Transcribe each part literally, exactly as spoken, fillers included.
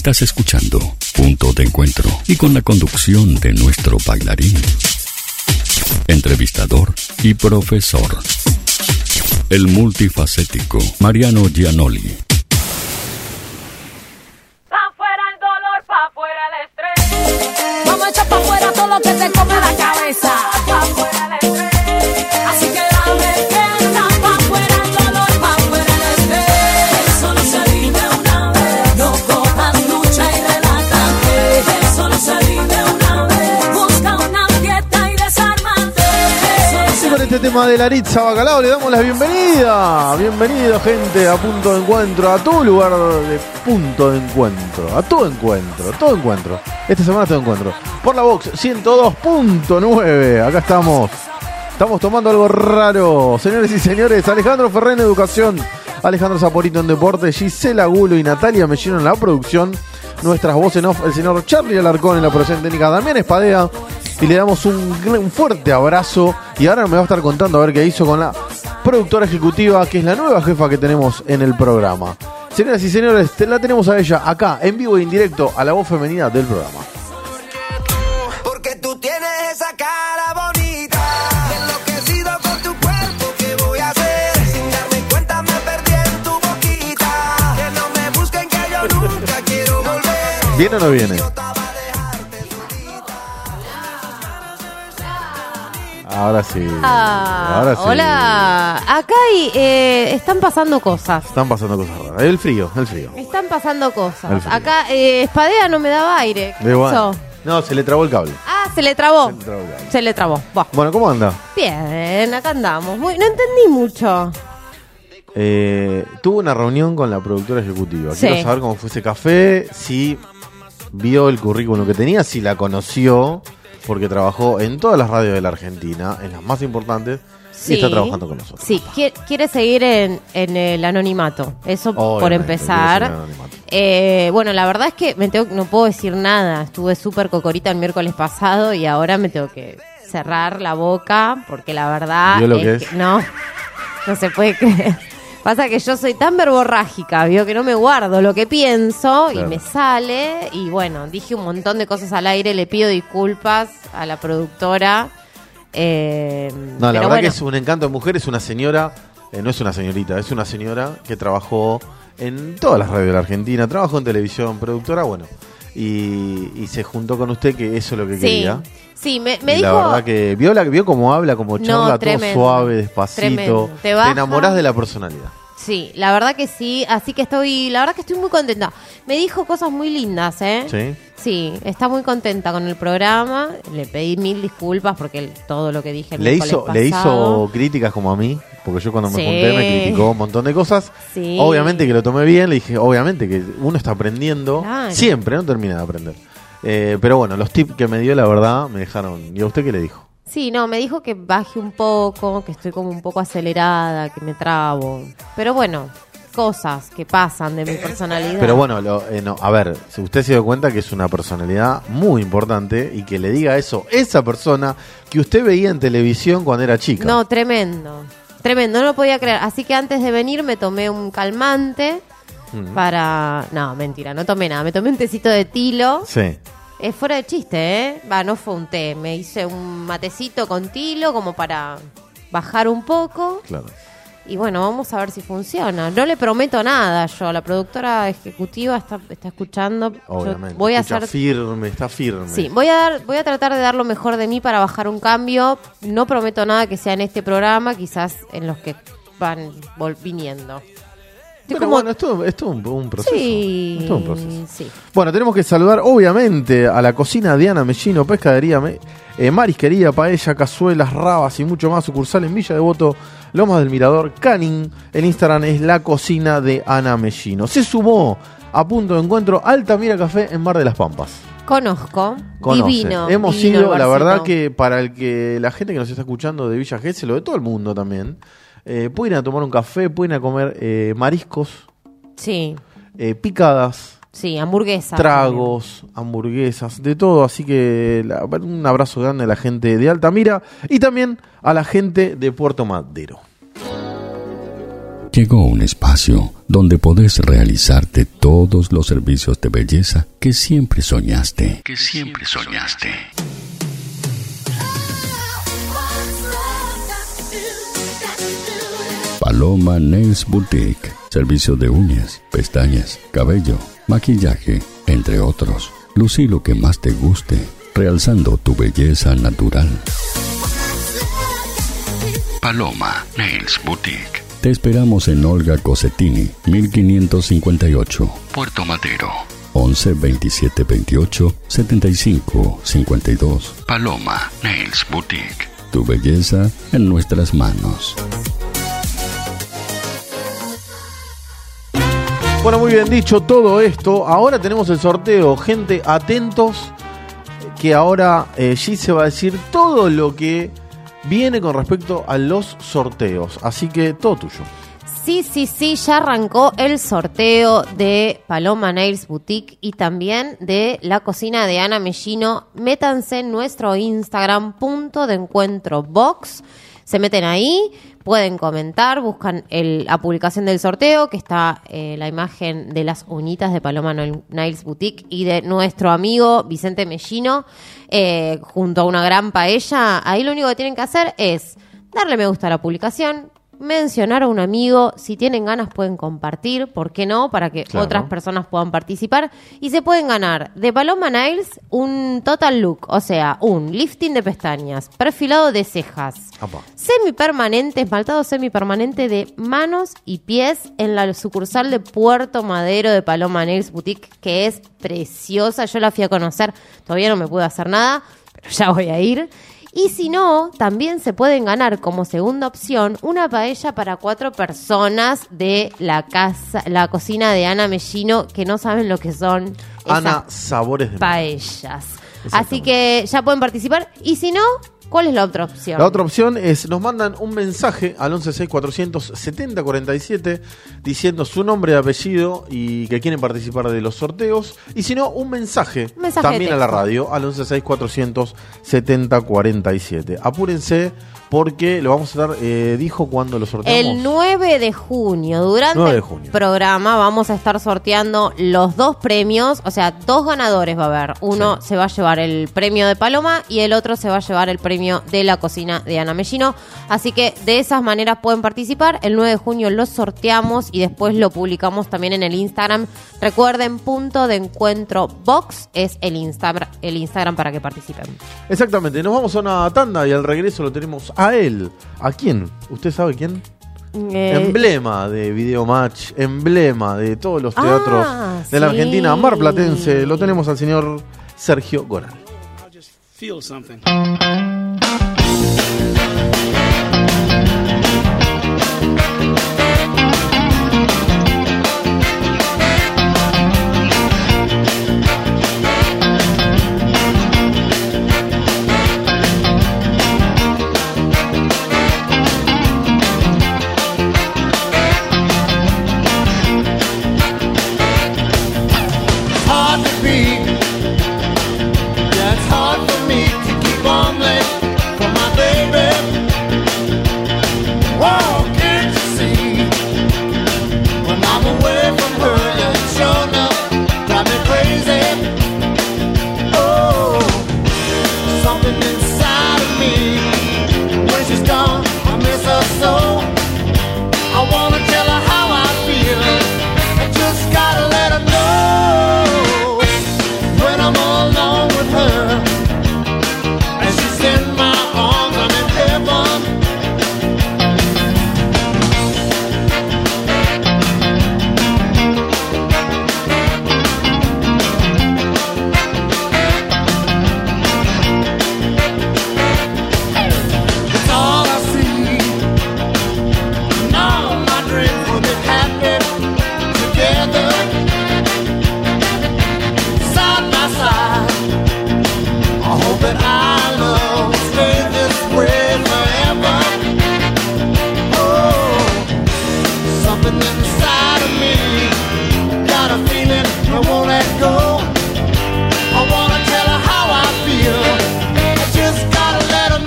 Estás escuchando Punto de Encuentro y con la conducción de nuestro bailarín, entrevistador y profesor, el multifacético Mariano Gianoli. Pa' fuera el dolor, pa' fuera el estrés. Vamos a echar pa' fuera todo lo que te come la cabeza. Pa' fuera el estrés. Así que dame fiesta, pa' fuera el dolor, pa' fuera el estrés. Eso no se vive una vez. No cojas lucha y relájate. Eso no se vive una vez. Busca una fiesta y desarmate. Y con este tema de Laritza Bacalao le damos la bienvenida. Bienvenido, gente, a Punto de Encuentro, a tu lugar de punto de encuentro, a tu encuentro, a todo encuentro. Esta semana todo encuentro. Por la Vox ciento dos punto nueve. Acá estamos. Estamos tomando algo raro. Señores y señores, Alejandro Ferrer en Educación, Alejandro Zaporito en Deporte, Gisela Gulo y Natalia Mellino en la producción. Nuestras voces en off, el señor Charlie Alarcón en la producción técnica, Damián Espadea. Y le damos un, un fuerte abrazo. Y ahora me va a estar contando a ver qué hizo con la productora ejecutiva, que es la nueva jefa que tenemos en el programa. Señoras y señores, la tenemos a ella acá, en vivo e indirecto, a la voz femenina del programa. Porque tú tienes esa cara bonita, enloquecido con tu cuerpo, ¿qué voy a hacer? Sin darme cuenta me perdí en tu boquita, que no me busquen que yo nunca quiero volver. ¿Viene o no viene? Ahora sí, Ah, ahora sí. Hola, acá hay, eh, están pasando cosas. Están pasando cosas raras. El frío, el frío. Están pasando El cosas. frío. Acá eh, Espadea no me daba aire. ¿Qué De pasó? bueno. No, se le trabó el cable. Ah, se le trabó. Se le trabó el cable. Se le trabó. Buah. Bueno, ¿cómo anda? Bien, acá andamos. Muy, no entendí mucho. Eh, tuvo una reunión con la productora ejecutiva. Sí. Quiero saber cómo fue ese café, si vio el currículum que tenía, si la conoció, porque trabajó en todas las radios de la Argentina, en las más importantes, Sí. y está trabajando con nosotros. Sí, quiere, quiere seguir en, en el anonimato. Eso Obviamente, por quiere empezar. seguir en el anonimato. Eh, bueno, la verdad es que me tengo, no puedo decir nada. Estuve súper cocorita el miércoles pasado y ahora me tengo que cerrar la boca porque la verdad ¿Vio lo es que es? que no, no se puede creer. Pasa que yo soy tan verborrágica, vio que no me guardo lo que pienso Claro. y me sale. Y bueno, dije un montón de cosas al aire, le pido disculpas a la productora. Eh, No, la pero verdad bueno. que es un encanto de mujer, es una señora, eh, no es una señorita, es una señora que trabajó en todas las radios de la Argentina, trabajó en televisión, productora, bueno, y, y se juntó con usted, que eso es lo que Sí, quería. sí, me, me Y dijo... la verdad que vio, la, vio cómo habla, cómo No, charla, todo tremendo, suave, despacito. tremendo. Te Te, baja. enamorás de la personalidad. Sí, la verdad que sí, así que estoy, la verdad que estoy muy contenta. Me dijo cosas muy lindas, ¿eh? ¿Sí? Sí, está muy contenta con el programa. Le pedí mil disculpas porque el- todo lo que dije el Le miércoles hizo, le pasado. hizo críticas como a mí, porque yo cuando me Sí. junté me criticó un montón de cosas. Sí. Obviamente que lo tomé bien, le dije, obviamente que uno está aprendiendo, Claro. siempre, no termina de aprender. Eh, pero bueno, los tips que me dio, la verdad, me dejaron. ¿Y a usted qué le dijo? Sí, no, me dijo que baje un poco, que estoy como un poco acelerada, que me trabo. Pero bueno, cosas que pasan de mi personalidad. Pero bueno, lo- eh, no, a ver, si usted se dio cuenta que es una personalidad muy importante y que le diga eso esa persona que usted veía en televisión cuando era chica. No, tremendo. Tremendo, no lo podía creer. Así que antes de venir me tomé un calmante Mm. para... No, mentira, no tomé nada. Me tomé un tecito de tilo. Sí. Es fuera de chiste, ¿eh? Va, no fue un té. Me hice un matecito con tilo como para bajar un poco. Claro. Y bueno, vamos a ver si funciona. No le prometo nada yo. La productora ejecutiva está, está escuchando. Yo Obviamente. voy a Escucha, hacer... firme, está firme. Sí, voy a dar, voy a tratar de dar lo mejor de mí para bajar un cambio. No prometo nada que sea en este programa, quizás en los que van vol- viniendo. Estoy Pero como- bueno, esto, esto es un, un proceso. Sí, Esto es un proceso. sí. Bueno, tenemos que saludar obviamente a la cocina Diana Mellino, pescadería, me- eh, marisquería, paella, cazuelas, rabas y mucho más. Sucursal en Villa Devoto, Lomas del Mirador, Canning. El Instagram es la cocina de Ana Mellino. Se sumó a Punto de Encuentro Altamira Café en Mar de las Pampas. Conozco. Conoce. Divino. Hemos divino ido, el la barcito. verdad que para el que la gente que nos está escuchando de Villa Gesell o de todo el mundo también, eh, pueden ir a tomar un café, pueden ir a comer eh, mariscos, Sí, eh, picadas, sí, hamburguesa. tragos, hamburguesas, de todo. Así que la- un abrazo grande a la gente de Altamira y también a la gente de Puerto Madero. Llegó un espacio donde podés realizarte todos los servicios de belleza que siempre soñaste. Que siempre soñaste. Paloma Nails Boutique. Servicio de uñas, pestañas, cabello, maquillaje, entre otros. Lucí lo que más te guste, realzando tu belleza natural. Paloma Nails Boutique. Te esperamos en Olga Cosettini, mil quinientos cincuenta y ocho, Puerto Madero. once veintisiete veintiocho setenta y cinco cincuenta y dos. Paloma Nails Boutique. Tu belleza en nuestras manos. Bueno, muy bien dicho todo esto. Ahora tenemos el sorteo. Gente, atentos, que ahora eh, G se va a decir todo lo que viene con respecto a los sorteos. Así que todo tuyo. Sí, sí, sí, ya arrancó el sorteo de Paloma Nails Boutique y también de la cocina de Ana Mellino. Métanse en nuestro Instagram, punto de encuentro box. Se meten ahí, pueden comentar, buscan el, la publicación del sorteo, que está eh, la imagen de las uñitas de Paloma Nails Boutique y de nuestro amigo Vicente Mellino, eh, junto a una gran paella. Ahí lo único que tienen que hacer es darle me gusta a la publicación, mencionar a un amigo, si tienen ganas pueden compartir, ¿por qué no? Para que Claro. otras personas puedan participar y se pueden ganar de Paloma Nails un total look, o sea, un lifting de pestañas, perfilado de cejas, Apa. semipermanente, esmaltado semipermanente de manos y pies en la sucursal de Puerto Madero de Paloma Nails Boutique, que es preciosa. Yo la fui a conocer, todavía no me pude hacer nada, pero ya voy a ir. Y si no, también se pueden ganar como segunda opción una paella para cuatro personas de la casa, la cocina de Ana Mellino, que no saben lo que son Ana, esas sabores de paellas. Así que ya pueden participar. Y si no, ¿cuál es la otra opción? La otra opción es, nos mandan un mensaje al once seis cuatrocientos setenta cuarenta y siete diciendo su nombre y apellido y que quieren participar de los sorteos. Y si no, un mensaje, Un mensaje de también a la texto. radio al once seis cuatrocientos setenta cuarenta y siete. Apúrense porque lo vamos a dar, eh, dijo cuándo lo sorteamos. El nueve de junio, durante nueve de el junio. programa, vamos a estar sorteando los dos premios, o sea, dos ganadores va a haber. Uno Sí. se va a llevar el premio de Paloma y el otro se va a llevar el premio de la cocina de Ana Mellino. Así que de esas maneras pueden participar. El nueve de junio lo sorteamos y después lo publicamos también en el Instagram. Recuerden, punto de encuentro box es el Instagram, el Instagram para que participen. Exactamente, nos vamos a una tanda y al regreso lo tenemos a él. ¿A quién? ¿Usted sabe quién? Eh, Emblema de Videomatch, emblema de todos los Ah, teatros de la sí. Argentina marplatense. Lo tenemos al señor Sergio Goral. I just feel something. Hard to be. Yeah, it's hard for me to keep on living for my baby. Whoa, can't you see? When I'm away from her, yeah, it's sure enough drive me crazy. Oh, something inside of me. When she's gone, I miss her so. I wanna tell her how I feel. I just gotta let her know when I'm alone with her. And she's in my arms, I'm in heaven. It's all I see. And all my dreams will be happy together, side by side. I hope that our love will stay this way forever. Oh, something inside of me got a feeling I won't let go. I wanna tell her how I feel. I just gotta let her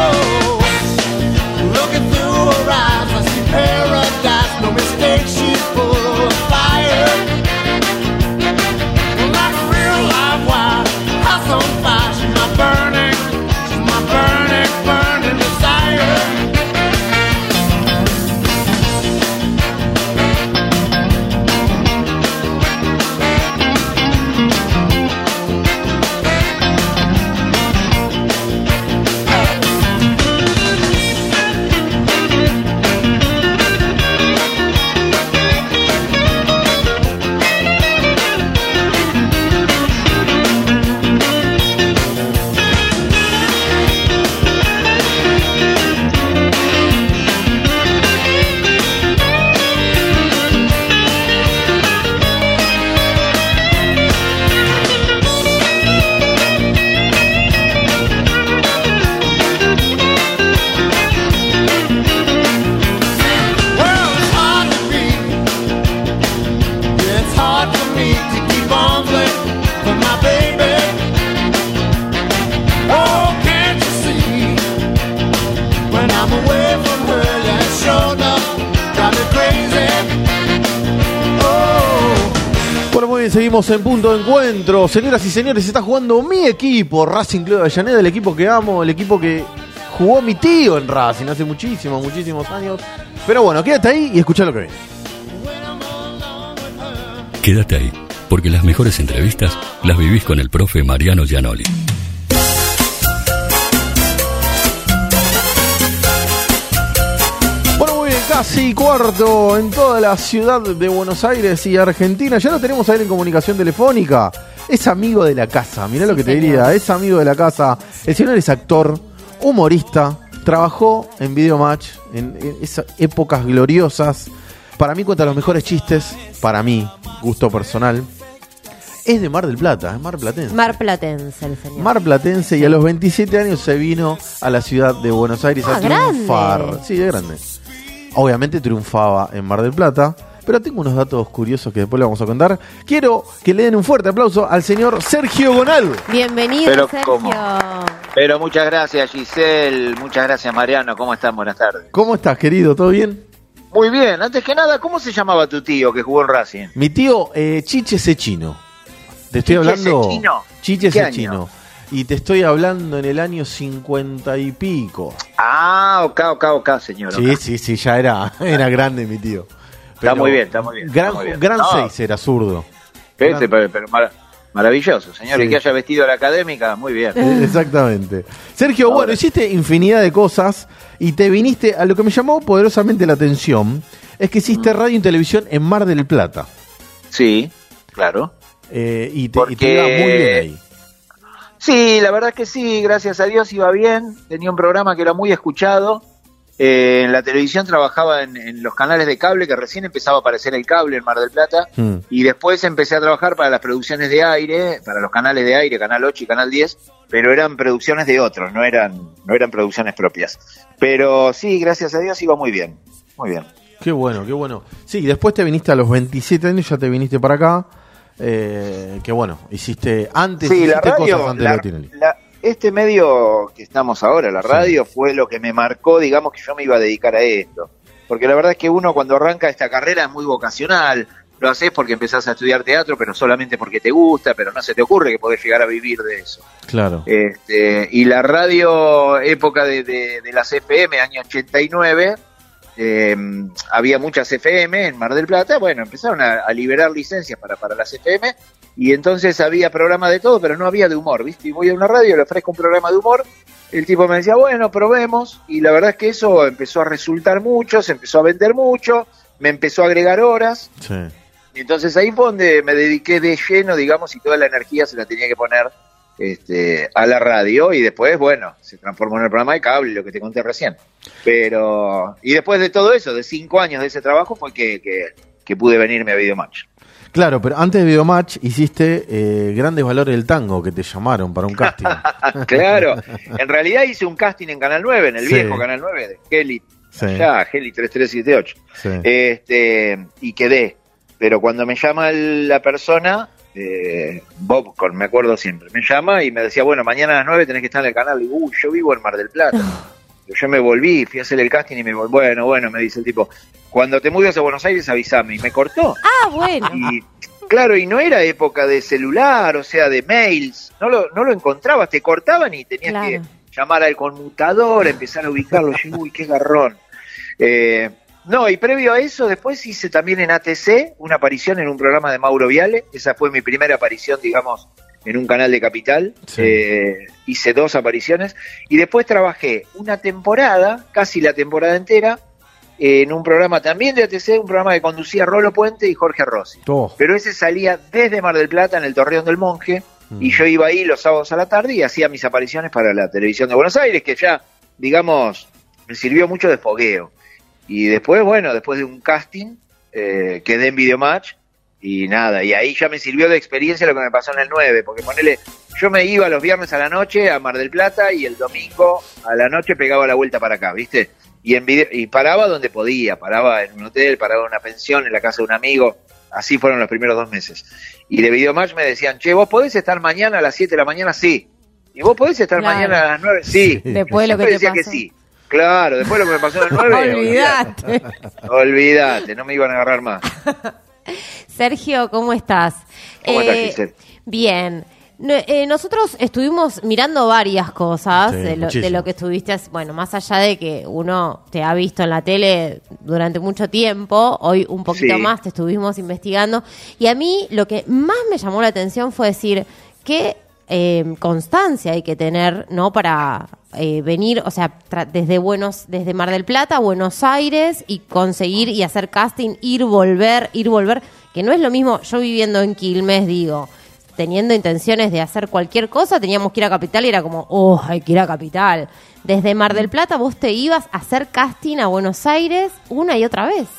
know. Looking through her eyes, I see paradise, no mistake, she's hard for me to keep arms length from my baby. Oh, can't you see? When I'm away from her, yeah, sure enough, drive me crazy. Bueno, muy bien, seguimos en punto de encuentro. Señoras y señores, está jugando mi equipo, Racing Club de Avellaneda, el equipo que amo, el equipo que jugó mi tío en Racing hace muchísimos, muchísimos años. Pero bueno, quédate ahí y escuchá lo que viene. Quédate ahí, porque las mejores entrevistas las vivís con el profe Mariano Gianoli. Casi cuarto en toda la ciudad de Buenos Aires y Argentina. Ya lo tenemos a él en comunicación telefónica. Es amigo de la casa, mirá lo que te diría. Es amigo de la casa. El señor es actor, humorista. Trabajó en Videomatch en, en esas épocas gloriosas. Para mí cuenta los mejores chistes. Para mí, gusto personal. Es de Mar del Plata, es marplatense. Marplatense el señor. Marplatense, y a los veintisiete años se vino a la ciudad de Buenos Aires ah, a triunfar. Grande. Sí, es grande. Obviamente triunfaba en Mar del Plata, pero tengo unos datos curiosos que después le vamos a contar. Quiero que le den un fuerte aplauso al señor Sergio Gonal. Bienvenido, pero, Sergio. ¿cómo? Pero muchas gracias, Giselle. Muchas gracias, Mariano. ¿Cómo están? Buenas tardes. ¿Cómo estás, querido? ¿Todo bien? Muy bien. Antes que nada, ¿cómo se llamaba tu tío que jugó en Racing? Mi tío eh, Chiche Sechino. Te estoy hablando... Sechino? Chiche ¿Qué Sechino. año? Y te estoy hablando en el año cincuenta y pico. Ah, ok, ok, ok, señor. Sí, sí, sí, ya era, era grande mi tío. Pero está muy bien, está muy bien. Gran, está muy bien. gran no. seis era zurdo. Este, pero, pero mar, maravilloso, señor. Sí. Y que haya vestido a la académica, muy bien. Exactamente. Sergio, Ahora. bueno, hiciste infinidad de cosas y te viniste a lo que me llamó poderosamente la atención. Es que hiciste mm. radio y televisión en Mar del Plata. Sí, claro. Eh, y, te, Porque... y te iba muy bien ahí. Sí, la verdad es que sí, gracias a Dios iba bien. Tenía un programa que era muy escuchado. Eh, en la televisión trabajaba en, en los canales de cable, que recién empezaba a aparecer el cable en Mar del Plata. Mm. Y después empecé a trabajar para las producciones de aire, para los canales de aire, Canal ocho y Canal diez. Pero eran producciones de otros, no eran, no eran producciones propias. Pero sí, gracias a Dios iba muy bien, muy bien. Qué bueno, qué bueno. Sí, después te viniste a los veintisiete años, ya te viniste para acá. Eh, que bueno, hiciste antes sí, hiciste la radio, cosas antes la, de Tinelli. La, este medio que estamos ahora, la radio, sí. fue lo que me marcó, digamos, que yo me iba a dedicar a esto. Porque la verdad es que uno cuando arranca esta carrera es muy vocacional, lo haces porque empezás a estudiar teatro, pero solamente porque te gusta, pero no se te ocurre que podés llegar a vivir de eso. Claro. Este, y la radio, época de, de, de las F M, año ochenta y nueve, Eh, había muchas F M en Mar del Plata. Bueno, empezaron a, a liberar licencias para, para las F M, y entonces había programa de todo, pero no había de humor, ¿viste? Y voy a una radio, le ofrezco un programa de humor, el tipo me decía, bueno, probemos, y la verdad es que eso empezó a resultar mucho, se empezó a vender mucho, me empezó a agregar horas, sí. Y entonces ahí fue donde me dediqué de lleno, digamos, y toda la energía se la tenía que poner Este, a la radio, y después, bueno, se transformó en el programa de cable, lo que te conté recién. Pero, y después de todo eso, de cinco años de ese trabajo, fue que, que, que pude venirme a Videomatch. Claro, pero antes de Videomatch hiciste eh, Grandes Valores del Tango, que te llamaron para un casting. Claro, en realidad hice un casting en Canal nueve, en el sí. viejo Canal nueve, de Heli, sí. allá, Heli tres tres siete ocho. Sí. Este, y quedé. Pero cuando me llama la persona... Eh, Bob, con, me acuerdo siempre, me llama y me decía, bueno, mañana a las nueve tenés que estar en el canal. Y digo, uy, yo vivo en Mar del Plata. Yo me volví, fui a hacer el casting y me volví, bueno, bueno, me dice el tipo, cuando te mudes a Buenos Aires avísame. Y me cortó. Ah, bueno. Y claro, y no era época de celular, o sea, de mails, no lo, no lo encontrabas, te cortaban y tenías claro. que llamar al conmutador, empezar a ubicarlo. Y yo, uy, qué garrón. Eh... No, y previo a eso, después hice también en A T C una aparición en un programa de Mauro Viale. Esa fue mi primera aparición, digamos, en un canal de Capital. Sí. Eh, hice dos apariciones. Y después trabajé una temporada, casi la temporada entera, en un programa también de A T C, un programa que conducía Rolo Puente y Jorge Rossi. Oh. Pero ese salía desde Mar del Plata, en el Torreón del Monje, mm. y yo iba ahí los sábados a la tarde y hacía mis apariciones para la televisión de Buenos Aires, que ya, digamos, me sirvió mucho de fogueo. Y después, bueno, después de un casting, eh, quedé en Videomatch y nada, y ahí ya me sirvió de experiencia lo que me pasó en el nueve, porque ponele, yo me iba los viernes a la noche a Mar del Plata y el domingo a la noche pegaba la vuelta para acá, ¿viste? Y, en video, y paraba donde podía, paraba en un hotel, paraba en una pensión, en la casa de un amigo, así fueron los primeros dos meses. Y de Videomatch me decían, che, ¿vos podés estar mañana a las siete de la mañana? Sí. ¿Y vos podés estar claro. mañana a las nueve? Sí. Después de lo que te decía pasó. que sí. Claro, después de lo que me pasó a las nueve. Olvídate. Olvídate, no me iban a agarrar más. Sergio, ¿cómo estás? ¿Cómo eh, estás, Giselle? Bien. No, eh, nosotros estuvimos mirando varias cosas Sí, de, lo, muchísimo. de lo que estuviste, bueno, más allá de que uno te ha visto en la tele durante mucho tiempo, hoy un poquito Sí. más te estuvimos investigando, y a mí lo que más me llamó la atención fue decir qué eh, constancia hay que tener, ¿no? Para eh, venir, o sea, tra- desde Buenos, desde Mar del Plata a Buenos Aires y conseguir y hacer casting, ir, volver, ir, volver, que no es lo mismo, yo viviendo en Quilmes, digo, teniendo intenciones de hacer cualquier cosa, teníamos que ir a Capital y era como, oh, hay que ir a Capital. Desde Mar del Plata vos te ibas a hacer casting a Buenos Aires una y otra vez.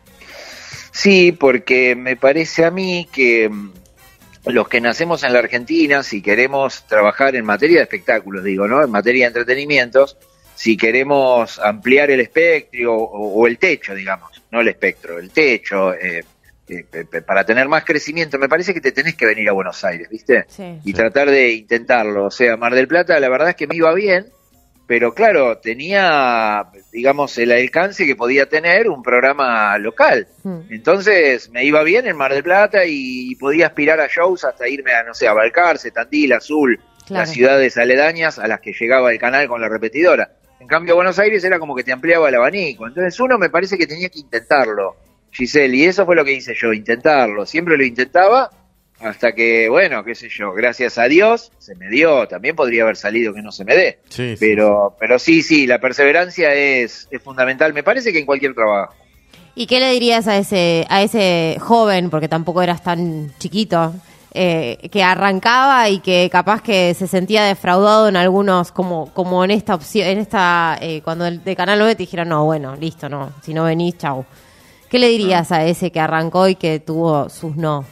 Sí, porque me parece a mí que mm, los que nacemos en la Argentina, si queremos trabajar en materia de espectáculos, digo, ¿no? En materia de entretenimientos, si queremos ampliar el espectro o, o el techo, digamos, no el espectro, el techo, eh, eh, para tener más crecimiento, me parece que te tenés que venir a Buenos Aires, ¿viste? Sí. Y tratar de intentarlo. O sea, Mar del Plata, la verdad es que me iba bien, pero claro, tenía, digamos, el alcance que podía tener un programa local. Hmm. Entonces me iba bien en Mar del Plata y, y podía aspirar a shows hasta irme a, no sé, a Balcarce, Tandil, Azul, Claro. las ciudades aledañas a las que llegaba el canal con la repetidora. En cambio, Buenos Aires era como que te ampliaba el abanico. Entonces uno me parece que tenía que intentarlo, Giselle, y eso fue lo que hice yo, intentarlo. Siempre lo intentaba hasta que, bueno, qué sé yo, gracias a Dios se me dio. También podría haber salido que no se me dé. Sí, sí, pero, sí. pero sí, sí, la perseverancia es, es fundamental. Me parece que en cualquier trabajo. ¿Y qué le dirías a ese a ese joven, porque tampoco eras tan chiquito, eh, que arrancaba y que capaz que se sentía defraudado en algunos, como como en esta opción, en esta eh, cuando el de Canal nueve te dijeron, no, bueno, listo, no, si no venís, chau? ¿Qué le dirías a ese que arrancó y que tuvo sus no?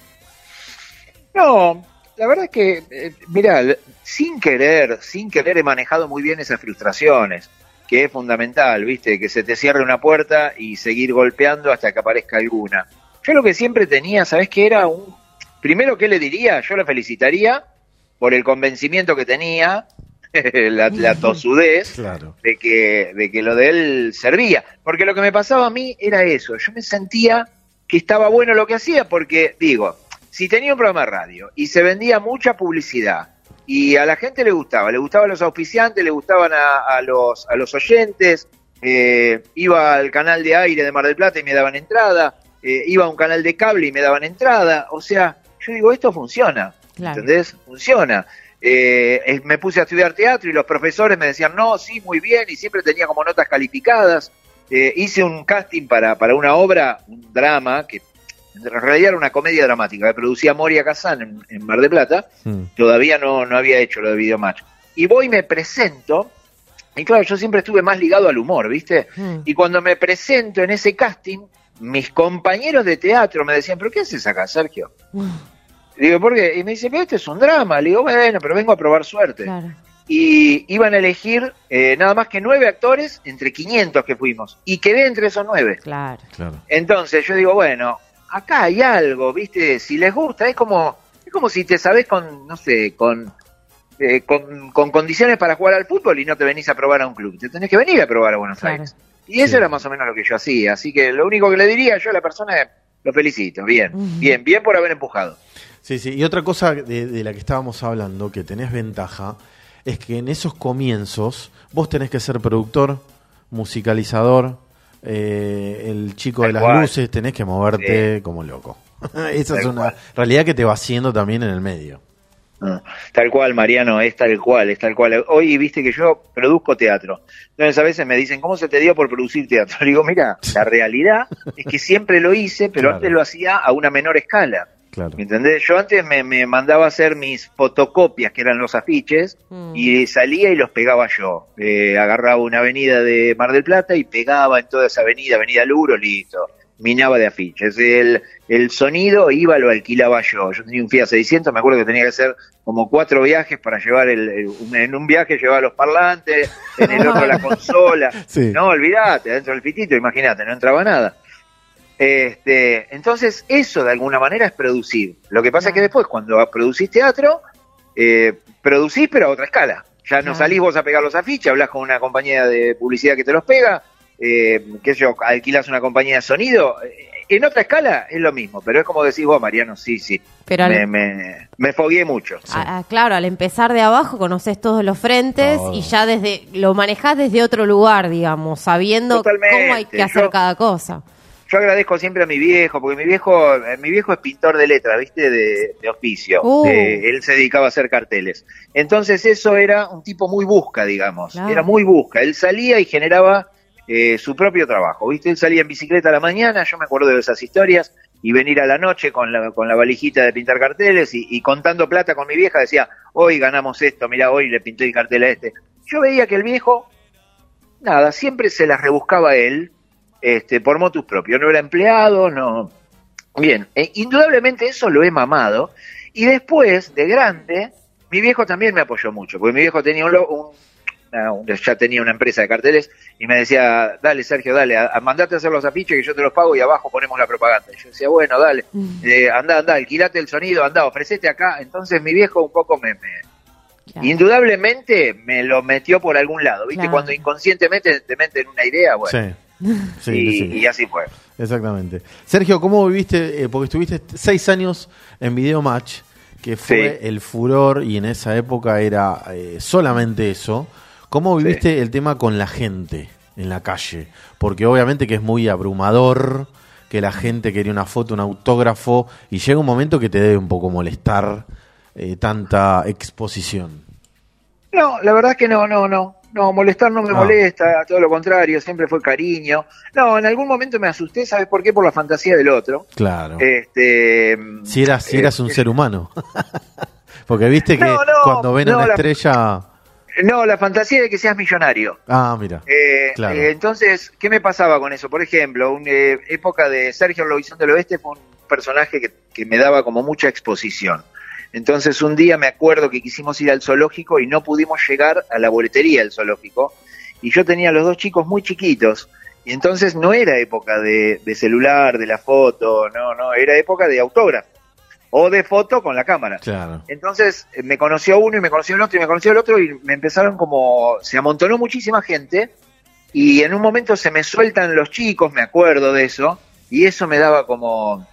No, la verdad es que, eh, mirá, sin querer, sin querer he manejado muy bien esas frustraciones, que es fundamental, ¿viste? Que se te cierre una puerta y seguir golpeando hasta que aparezca alguna. Yo lo que siempre tenía, ¿sabés qué era? Un... Primero, ¿qué le diría? Yo le felicitaría por el convencimiento que tenía, la, la tosudez, Claro. de que, de que lo de él servía. Porque lo que me pasaba a mí era eso, yo me sentía que estaba bueno lo que hacía, porque, digo, si tenía un programa de radio y se vendía mucha publicidad y a la gente le gustaba, le gustaban los auspiciantes, le gustaban a, a los a los oyentes, eh, iba al canal de aire de Mar del Plata y me daban entrada, eh, iba a un canal de cable y me daban entrada, o sea, yo digo, esto funciona, Claro. ¿entendés? Funciona. Eh, eh, me puse a estudiar teatro y los profesores me decían, no, sí, muy bien, y siempre tenía como notas calificadas. Eh, hice un casting para, para una obra, un drama, que en realidad era una comedia dramática, que producía Moria Kazan en, en Mar del Plata. Mm. Todavía no, no había hecho lo de Videomatch. Y voy y me presento, y claro, yo siempre estuve más ligado al humor, ¿viste? Mm. Y cuando me presento en ese casting, mis compañeros de teatro me decían, ¿pero qué haces acá, Sergio? Digo, ¿por qué? Y me dice, pero este es un drama. Le digo, bueno, pero vengo a probar suerte. Claro. Y iban a elegir eh, nada más que nueve actores entre quinientos que fuimos. Y quedé entre esos nueve. Claro. Claro. Entonces yo digo, bueno, acá hay algo, ¿viste? Si les gusta, es como es como si te sabés con, no sé, con, eh, con, con condiciones para jugar al fútbol y no te venís a probar a un club. Te tenés que venir a probar a Buenos Claro. Aires. Y eso Sí. era más o menos lo que yo hacía. Así que lo único que le diría yo a la persona es, lo felicito, bien, bien, bien por haber empujado. Sí, sí. Y otra cosa de, de la que estábamos hablando, que tenés ventaja, es que en esos comienzos vos tenés que ser productor, musicalizador, eh, el chico Tal de las cual. luces, tenés que moverte Sí. como loco. Esa es Tal una cual. realidad que te va haciendo también en el medio. Ah, tal cual, Mariano, es tal cual, es tal cual. Hoy viste que yo produzco teatro. Entonces a veces me dicen, ¿cómo se te dio por producir teatro? Le digo, mira, la realidad es que siempre lo hice, pero Claro. antes lo hacía a una menor escala. Claro. ¿Me entendés? Yo antes me, me mandaba a hacer mis fotocopias, que eran los afiches, Mm. y salía y los pegaba yo. Eh, agarraba una avenida de Mar del Plata y pegaba en toda esa avenida, avenida Luro, listo. Minaba de afiches. El, el sonido iba, lo alquilaba yo. Yo tenía un Fiat seiscientos, me acuerdo que tenía que hacer como cuatro viajes para llevar el, el- un- en un viaje llevaba los parlantes, en el otro la consola. Sí. No, olvídate, adentro del fitito, imagínate, no entraba nada. Este, entonces, eso de alguna manera es producir. Lo que pasa es que después, cuando producís teatro, eh, producís pero a otra escala. Ya no salís vos a pegar los afiches, hablás con una compañía de publicidad que te los pega, eh, qué sé yo, alquilás una compañía de sonido. En otra escala es lo mismo, pero es como decís vos, Mariano, sí, sí. Pero me, al... me, me fogueé mucho. Sí. A, a, claro, al empezar de abajo conocés todos los frentes oh. y ya desde lo manejás desde otro lugar, digamos, sabiendo Totalmente. Cómo hay que hacer yo, cada cosa. Yo agradezco siempre a mi viejo, porque mi viejo mi viejo es pintor de letras, ¿viste? De, de hospicio. Uh. Eh, él se dedicaba a hacer carteles. Entonces eso era un tipo muy busca, digamos. Claro. Era muy busca. Él salía y generaba eh, su propio trabajo, ¿viste? Él salía en bicicleta a la mañana, yo me acuerdo de esas historias, y venir a la noche con la, con la valijita de pintar carteles y, y contando plata con mi vieja, decía, hoy ganamos esto, mirá, hoy le pinté el cartel a este. Yo veía que el viejo, nada, siempre se las rebuscaba él, Este, por motus propio, no era empleado, no. Bien, eh, indudablemente eso lo he mamado. Y después, de grande, mi viejo también me apoyó mucho, porque mi viejo tenía un, un, una, un ya tenía una empresa de carteles y me decía, dale Sergio, dale, a, a mandate a hacer los afiches que yo te los pago y abajo ponemos la propaganda. Y yo decía, bueno, dale, eh, anda, anda, alquilate el sonido, anda, ofrecete acá. Entonces mi viejo un poco me... me Claro. Indudablemente me lo metió por algún lado, ¿viste? Claro. Cuando inconscientemente te meten una idea, bueno. Sí. Sí, y, sí. y así fue. Exactamente. Sergio, ¿cómo viviste? Eh, porque estuviste seis años en Video Match, que fue sí. el furor y en esa época era eh, solamente eso. ¿Cómo viviste sí. el tema con la gente en la calle? Porque obviamente que es muy abrumador, que la gente quería una foto, un autógrafo, y llega un momento que te debe un poco molestar eh, tanta exposición. No, la verdad es que no, no, no. No, molestar no me ah. molesta, todo lo contrario, siempre fue cariño. No, en algún momento me asusté, ¿sabes por qué? Por la fantasía del otro. Claro. Este, si eras, si eras un eh, ser humano. Porque viste que no, no, cuando ven no, a una la, estrella... No, la fantasía de que seas millonario. Ah, mira. Eh, claro. eh, entonces, ¿qué me pasaba con eso? Por ejemplo, una eh, época de Sergio Lobizón del Oeste fue un personaje que, que me daba como mucha exposición. Entonces un día me acuerdo que quisimos ir al zoológico y no pudimos llegar a la boletería del zoológico y yo tenía a los dos chicos muy chiquitos y entonces no era época de, de celular, de la foto, no, no, era época de autógrafo o de foto con la cámara. Claro. Entonces me conoció uno y me conoció el otro y me conoció el otro y me empezaron como, se amontonó muchísima gente y en un momento se me sueltan los chicos, me acuerdo de eso, y eso me daba como,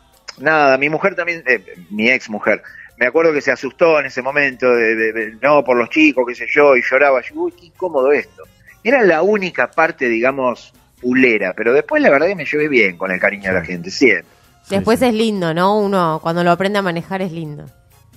nada, mi mujer también, eh, mi ex mujer, me acuerdo que se asustó en ese momento, de, de, de, no, por los chicos, qué sé yo, y lloraba. Yo, uy, qué incómodo esto. Era la única parte, digamos, pulera, pero después la verdad que me llevé bien con el cariño sí. de la gente, siempre. Después sí, sí. es lindo, ¿no? Uno, cuando lo aprende a manejar, es lindo.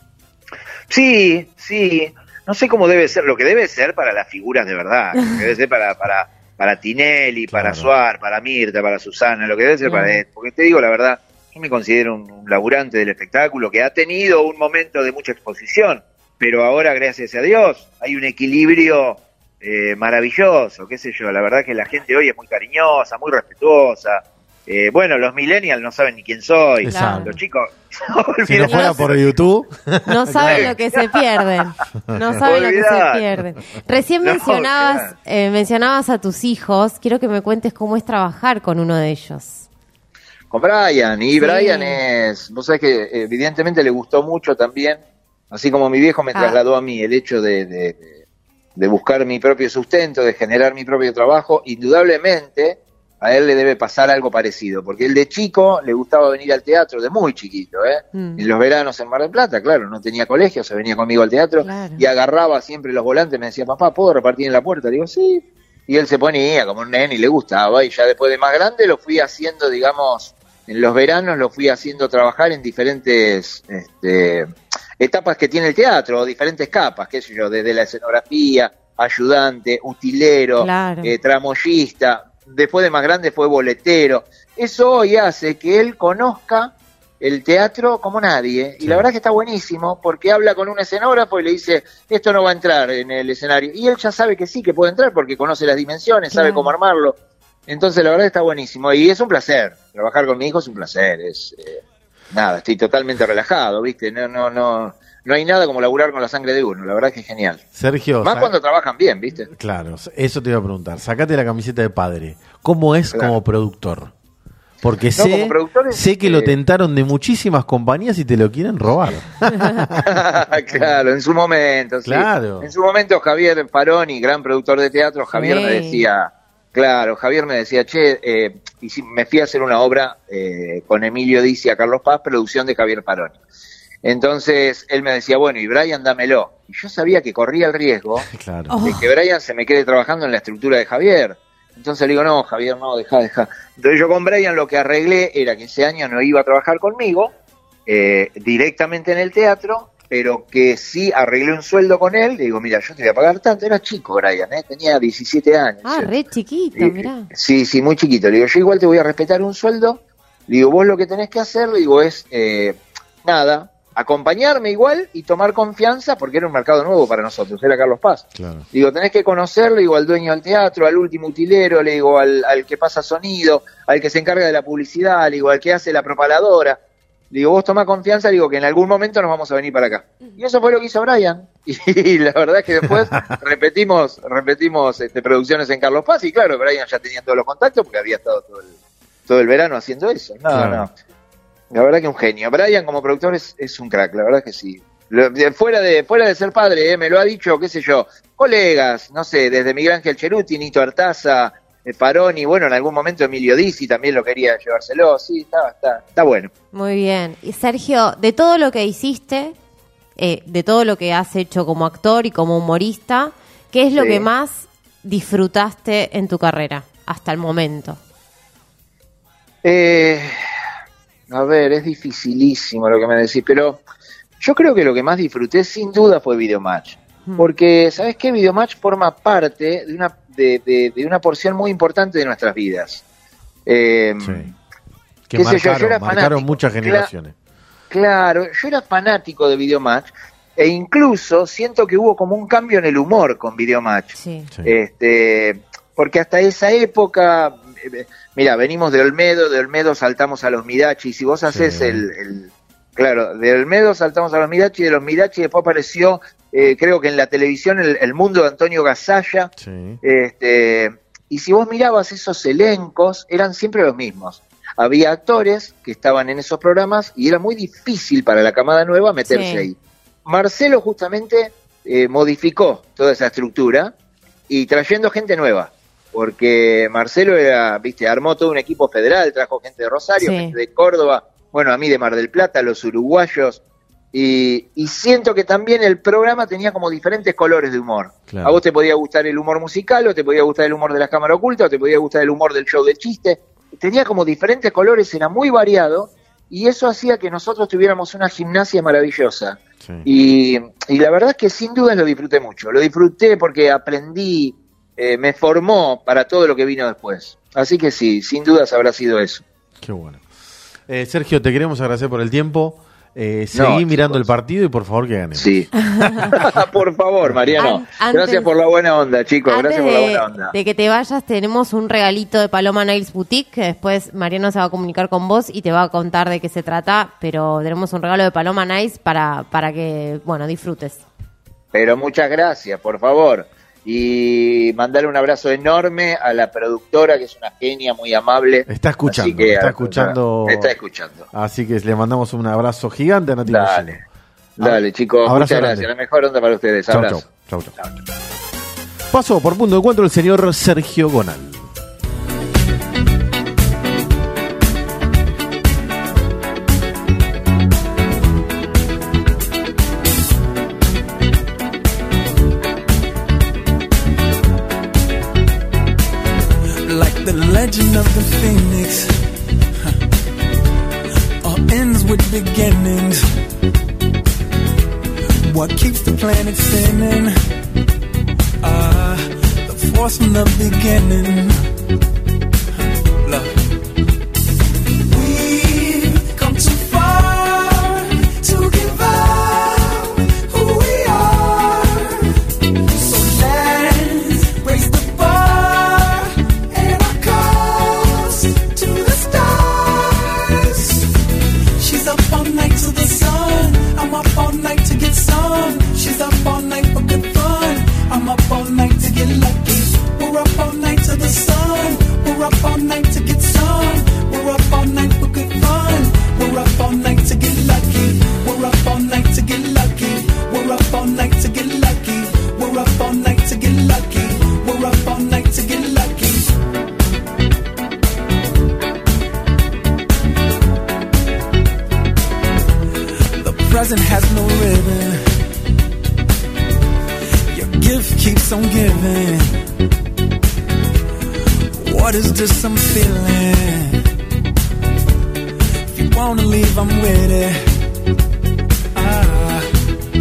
Sí, sí. No sé cómo debe ser, lo que debe ser para las figuras de verdad, lo que debe ser para, para, para Tinelli, claro. para Suar, para Mirta, para Susana, lo que debe ser claro. para él. Porque te digo la verdad, yo me considero un, un laburante del espectáculo que ha tenido un momento de mucha exposición, pero ahora, gracias a Dios, hay un equilibrio eh, maravilloso, qué sé yo, la verdad que la gente hoy es muy cariñosa, muy respetuosa. Eh, bueno, los millennials no saben ni quién soy, Exacto. los chicos... Si no fuera por YouTube... No saben lo que se pierden, no saben lo que se pierden. Recién no, mencionabas, eh, mencionabas a tus hijos, quiero que me cuentes cómo es trabajar con uno de ellos. Con Brian, y sí. Brian es, vos sabés que evidentemente le gustó mucho también, así como mi viejo me ah. trasladó a mí el hecho de, de, de buscar mi propio sustento, de generar mi propio trabajo, indudablemente a él le debe pasar algo parecido, porque él de chico le gustaba venir al teatro, de muy chiquito, ¿eh? Mm. En los veranos en Mar del Plata, claro, no tenía colegio, se venía conmigo al teatro, claro. y agarraba siempre los volantes, me decía, papá, ¿puedo repartir en la puerta? Le digo, sí, y él se ponía como un nene y le gustaba, y ya después de más grande lo fui haciendo, digamos... En los veranos lo fui haciendo trabajar en diferentes este, etapas que tiene el teatro, diferentes capas, qué sé yo, desde la escenografía, ayudante, utilero, claro. eh, tramoyista, después de más grande fue boletero. Eso hoy hace que él conozca el teatro como nadie, y sí. la verdad que está buenísimo, porque habla con un escenógrafo y le dice, esto no va a entrar en el escenario, y él ya sabe que sí, que puede entrar, porque conoce las dimensiones, claro. sabe cómo armarlo. Entonces la verdad está buenísimo y es un placer, trabajar con mi hijo es un placer, es eh, nada, estoy totalmente relajado, ¿viste? No no no no hay nada como laburar con la sangre de uno, la verdad que es genial. Sergio, más cuando trabajan bien, ¿viste? Claro, eso te iba a preguntar, sacate la camiseta de padre, ¿cómo es claro. como productor? Porque no, sé, como productores, sé que eh, lo tentaron de muchísimas compañías y te lo quieren robar. Claro, en su momento, sí. Claro. En su momento Javier Paroni, gran productor de teatro, Javier Sí. me decía, claro, Javier me decía, che, eh, y si me fui a hacer una obra eh, con Emilio Dizzi a Carlos Paz, producción de Javier Paroni. Entonces él me decía, bueno, y Brian, dámelo. Y yo sabía que corría el riesgo Claro. de que Brian se me quede trabajando en la estructura de Javier. Entonces le digo, no, Javier, no, deja, deja. Entonces yo con Brian lo que arreglé era que ese año no iba a trabajar conmigo eh, directamente en el teatro, pero que sí arreglé un sueldo con él. Le digo, mira, yo te voy a pagar tanto. Era chico Brian, ¿eh? Tenía diecisiete años. Ah, ¿eh? re chiquito, Y- mirá. Sí, sí, muy chiquito. Le digo, yo igual te voy a respetar un sueldo. Le digo, vos lo que tenés que hacer, le digo, es eh, nada, acompañarme igual y tomar confianza, porque era un mercado nuevo para nosotros, era Carlos Paz. Claro. Digo, tenés que conocerlo, digo, al dueño del teatro, al último utilero, le digo, al, al que pasa sonido, al que se encarga de la publicidad, le digo, al que hace la propaladora. Le digo, vos tomá confianza, le digo, que en algún momento nos vamos a venir para acá. Y eso fue lo que hizo Brian. Y la verdad es que después repetimos repetimos este, producciones en Carlos Paz, y claro, Brian ya tenía todos los contactos porque había estado todo el, todo el verano haciendo eso. No, Claro. no. La verdad que un genio. Brian como productor es, es un crack, la verdad que sí. Lo- de- fuera de fuera de ser padre, eh, me lo ha dicho, qué sé yo, colegas, no sé, desde Miguel Ángel Cheruti, Nito Artaza, eh, Paroni, bueno, en algún momento Emilio Dizzi también lo quería llevárselo, sí, está, está, está bueno. Muy bien. Y Sergio, de todo lo que hiciste, eh, de todo lo que has hecho como actor y como humorista, ¿qué es lo Sí. que más disfrutaste en tu carrera hasta el momento? Eh, a ver, es dificilísimo lo que me decís, pero yo creo que lo que más disfruté sin duda fue Videomatch. Porque, ¿sabes qué? Videomatch forma parte de una, de, de, de una porción muy importante de nuestras vidas. Eh, Sí. Que qué sé yo, marcaron, yo era marcaron fanático. muchas Cla- generaciones. Claro, yo era fanático de Videomatch e incluso siento que hubo como un cambio en el humor con Videomatch. Sí. Sí. Este, porque hasta esa época, eh, mira, venimos de Olmedo, de Olmedo saltamos a los Midachi, si vos haces Sí. el, el- claro, de Olmedo saltamos a los Midachi, de los Midachi después apareció, eh, creo que en la televisión, el, el mundo de Antonio Gasalla, Sí. este, y si vos mirabas esos elencos, eran siempre los mismos. Había actores que estaban en esos programas y era muy difícil para la camada nueva meterse Sí. ahí. Marcelo justamente eh, modificó toda esa estructura y trayendo gente nueva, porque Marcelo era, viste, armó todo un equipo federal, trajo gente de Rosario, Sí. gente de Córdoba, bueno, a mí de Mar del Plata, los uruguayos, y, y siento que también el programa tenía como diferentes colores de humor. Claro. A vos te podía gustar el humor musical, o te podía gustar el humor de la cámara oculta, o te podía gustar el humor del show de chiste. Tenía como diferentes colores, era muy variado, y eso hacía que nosotros tuviéramos una gimnasia maravillosa. Sí. Y, y la verdad es que sin duda lo disfruté mucho. Lo disfruté porque aprendí, eh, me formó para todo lo que vino después. Así que sí, sin dudas habrá sido eso. Qué bueno. Eh, Sergio, te queremos agradecer por el tiempo. Eh, No, seguí mirando chicos. el partido y por favor que ganemos. Sí. Por favor, Mariano. An- antes- Gracias por la buena onda, chicos. Antes Gracias por la de, buena onda. de que te vayas, tenemos un regalito de Paloma Nails Boutique, que después Mariano se va a comunicar con vos y te va a contar de qué se trata, pero tenemos un regalo de Paloma Nails para, para que, bueno, disfrutes. Pero muchas gracias, por favor. Y mandarle un abrazo enorme a la productora, que es una genia muy amable. Está escuchando, Así que, está a- escuchando. Está escuchando. Así que le mandamos un abrazo gigante a Nati Dale. Ballino. Dale, chicos. Abrazo Muchas grande. gracias. La mejor onda para ustedes. Chau, Abrazo. chau, chau, chau. Pasó por punto de encuentro el señor Sergio Gonal. Like the legend of the phoenix, huh, all ends with beginnings. What keeps the planet spinning? Ah, the force from the beginning. Huh, Love. We've come too far to give up who we are. So let's raise the bar and our cause to the stars. She's up all night to the sun. I'm up all night to get some. She's up all night for good fun. I'm up all night to get lucky. We're up all night to the sun. present has no ribbon. Your gift keeps on giving. What is this I'm feeling? If you wanna leave, I'm with it. Ah.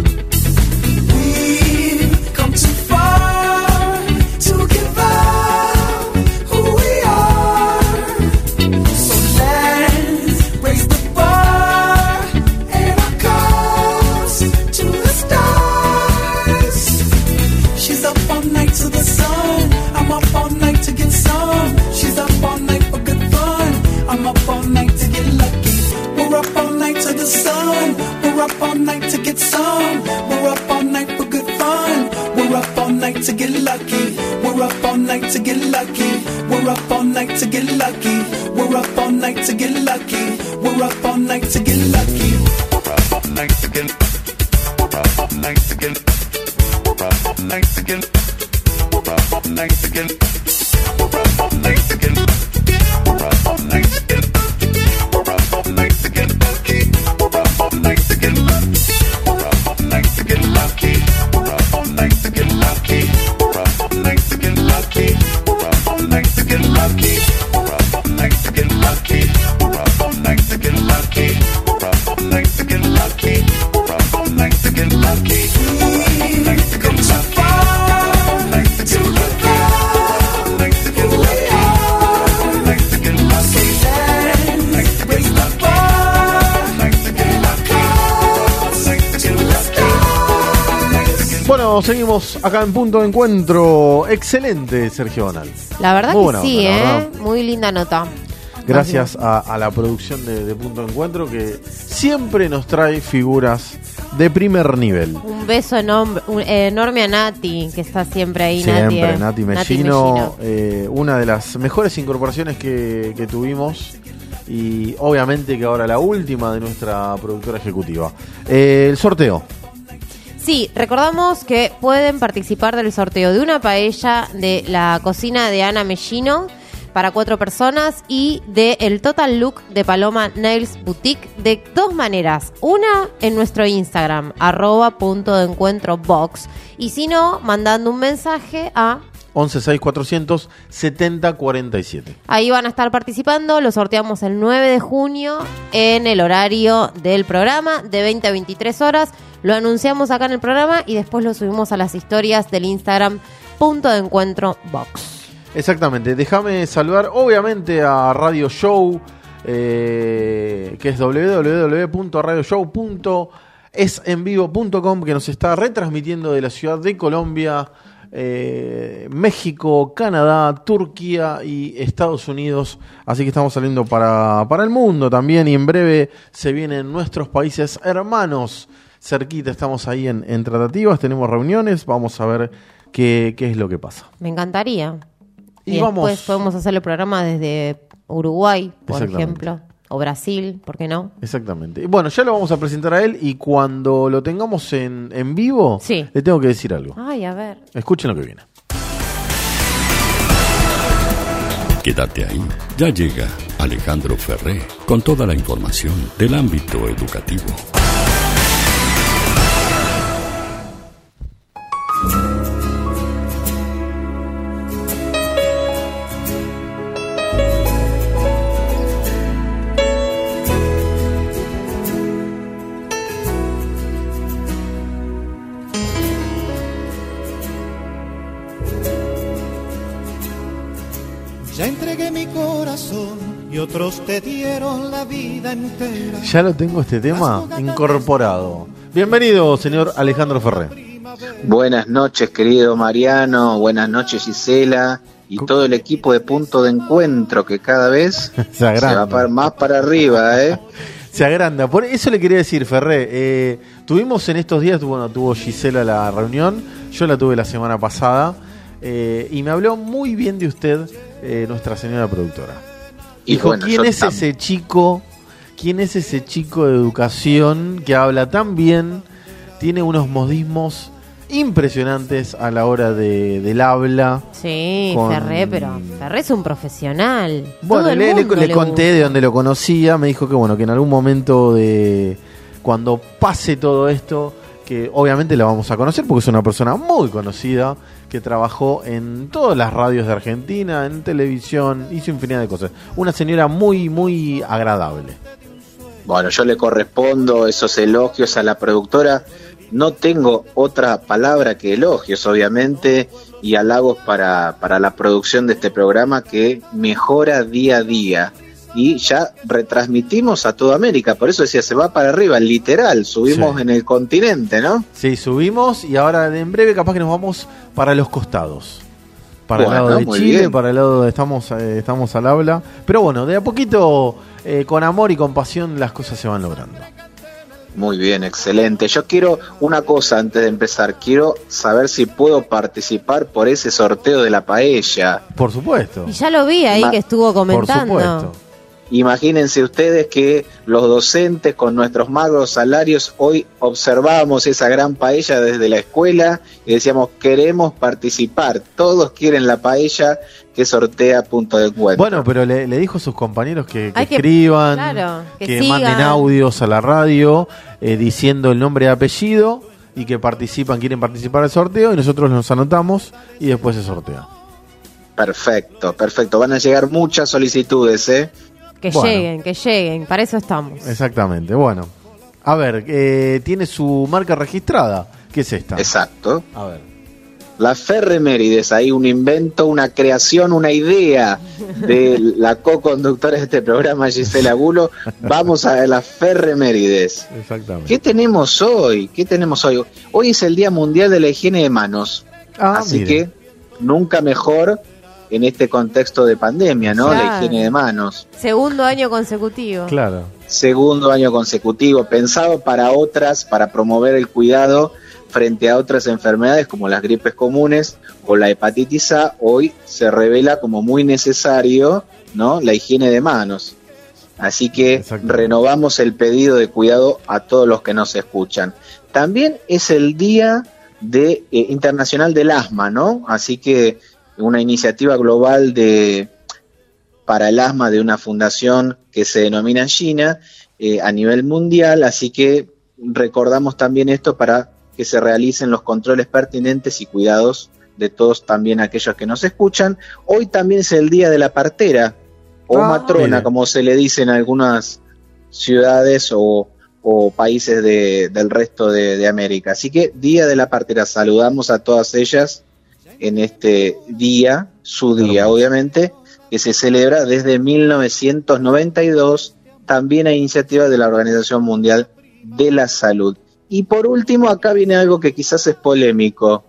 We've come too far to give up who we are. So let's raise the bar and our cups to the stars. She's up all night to the sun. I'm up all night to get some. She's up all night for good fun. I'm up all night to get lucky. We're up all night to the sun. We're up all night to get some. We're up all night for good fun. We're up all night to get lucky. We're up all night to get lucky. We're up all night to get lucky. We're up all night to get lucky. We're up all night to get lucky. We're up all night to get. We're up all night to get. We're up all night to get. We're up all night to get. We're up all night to get. We're up all night to get. We're up all night to get lucky. We're up all night to get lucky. We're up all night to get lucky. We're up all night to get lucky. We're up all night to get lucky. We're up all night to get lucky. We're up all night to get lucky. We're up all night to get lucky. We're up all night to get lucky. We're up all night to get lucky. Come too far to give up who we are. So let's raise the bar and our cups to the stars. Bueno, seguimos acá en Punto de Encuentro. Excelente, Sergio Bonal. La verdad Muy que buena sí, nota, la ¿eh? verdad. Muy linda nota. Gracias a, a la producción de, de Punto de Encuentro, que siempre nos trae figuras de primer nivel. Un beso enorme, un- enorme a Nati, que está siempre ahí. Siempre, Nati, eh. Nati Mellino, eh, una de las mejores incorporaciones que, que tuvimos, y obviamente que ahora la última de nuestra productora ejecutiva. Eh, el sorteo. Sí, recordamos que pueden participar del sorteo de una paella de la cocina de Ana Mellino para cuatro personas y de el Total Look de Paloma Nails Boutique de dos maneras. Una en nuestro Instagram, arroba punto de encuentro box, y si no, mandando un mensaje a... once seis cuatrocientos setenta cuarenta y siete. Ahí van a estar participando, lo sorteamos el nueve de junio en el horario del programa de veinte a veintitrés horas. Lo anunciamos acá en el programa y después lo subimos a las historias del Instagram punto de encuentro box. Exactamente, déjame saludar obviamente a Radio Show, eh, que es doble u doble u doble u punto radio show punto es en vivo punto com, que nos está retransmitiendo de la ciudad de Colombia, eh, México, Canadá, Turquía y Estados Unidos. Así que estamos saliendo para, para el mundo también, y en breve se vienen nuestros países hermanos cerquita. Estamos ahí en, en tratativas, tenemos reuniones, vamos a ver qué, qué es lo que pasa. Me encantaría. Y, Y, vamos. después podemos hacer el programa desde Uruguay, por Exactamente. ejemplo, o Brasil, ¿por qué no? Exactamente. Y bueno, ya lo vamos a presentar a él, y cuando lo tengamos en, en vivo, Sí. le tengo que decir algo. Ay, a ver. Escuchen lo que viene. Quédate ahí. Ya llega Alejandro Ferré con toda la información del ámbito educativo. Ya entregué mi corazón y otros te dieron la vida entera. Ya lo tengo este tema incorporado. Bienvenido, señor Alejandro Ferré. Buenas noches, querido Mariano. Buenas noches, Gisela. Y todo el equipo de Punto de Encuentro, que cada vez Se se agranda. va para, más para arriba, ¿eh? Se agranda. Por eso le quería decir, Ferré. Eh, tuvimos en estos días, bueno, tuvo Gisela la reunión. Yo la tuve la semana pasada. Eh, y me habló muy bien de usted, eh, nuestra señora productora. Y Dijo, bueno, ¿quién yo es tam- ese chico? ¿Quién es ese chico de educación que habla tan bien? Tiene unos modismos impresionantes a la hora de, del habla. Sí, Con- Ferré, pero Ferré es un profesional. Bueno, Todo el le, le- mundo le le conté gusta. de dónde lo conocía. Me dijo que bueno, que en algún momento de cuando pase todo esto, que obviamente la vamos a conocer porque es una persona muy conocida, que trabajó en todas las radios de Argentina, en televisión, hizo infinidad de cosas. Una señora muy, muy agradable. Bueno, yo le correspondo esos elogios a la productora. No tengo otra palabra que elogios, obviamente, y halagos para, para la producción de este programa que mejora día a día. Y ya retransmitimos a toda América, por eso decía, se va para arriba, literal, subimos sí. en el continente, ¿no? Sí, subimos y ahora en breve capaz que nos vamos para los costados. Para bueno, el lado de Chile, bien. Para el lado de estamos, eh, estamos al habla. Pero bueno, de a poquito, eh, con amor y con pasión, las cosas se van logrando. Muy bien, excelente. Yo quiero una cosa antes de empezar. Quiero saber si puedo participar por ese sorteo de la paella. Por supuesto. Y ya lo vi ahí Ma- que estuvo comentando. Por supuesto. Imagínense ustedes que los docentes con nuestros magros salarios hoy observábamos esa gran paella desde la escuela y decíamos, queremos participar, todos quieren la paella que sortea Punto de Encuentro. Bueno, pero le, le dijo a sus compañeros que, que escriban, que, claro, que, que sigan. manden audios a la radio eh, diciendo el nombre y apellido y que participan, quieren participar del sorteo y nosotros nos anotamos y después se sortea. Perfecto, perfecto. Van a llegar muchas solicitudes, ¿eh? Que bueno. lleguen, que lleguen, para eso estamos. Exactamente, bueno. A ver, eh, tiene su marca registrada. ¿Qué es esta? Exacto. A ver. La Ferremérides, ahí un invento, una creación, una idea de la co-conductora de este programa, Gisela Bulo. Vamos a la Ferremérides. Exactamente. ¿Qué tenemos hoy? ¿Qué tenemos hoy? Hoy es el Día Mundial de la Higiene de Manos. Ah, así mire. que nunca mejor en este contexto de pandemia, ¿no? Claro. La higiene de manos. Segundo año consecutivo. Claro. Segundo año consecutivo, pensado para otras, para promover el cuidado frente a otras enfermedades como las gripes comunes o la hepatitis A, hoy se revela como muy necesario, ¿no? La higiene de manos. Así que renovamos el pedido de cuidado a todos los que nos escuchan. También es el Día de, eh, Internacional del Asma, ¿no? Así que una iniciativa global de para el asma de una fundación que se denomina China eh, a nivel mundial, así que recordamos también esto para que se realicen los controles pertinentes y cuidados de todos también aquellos que nos escuchan. Hoy también es el Día de la Partera o ah, matrona, mire. como se le dice en algunas ciudades o, o países de, del resto de, de América. Así que Día de la Partera, saludamos a todas ellas en este día, su día Hermoso. Obviamente, que se celebra desde mil novecientos noventa y dos, también a iniciativa de la Organización Mundial de la Salud. Y por último, acá viene algo que quizás es polémico.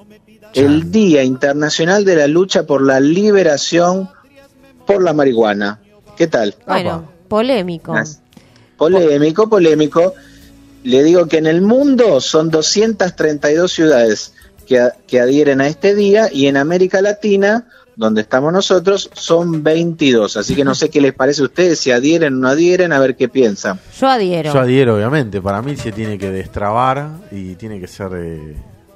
El Día Internacional de la Lucha por la Liberación por la Marihuana. ¿Qué tal? Bueno, polémico. Polémico, polémico. Le digo que en el mundo son doscientas treinta y dos ciudades que, que adhieren a este día, y en América Latina, donde estamos nosotros, son veintidós. Así que no sé qué les parece a ustedes, si adhieren o no adhieren, a ver qué piensan. Yo adhiero. Yo adhiero, obviamente. Para mí se tiene que destrabar y tiene que ser... Eh,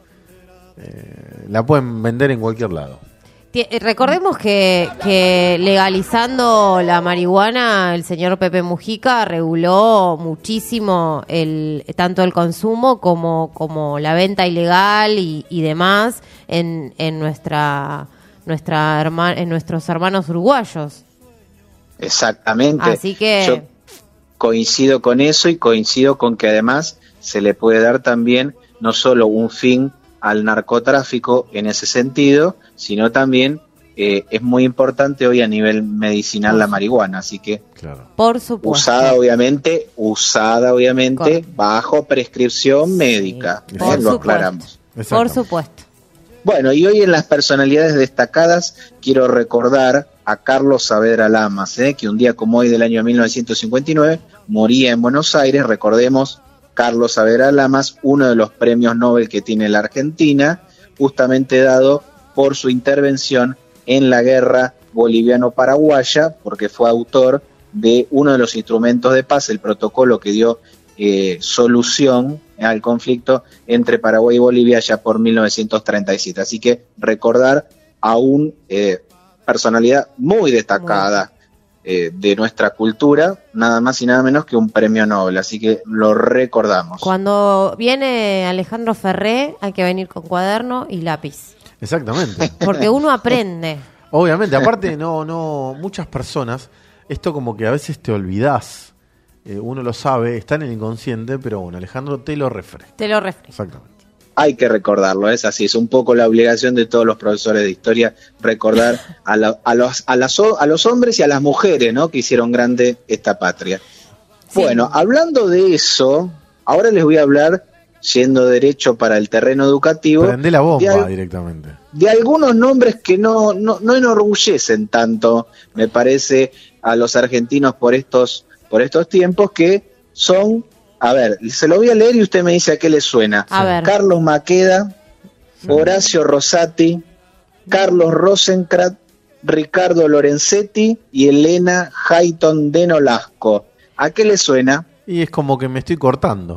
eh, la pueden vender en cualquier lado. Recordemos que, que legalizando la marihuana, el señor Pepe Mujica reguló muchísimo el tanto el consumo como, como la venta ilegal y, y demás en, en nuestra nuestra herma, en nuestros hermanos uruguayos. Exactamente. Así que yo coincido con eso y coincido con que además se le puede dar también no solo un fin al narcotráfico en ese sentido, sino también eh, es muy importante hoy a nivel medicinal la marihuana, así que claro. Por supuesto. usada obviamente, usada obviamente Con... bajo prescripción sí. médica, sí. ¿eh? Por lo supuesto. aclaramos. Por supuesto. Bueno, y hoy en las personalidades destacadas quiero recordar a Carlos Saavedra Lamas, ¿eh? que un día como hoy del año mil novecientos cincuenta y nueve moría en Buenos Aires. Recordemos, Carlos Saavedra Lamas, uno de los premios Nobel que tiene la Argentina, justamente dado por su intervención en la guerra boliviano-paraguaya, porque fue autor de uno de los instrumentos de paz, el protocolo que dio eh, solución al conflicto entre Paraguay y Bolivia ya por mil novecientos treinta y siete. Así que recordar a una eh, personalidad muy destacada, eh, de nuestra cultura, nada más y nada menos que un premio Nobel, así que lo recordamos. Cuando viene Alejandro Ferré hay que venir con cuaderno y lápiz. Exactamente. Porque uno aprende. Obviamente, aparte no, no, muchas personas, esto como que a veces te olvidás, eh, uno lo sabe, está en el inconsciente, pero bueno, Alejandro te lo refresca. Te lo refresca. Exactamente. Hay que recordarlo, es así, es un poco la obligación de todos los profesores de historia recordar a, la, a, los, a, las, a los hombres y a las mujeres, ¿no?, que hicieron grande esta patria. Sí. Bueno, hablando de eso, ahora les voy a hablar, yendo derecho para el terreno educativo, prende la bomba de al, directamente, de algunos nombres que no, no, no enorgullecen tanto, me parece, a los argentinos por estos, por estos tiempos, que son... A ver, se lo voy a leer y usted me dice a qué le suena. A ver. Carlos Maqueda, Horacio Rosati, Carlos Rosenkrantz, Ricardo Lorenzetti y Elena Hayton de Nolasco. ¿A qué le suena? Y es como que me estoy cortando.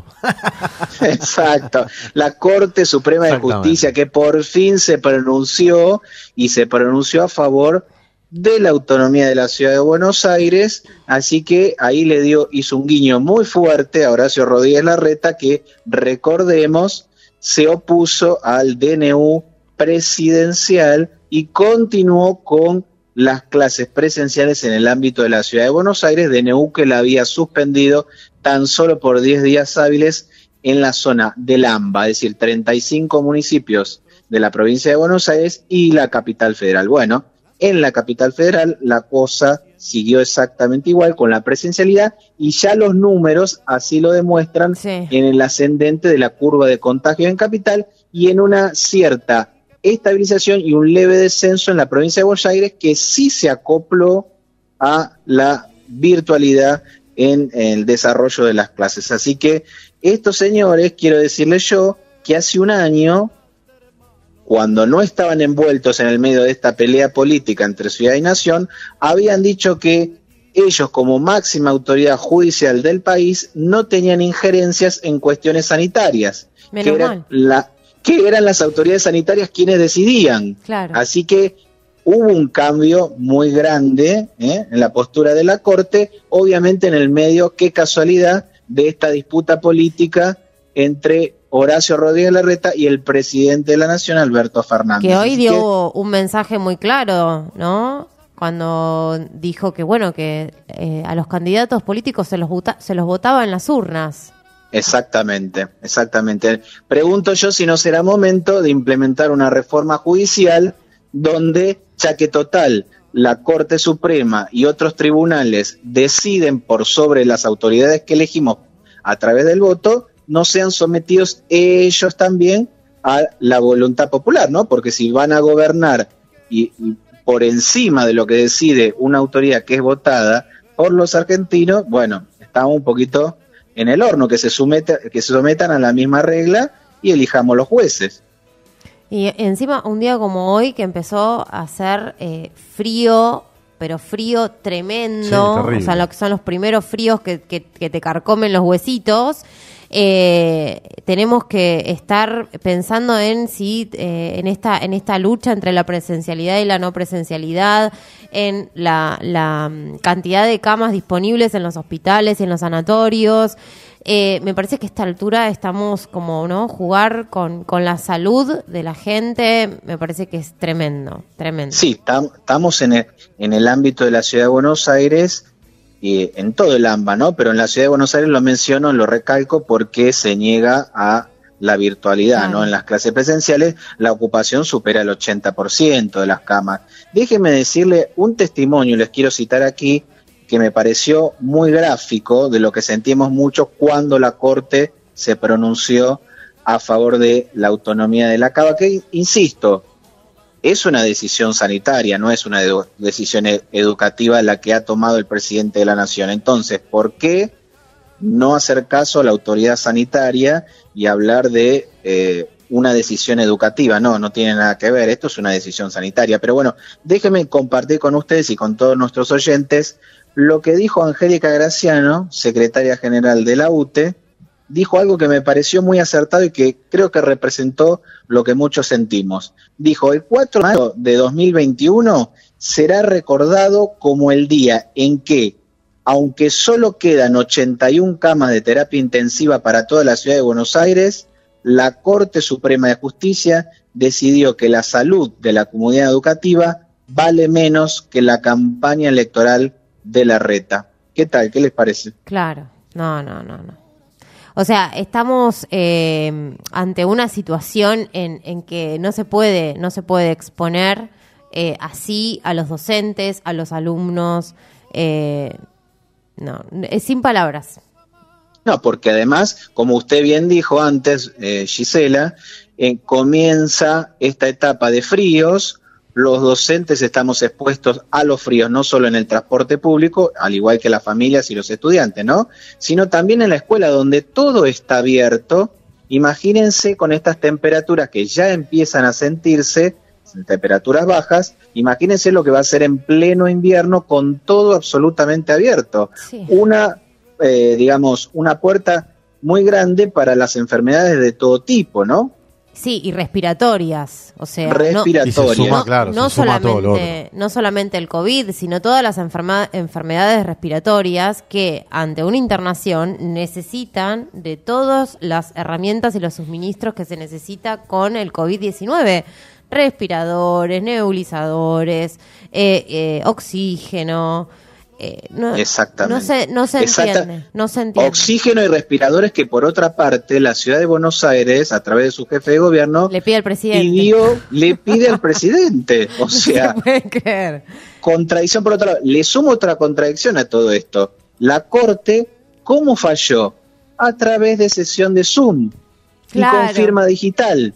Exacto. La Corte Suprema de Justicia, que por fin se pronunció y se pronunció a favor de la autonomía de la ciudad de Buenos Aires, así que ahí le dio, hizo un guiño muy fuerte a Horacio Rodríguez Larreta, que recordemos se opuso al D N U presidencial y continuó con las clases presenciales en el ámbito de la ciudad de Buenos Aires, D N U que la había suspendido tan solo por diez días hábiles en la zona del AMBA, es decir, treinta y cinco municipios de la provincia de Buenos Aires y la capital federal. Bueno, en la capital federal la cosa siguió exactamente igual con la presencialidad y ya los números así lo demuestran, sí, en el ascendente de la curva de contagio en capital y en una cierta estabilización y un leve descenso en la provincia de Buenos Aires, que sí se acopló a la virtualidad en el desarrollo de las clases. Así que estos señores, quiero decirles yo, que hace un año, cuando no estaban envueltos en el medio de esta pelea política entre ciudad y nación, habían dicho que ellos, como máxima autoridad judicial del país, no tenían injerencias en cuestiones sanitarias, que eran, la, que eran las autoridades sanitarias quienes decidían. Claro. Así que hubo un cambio muy grande ¿eh? en la postura de la Corte, obviamente en el medio, qué casualidad, de esta disputa política entre Horacio Rodríguez Larreta y el presidente de la Nación, Alberto Fernández. Que hoy Así dio que, un mensaje muy claro, ¿no? Cuando dijo que, bueno, que eh, a los candidatos políticos se los, vota, se los votaba en las urnas. Exactamente, exactamente. Pregunto yo si no será momento de implementar una reforma judicial donde, ya que total, la Corte Suprema y otros tribunales deciden por sobre las autoridades que elegimos a través del voto, no sean sometidos ellos también a la voluntad popular, ¿no? Porque si van a gobernar y, y por encima de lo que decide una autoridad que es votada por los argentinos, bueno, estamos un poquito en el horno, que se, someta, que se sometan a la misma regla y elijamos los jueces. Y encima un día como hoy que empezó a hacer eh, frío, pero frío tremendo, sí, o sea, lo que son los primeros fríos que, que, que te carcomen los huesitos. Eh, tenemos que estar pensando en si eh, en esta en esta lucha entre la presencialidad y la no presencialidad, en la, la cantidad de camas disponibles en los hospitales y en los sanatorios. Eh, me parece que a esta altura estamos como, ¿no? Jugar con, con la salud de la gente, me parece que es tremendo, tremendo. Sí, tam, estamos en el, en el ámbito de la ciudad de Buenos Aires, y en todo el AMBA, ¿no? Pero en la ciudad de Buenos Aires lo menciono, lo recalco porque se niega a la virtualidad, claro, ¿no? En las clases presenciales la ocupación supera el ochenta por ciento de las camas. Déjenme decirle un testimonio, les quiero citar aquí, que me pareció muy gráfico de lo que sentimos mucho cuando la Corte se pronunció a favor de la autonomía de la cava, que, insisto, es una decisión sanitaria, no es una edu- decisión ed- educativa la que ha tomado el presidente de la Nación. Entonces, ¿por qué no hacer caso a la autoridad sanitaria y hablar de eh, una decisión educativa? No, no tiene nada que ver, esto es una decisión sanitaria. Pero bueno, déjenme compartir con ustedes y con todos nuestros oyentes lo que dijo Angélica Graciano, secretaria general de la U T E, dijo algo que me pareció muy acertado y que creo que representó lo que muchos sentimos. Dijo, el cuatro de mayo de dos mil veintiuno será recordado como el día en que, aunque solo quedan ochenta y una camas de terapia intensiva para toda la ciudad de Buenos Aires, la Corte Suprema de Justicia decidió que la salud de la comunidad educativa vale menos que la campaña electoral de Larreta. ¿Qué tal? ¿Qué les parece? Claro, no, no, no, no. O sea, estamos eh, ante una situación en, en que no se puede, no se puede exponer eh, así a los docentes, a los alumnos, eh, no, es sin palabras. No, porque además, como usted bien dijo antes, eh, Gisela, eh, comienza esta etapa de fríos. Los docentes estamos expuestos a los fríos, no solo en el transporte público, al igual que las familias y los estudiantes, ¿no? Sino también en la escuela, donde todo está abierto. Imagínense con estas temperaturas que ya empiezan a sentirse, temperaturas bajas, imagínense lo que va a ser en pleno invierno con todo absolutamente abierto. Sí. Una, eh, digamos, una puerta muy grande para las enfermedades de todo tipo, ¿no? Sí, y respiratorias, o sea, respiratorias. No, y se suma, claro, no, se suma todo lo solamente, no solamente el COVID, sino todas las enferma- enfermedades respiratorias que ante una internación necesitan de todas las herramientas y los suministros que se necesita con el COVID diecinueve. Respiradores, nebulizadores, eh, eh, oxígeno. Eh, no, Exactamente. No se, no se Exacta- entiende, no se entiende. Oxígeno y respiradores que, por otra parte, la ciudad de Buenos Aires, a través de su jefe de gobierno, Le pide al presidente. pidió, le pide al presidente. O sea, No se puede creer. contradicción por otro lado. Le sumo otra contradicción a todo esto. La Corte, ¿cómo falló? A través de sesión de Zoom y Claro. con firma digital.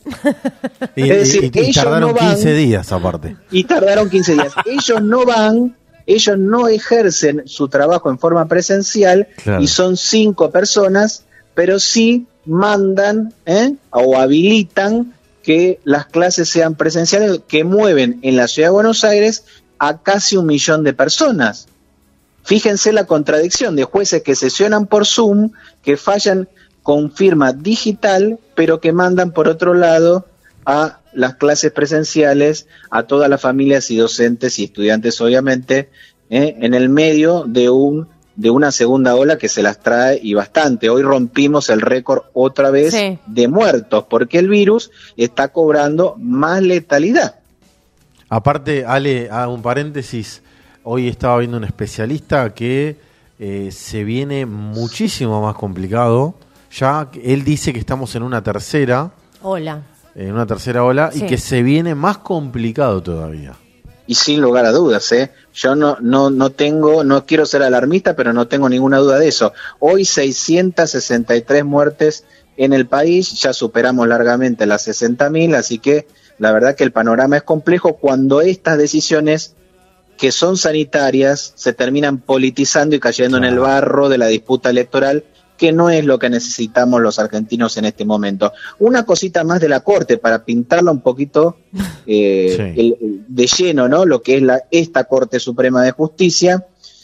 Y, Es decir, y- y ellos tardaron no van- quince días aparte. Y tardaron quince días. Ellos no van, ellos no ejercen su trabajo en forma presencial, Claro. y son cinco personas, pero sí mandan ¿eh? o habilitan que las clases sean presenciales, que mueven en la ciudad de Buenos Aires a casi un millón de personas. Fíjense la contradicción de jueces que sesionan por Zoom, que fallan con firma digital, pero que mandan por otro lado a las clases presenciales, a todas las familias y docentes y estudiantes, obviamente, ¿eh? en el medio de un de una segunda ola que se las trae y bastante. Hoy rompimos el récord otra vez Sí. de muertos, porque el virus está cobrando más letalidad. Aparte, Ale, hago un paréntesis. Hoy estaba viendo un especialista que eh, se viene muchísimo más complicado. Ya él dice que estamos en una tercera, Hola. en una tercera ola, Sí. y que se viene más complicado todavía. Y sin lugar a dudas, ¿eh? Yo no, no, no tengo, no quiero ser alarmista, pero no tengo ninguna duda de eso. Hoy seiscientas sesenta y tres muertes en el país, ya superamos largamente las sesenta mil, así que la verdad que el panorama es complejo cuando estas decisiones que son sanitarias se terminan politizando y cayendo Claro. en el barro de la disputa electoral, que no es lo que necesitamos los argentinos en este momento. Una cosita más de la Corte para pintarla un poquito eh, Sí. el- el- de lleno, ¿no? Lo que es la, esta Corte Suprema de Justicia.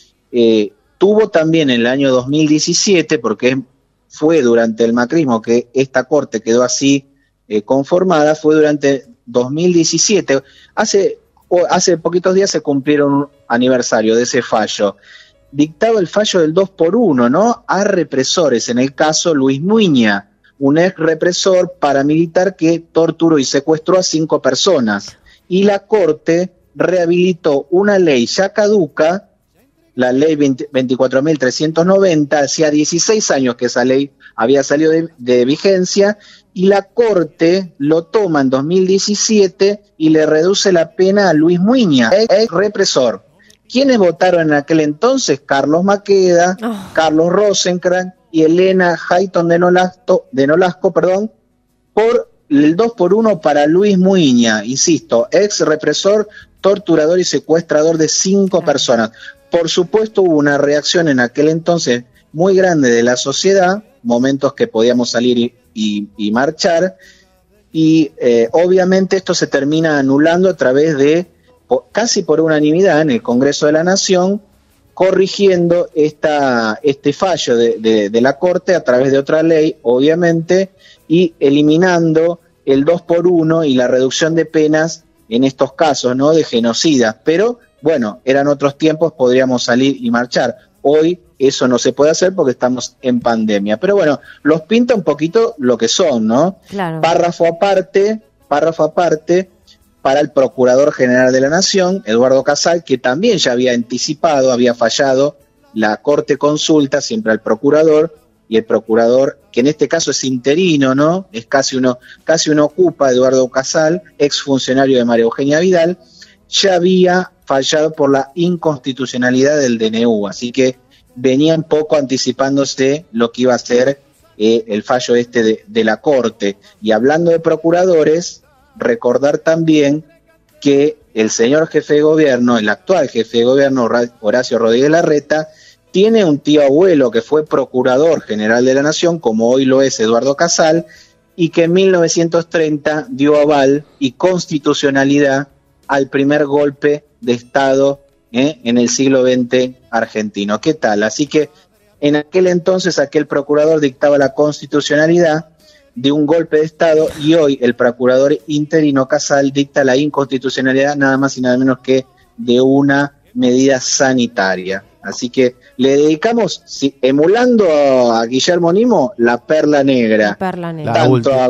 Eh, tuvo también en el año dos mil diecisiete, porque fue durante el macrismo que esta Corte quedó así eh, conformada, fue durante dos mil diecisiete. Hace, o- hace poquitos días se cumplieron un aniversario de ese fallo. Dictado el fallo del dos por uno, ¿no? A represores, en el caso Luis Muiña, un ex represor paramilitar que torturó y secuestró a cinco personas. Y la Corte rehabilitó una ley ya caduca, la ley veinticuatro mil trescientos noventa, hacía dieciséis años que esa ley había salido de, de vigencia, y la Corte lo toma en dos mil diecisiete y le reduce la pena a Luis Muiña, ex represor. ¿Quiénes votaron en aquel entonces? Carlos Maqueda, Oh. Carlos Rosenkrantz y Elena Hayton de Nolasco, de Nolasco, perdón, por el dos por uno para Luis Muiña, insisto, ex represor, torturador y secuestrador de cinco personas. Por supuesto hubo una reacción en aquel entonces muy grande de la sociedad, momentos que podíamos salir y, y, y marchar, y eh, obviamente esto se termina anulando a través de, po- casi por unanimidad en el Congreso de la Nación, corrigiendo esta, este fallo de, de, de la Corte a través de otra ley, obviamente, y eliminando el dos por uno y la reducción de penas en estos casos, ¿no?, de genocida. Pero, bueno, eran otros tiempos, podríamos salir y marchar. Hoy eso no se puede hacer porque estamos en pandemia. Pero bueno, los pinta un poquito lo que son, ¿no? Claro. Párrafo aparte, párrafo aparte, para el Procurador General de la Nación, Eduardo Casal, que también ya había anticipado, había fallado la Corte Consulta siempre al Procurador, y el Procurador, que en este caso es interino, ¿no? Es casi uno, casi uno ocupa, Eduardo Casal, exfuncionario de María Eugenia Vidal, ya había fallado por la inconstitucionalidad del D N U, así que venía un poco anticipándose lo que iba a ser eh, el fallo este de, de la Corte. Y hablando de procuradores, recordar también que el señor jefe de gobierno, el actual jefe de gobierno, Horacio Rodríguez Larreta, tiene un tío abuelo que fue procurador general de la Nación, como hoy lo es Eduardo Casal, y que en mil novecientos treinta dio aval y constitucionalidad al primer golpe de Estado ¿eh? en el siglo veinte argentino. ¿Qué tal? Así que en aquel entonces aquel procurador dictaba la constitucionalidad de un golpe de Estado, y hoy el procurador interino Casal dicta la inconstitucionalidad nada más y nada menos que de una medida sanitaria. Así que le dedicamos, si, emulando a, a Guillermo Nimo, la perla negra, La perla negra. tanto a,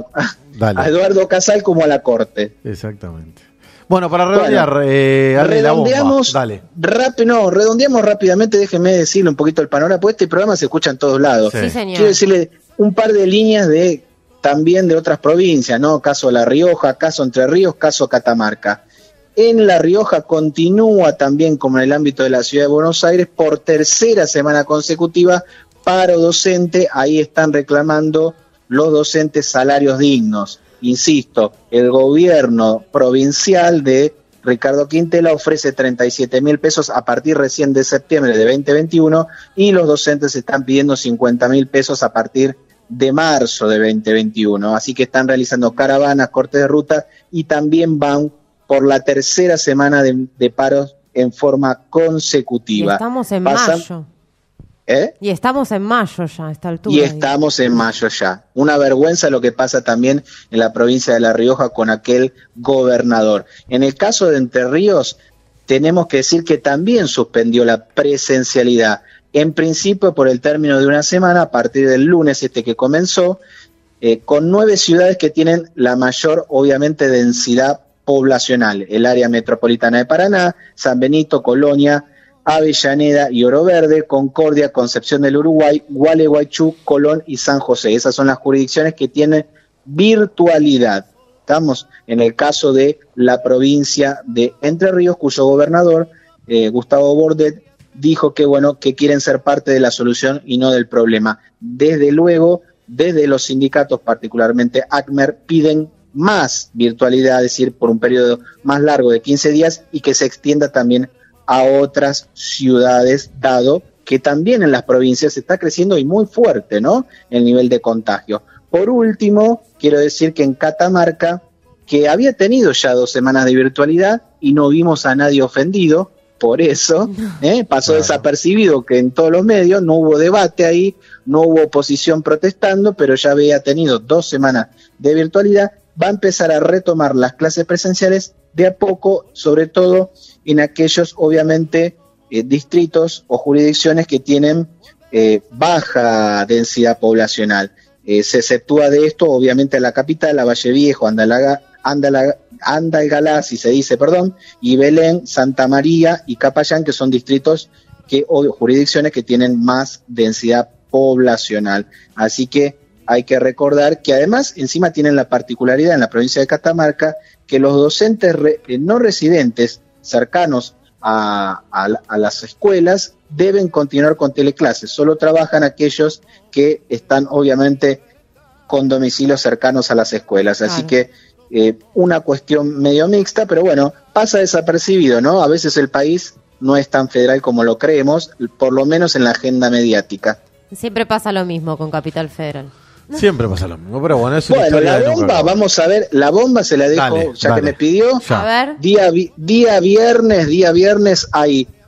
a Eduardo Casal como a la Corte. Exactamente. Bueno, para redondear, Bueno, eh, Ale, la bomba. redondeamos, Dale. rap- no, redondeamos rápidamente, déjenme decirle un poquito el panorama, porque este programa se escucha en todos lados. Sí, señor. Quiero decirle un par de líneas de también de otras provincias, ¿no? Caso La Rioja, caso Entre Ríos, caso Catamarca. En La Rioja continúa también, como en el ámbito de la ciudad de Buenos Aires, por tercera semana consecutiva, paro docente. Ahí están reclamando los docentes salarios dignos. Insisto, el gobierno provincial de Ricardo Quintela ofrece treinta y siete mil pesos a partir recién de septiembre de veinte veintiuno, y los docentes están pidiendo cincuenta mil pesos a partir de marzo de veinte veintiuno. Así que están realizando caravanas, cortes de ruta, y también van por la tercera semana de, de paros en forma consecutiva. Y estamos en Pasan- mayo. ¿Eh? Y estamos en mayo ya, a esta altura. Y digo. estamos en mayo ya. Una vergüenza lo que pasa también en la provincia de La Rioja con aquel gobernador. En el caso de Entre Ríos, tenemos que decir que también suspendió la presencialidad. En principio por el término de una semana, a partir del lunes este que comenzó, eh, con nueve ciudades que tienen la mayor, obviamente, densidad poblacional. El área metropolitana de Paraná, San Benito, Colonia, Avellaneda y Oro Verde, Concordia, Concepción del Uruguay, Gualeguaychú, Colón y San José. Esas son las jurisdicciones que tienen virtualidad. Estamos en el caso de la provincia de Entre Ríos, cuyo gobernador, eh, Gustavo Bordet, dijo que bueno, que quieren ser parte de la solución y no del problema. Desde luego, desde los sindicatos, particularmente ACMER, piden más virtualidad, es decir, por un periodo más largo de quince días, y que se extienda también a otras ciudades, dado que también en las provincias está creciendo y muy fuerte, ¿no?, el nivel de contagio. Por último, quiero decir que en Catamarca, que había tenido ya dos semanas de virtualidad y no vimos a nadie ofendido, por eso ¿eh? pasó Claro. desapercibido, que en todos los medios no hubo debate ahí, no hubo oposición protestando, pero ya había tenido dos semanas de virtualidad. Va a empezar a retomar las clases presenciales de a poco, sobre todo en aquellos, obviamente, eh, distritos o jurisdicciones que tienen eh, baja densidad poblacional. Eh, se exceptúa de esto, obviamente, la capital, la Valle Viejo, Andalaga, Andalaga, Andalgalá, si se dice, perdón, y Belén, Santa María y Capayán, que son distritos que, o jurisdicciones que tienen más densidad poblacional. Así que hay que recordar que además encima tienen la particularidad en la provincia de Catamarca que los docentes re, eh, no residentes cercanos a, a, a las escuelas deben continuar con teleclases. Solo trabajan aquellos que están obviamente con domicilios cercanos a las escuelas. Así Claro. que eh, una cuestión medio mixta, pero bueno, pasa desapercibido, ¿no? A veces el país no es tan federal como lo creemos, por lo menos en la agenda mediática. Siempre pasa lo mismo con Capital Federal. Siempre pasa lo mismo, pero bueno, es una Bueno, historia la de nunca bomba, acabar. vamos a ver, la bomba se la dejo, Dale, ya dale. que me pidió. Ya. A ver. Día, vi- día viernes, día viernes hay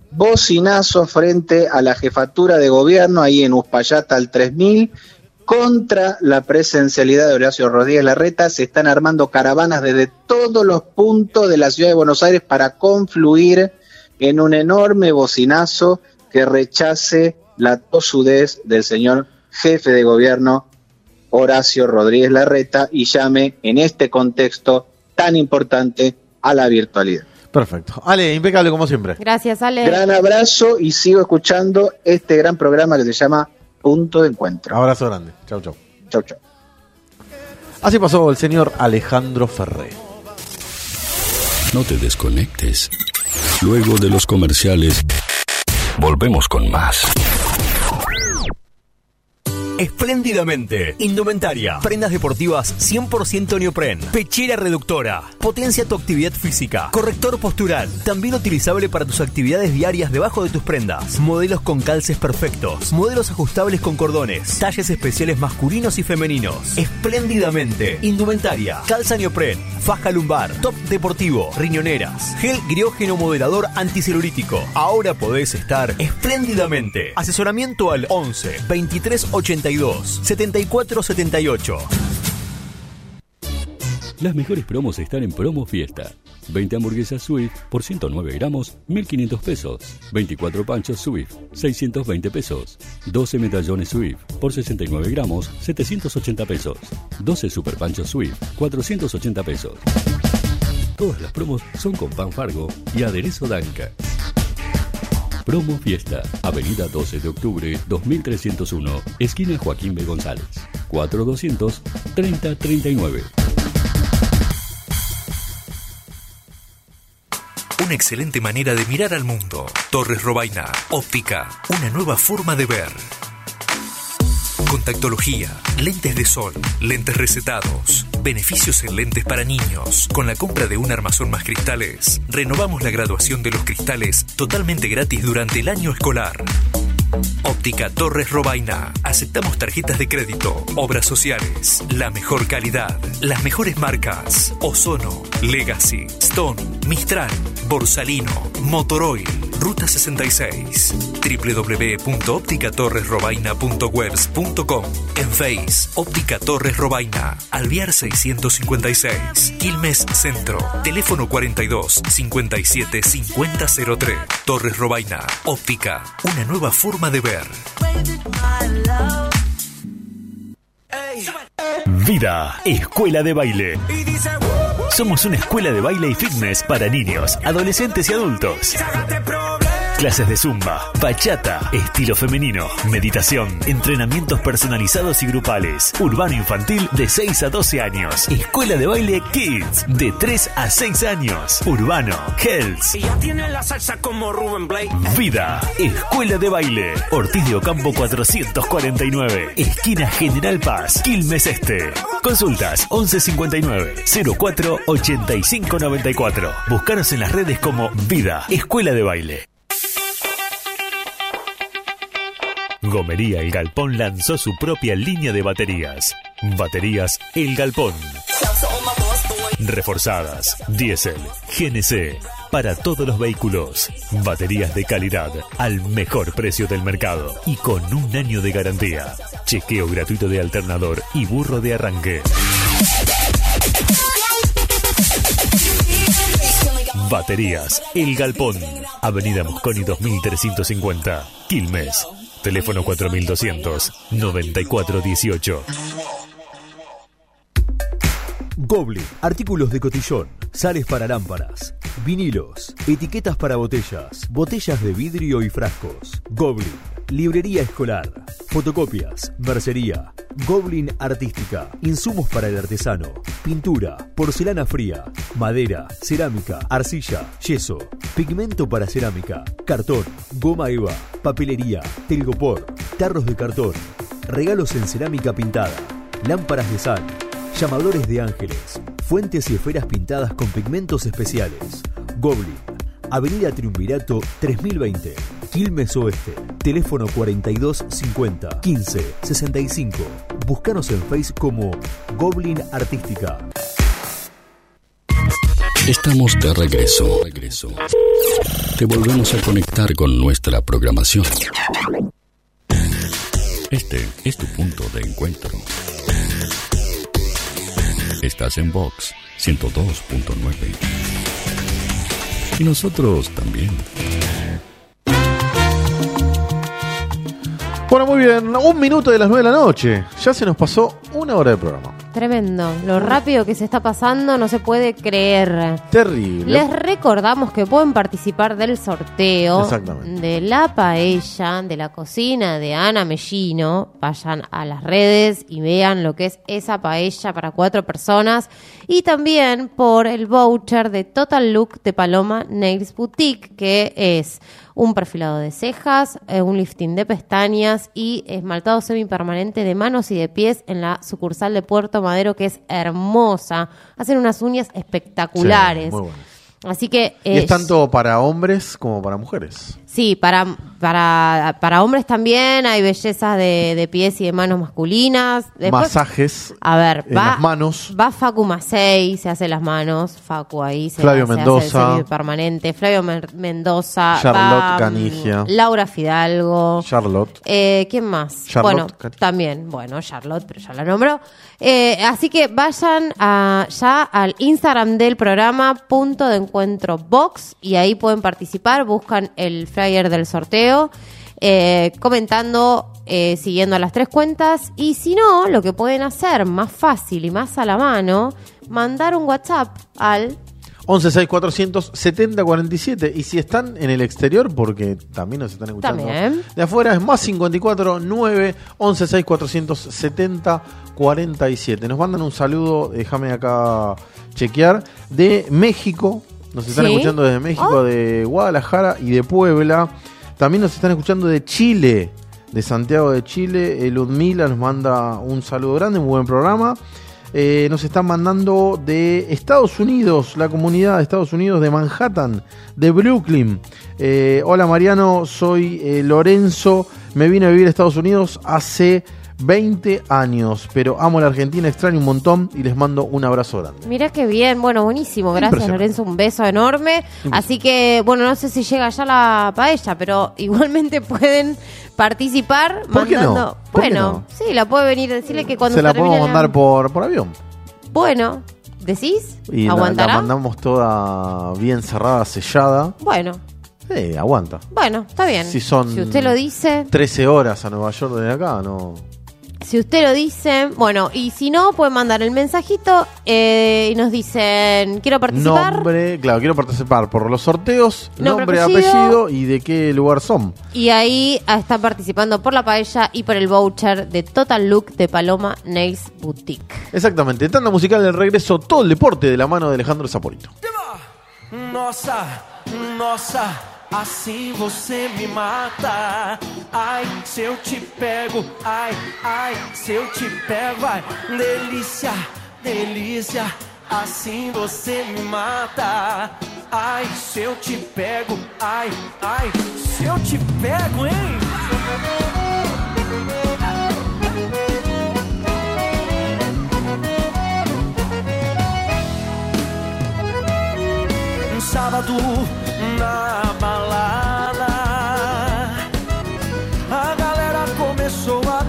bocinazo frente a la jefatura de gobierno ahí en Uspallata al tres mil, contra la presencialidad de Horacio Rodríguez Larreta. Se están armando caravanas desde todos los puntos de la ciudad de Buenos Aires para confluir en un enorme bocinazo que rechace la tosudez del señor jefe de gobierno Horacio Rodríguez Larreta y llame en este contexto tan importante a la virtualidad. Perfecto. Ale, impecable como siempre. Gracias, Ale. Gran abrazo y sigo escuchando este gran programa que se llama Punto de Encuentro. Abrazo grande. Chau, chau. Chau, chau. Así pasó el señor Alejandro Ferré. No te desconectes. Luego de los comerciales, volvemos con más. Espléndidamente. Indumentaria. Prendas deportivas cien por ciento neopren. Pechera reductora. Potencia tu actividad física. Corrector postural. También utilizable para tus actividades diarias debajo de tus prendas. Modelos con calces perfectos. Modelos ajustables con cordones. Talles especiales masculinos y femeninos. Espléndidamente. Indumentaria. Calza neopren. Faja lumbar. Top deportivo. Riñoneras. Gel griógeno moderador anticelulítico. Ahora podés estar espléndidamente. Asesoramiento al once veintitrés ochenta y dos setenta y cuatro setenta y ocho. Las mejores promos están en Promo Fiesta. veinte hamburguesas Swift por ciento nueve gramos, mil quinientos pesos. veinticuatro panchos Swift, seiscientos veinte pesos. doce medallones Swift por sesenta y nueve gramos, setecientos ochenta pesos. doce super panchos Swift, cuatrocientos ochenta pesos. Todas las promos son con pan Fargo y aderezo Danca. Promo Fiesta, Avenida doce de octubre, dos mil trescientos uno, esquina Joaquín B. González, cuatro doscientos treinta treinta y nueve. Una excelente manera de mirar al mundo. Torres Robaina, óptica, una nueva forma de ver. Contactología, lentes de sol, lentes recetados, beneficios en lentes para niños. Con la compra de un armazón más cristales, renovamos la graduación de los cristales totalmente gratis durante el año escolar. Óptica Torres Robaina. Aceptamos tarjetas de crédito, obras sociales, la mejor calidad, las mejores marcas: Ozono, Legacy, Stone, Mistral, Borsalino, Motoroil, Ruta sesenta y seis, doble u doble u doble u punto óptica torres robaina punto webs punto com. En Face, Óptica Torres Robaina, Alvear seiscientos cincuenta y seis, Quilmes Centro, teléfono cuarenta y dos cincuenta y siete cincuenta cero tres. Torres Robaina, óptica, una nueva forma de ver. Vida, escuela de baile. Somos una escuela de baile y fitness para niños, adolescentes y adultos. Clases de zumba, bachata, estilo femenino, meditación, entrenamientos personalizados y grupales, urbano infantil de seis a doce años, escuela de baile Kids de tres a seis años, urbano, Hells. Vida, escuela de baile, Ortiz de Ocampo cuatrocientos cuarenta y nueve, esquina General Paz, Quilmes Este. Consultas once cincuenta y nueve cero cuatro ochenta y cinco noventa y cuatro. Búscanos en las redes como Vida, escuela de baile. Gomería El Galpón lanzó su propia línea de baterías. Baterías El Galpón. Reforzadas, diésel, G N C, para todos los vehículos. Baterías de calidad al mejor precio del mercado y con un año de garantía. Chequeo gratuito de alternador y burro de arranque. Baterías El Galpón. Avenida Mosconi dos mil trescientos cincuenta, Quilmes. Teléfono cuatro mil doscientos noventa y cuatro dieciocho. Goblin, artículos de cotillón, sales para lámparas, vinilos, etiquetas para botellas, botellas de vidrio y frascos. Goblin, librería escolar, fotocopias, mercería. Goblin Artística, insumos para el artesano, pintura, porcelana fría, madera, cerámica, arcilla, yeso, pigmento para cerámica, cartón, goma eva, papelería, telgopor, tarros de cartón, regalos en cerámica pintada, lámparas de sal, llamadores de ángeles, fuentes y esferas pintadas con pigmentos especiales. Goblin, Avenida Triunvirato tres mil veinte, Quilmes Oeste. Teléfono cuarenta y dos cincuenta quince sesenta y cinco. Búscanos en Face como Goblin Artística. Estamos de regreso. regreso. te volvemos a conectar con nuestra programación. Este es tu punto de encuentro. Estás en Vox ciento dos punto nueve. Y nosotros también. Bueno, muy bien. Un minuto de las nueve de la noche. Ya se nos pasó una hora de programa. Tremendo. Lo rápido que se está pasando no se puede creer. Terrible. Les recordamos que pueden participar del sorteo de la paella de la cocina de Ana Mellino. Vayan a las redes y vean lo que es esa paella para cuatro personas. Y también por el voucher de Total Look de Paloma Nails Boutique, que es un perfilado de cejas, eh, un lifting de pestañas y esmaltado semipermanente de manos y de pies en la sucursal de Puerto Madero, que es hermosa. Hacen unas uñas espectaculares. Sí, muy bueno. Así que eh, y es tanto para hombres como para mujeres. Sí, para, para, para hombres también hay bellezas de, de pies y de manos masculinas. Después, masajes a ver, en va, las manos. Va Facu Macei, se hace las manos. Facu ahí se, Flavio se Mendoza. hace el permanente. Flavio Mendoza. Charlotte va, Canigia. Laura Fidalgo. Charlotte. Eh, ¿Quién más? Charlotte bueno, Canigia. también. Bueno, Charlotte, pero ya la nombró. Eh, así que vayan a, ya al Instagram del programa, punto de encuentro Box, y ahí pueden participar. Buscan el flyer del sorteo, eh, comentando, eh, siguiendo las tres cuentas, y si no, lo que pueden hacer más fácil y más a la mano, mandar un WhatsApp al once seis cuatrocientos setenta cuarenta y siete. Y si están en el exterior, porque también nos están escuchando también de afuera, es más cincuenta y cuatro nueve once seis cuatrocientos setenta cuarenta y siete. Nos mandan un saludo, déjame acá chequear, de México. Nos están ¿Sí? escuchando desde México, oh. de Guadalajara y de Puebla. También nos están escuchando de Chile, de Santiago de Chile. Eh, Ludmila nos manda un saludo grande, muy buen programa. Eh, nos están mandando de Estados Unidos, la comunidad de Estados Unidos, de Manhattan, de Brooklyn. Eh, hola Mariano, soy eh, Lorenzo. Me vine a vivir a Estados Unidos hace veinte años, pero amo la Argentina, extraño un montón y les mando un abrazo grande. Mirá qué bien, bueno, buenísimo, gracias Lorenzo, un beso enorme. Así que, bueno, no sé si llega ya la paella, pero igualmente pueden participar ¿Por qué mandando. no? ¿Por qué Bueno, no? sí, la puede venir, decirle que cuando se la termine podemos mandar por, por avión. Bueno, ¿decís? Y la, ¿Aguantará? la mandamos toda bien cerrada, sellada. Bueno. Sí, aguanta. Bueno, está bien. Si son si usted lo dice. trece horas a Nueva York desde acá, no. Si usted lo dice, bueno, y si no, pueden mandar el mensajito eh, y nos dicen, quiero participar. Nombre, claro, quiero participar por los sorteos, nombre, nombre, apellido, apellido y de qué lugar son. Y ahí están participando por la paella y por el voucher de Total Look de Paloma Nails Boutique. Exactamente, tanda musical del regreso, todo el deporte de la mano de Alejandro Saporito. Nossa, nossa, assim você me mata. Ai, se eu te pego, ai, ai, se eu te pego, ai, delícia, delícia, assim você me mata. Ai, se eu te pego, ai, ai, se eu te pego, hein? Um sábado na balada, a galera começou a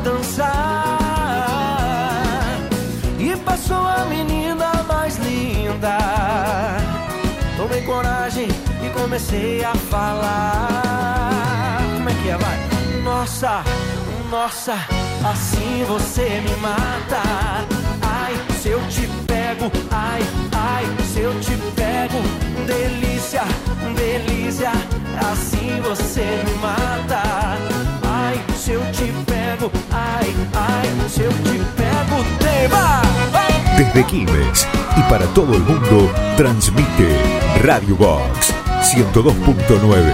dançar e passou a menina mais linda. Tomei coragem e comecei a falar. Como é que é, vai? Nossa, nossa, assim você me mata. Ai, se eu te pego, ai, ai, se eu te pego, delícia, delícia, assim você me mata. Ai, se eu te pego, ai, ai, se eu te pego, tema. Desde Quilmes y para todo el mundo, transmite Radio Box ciento dos punto nueve.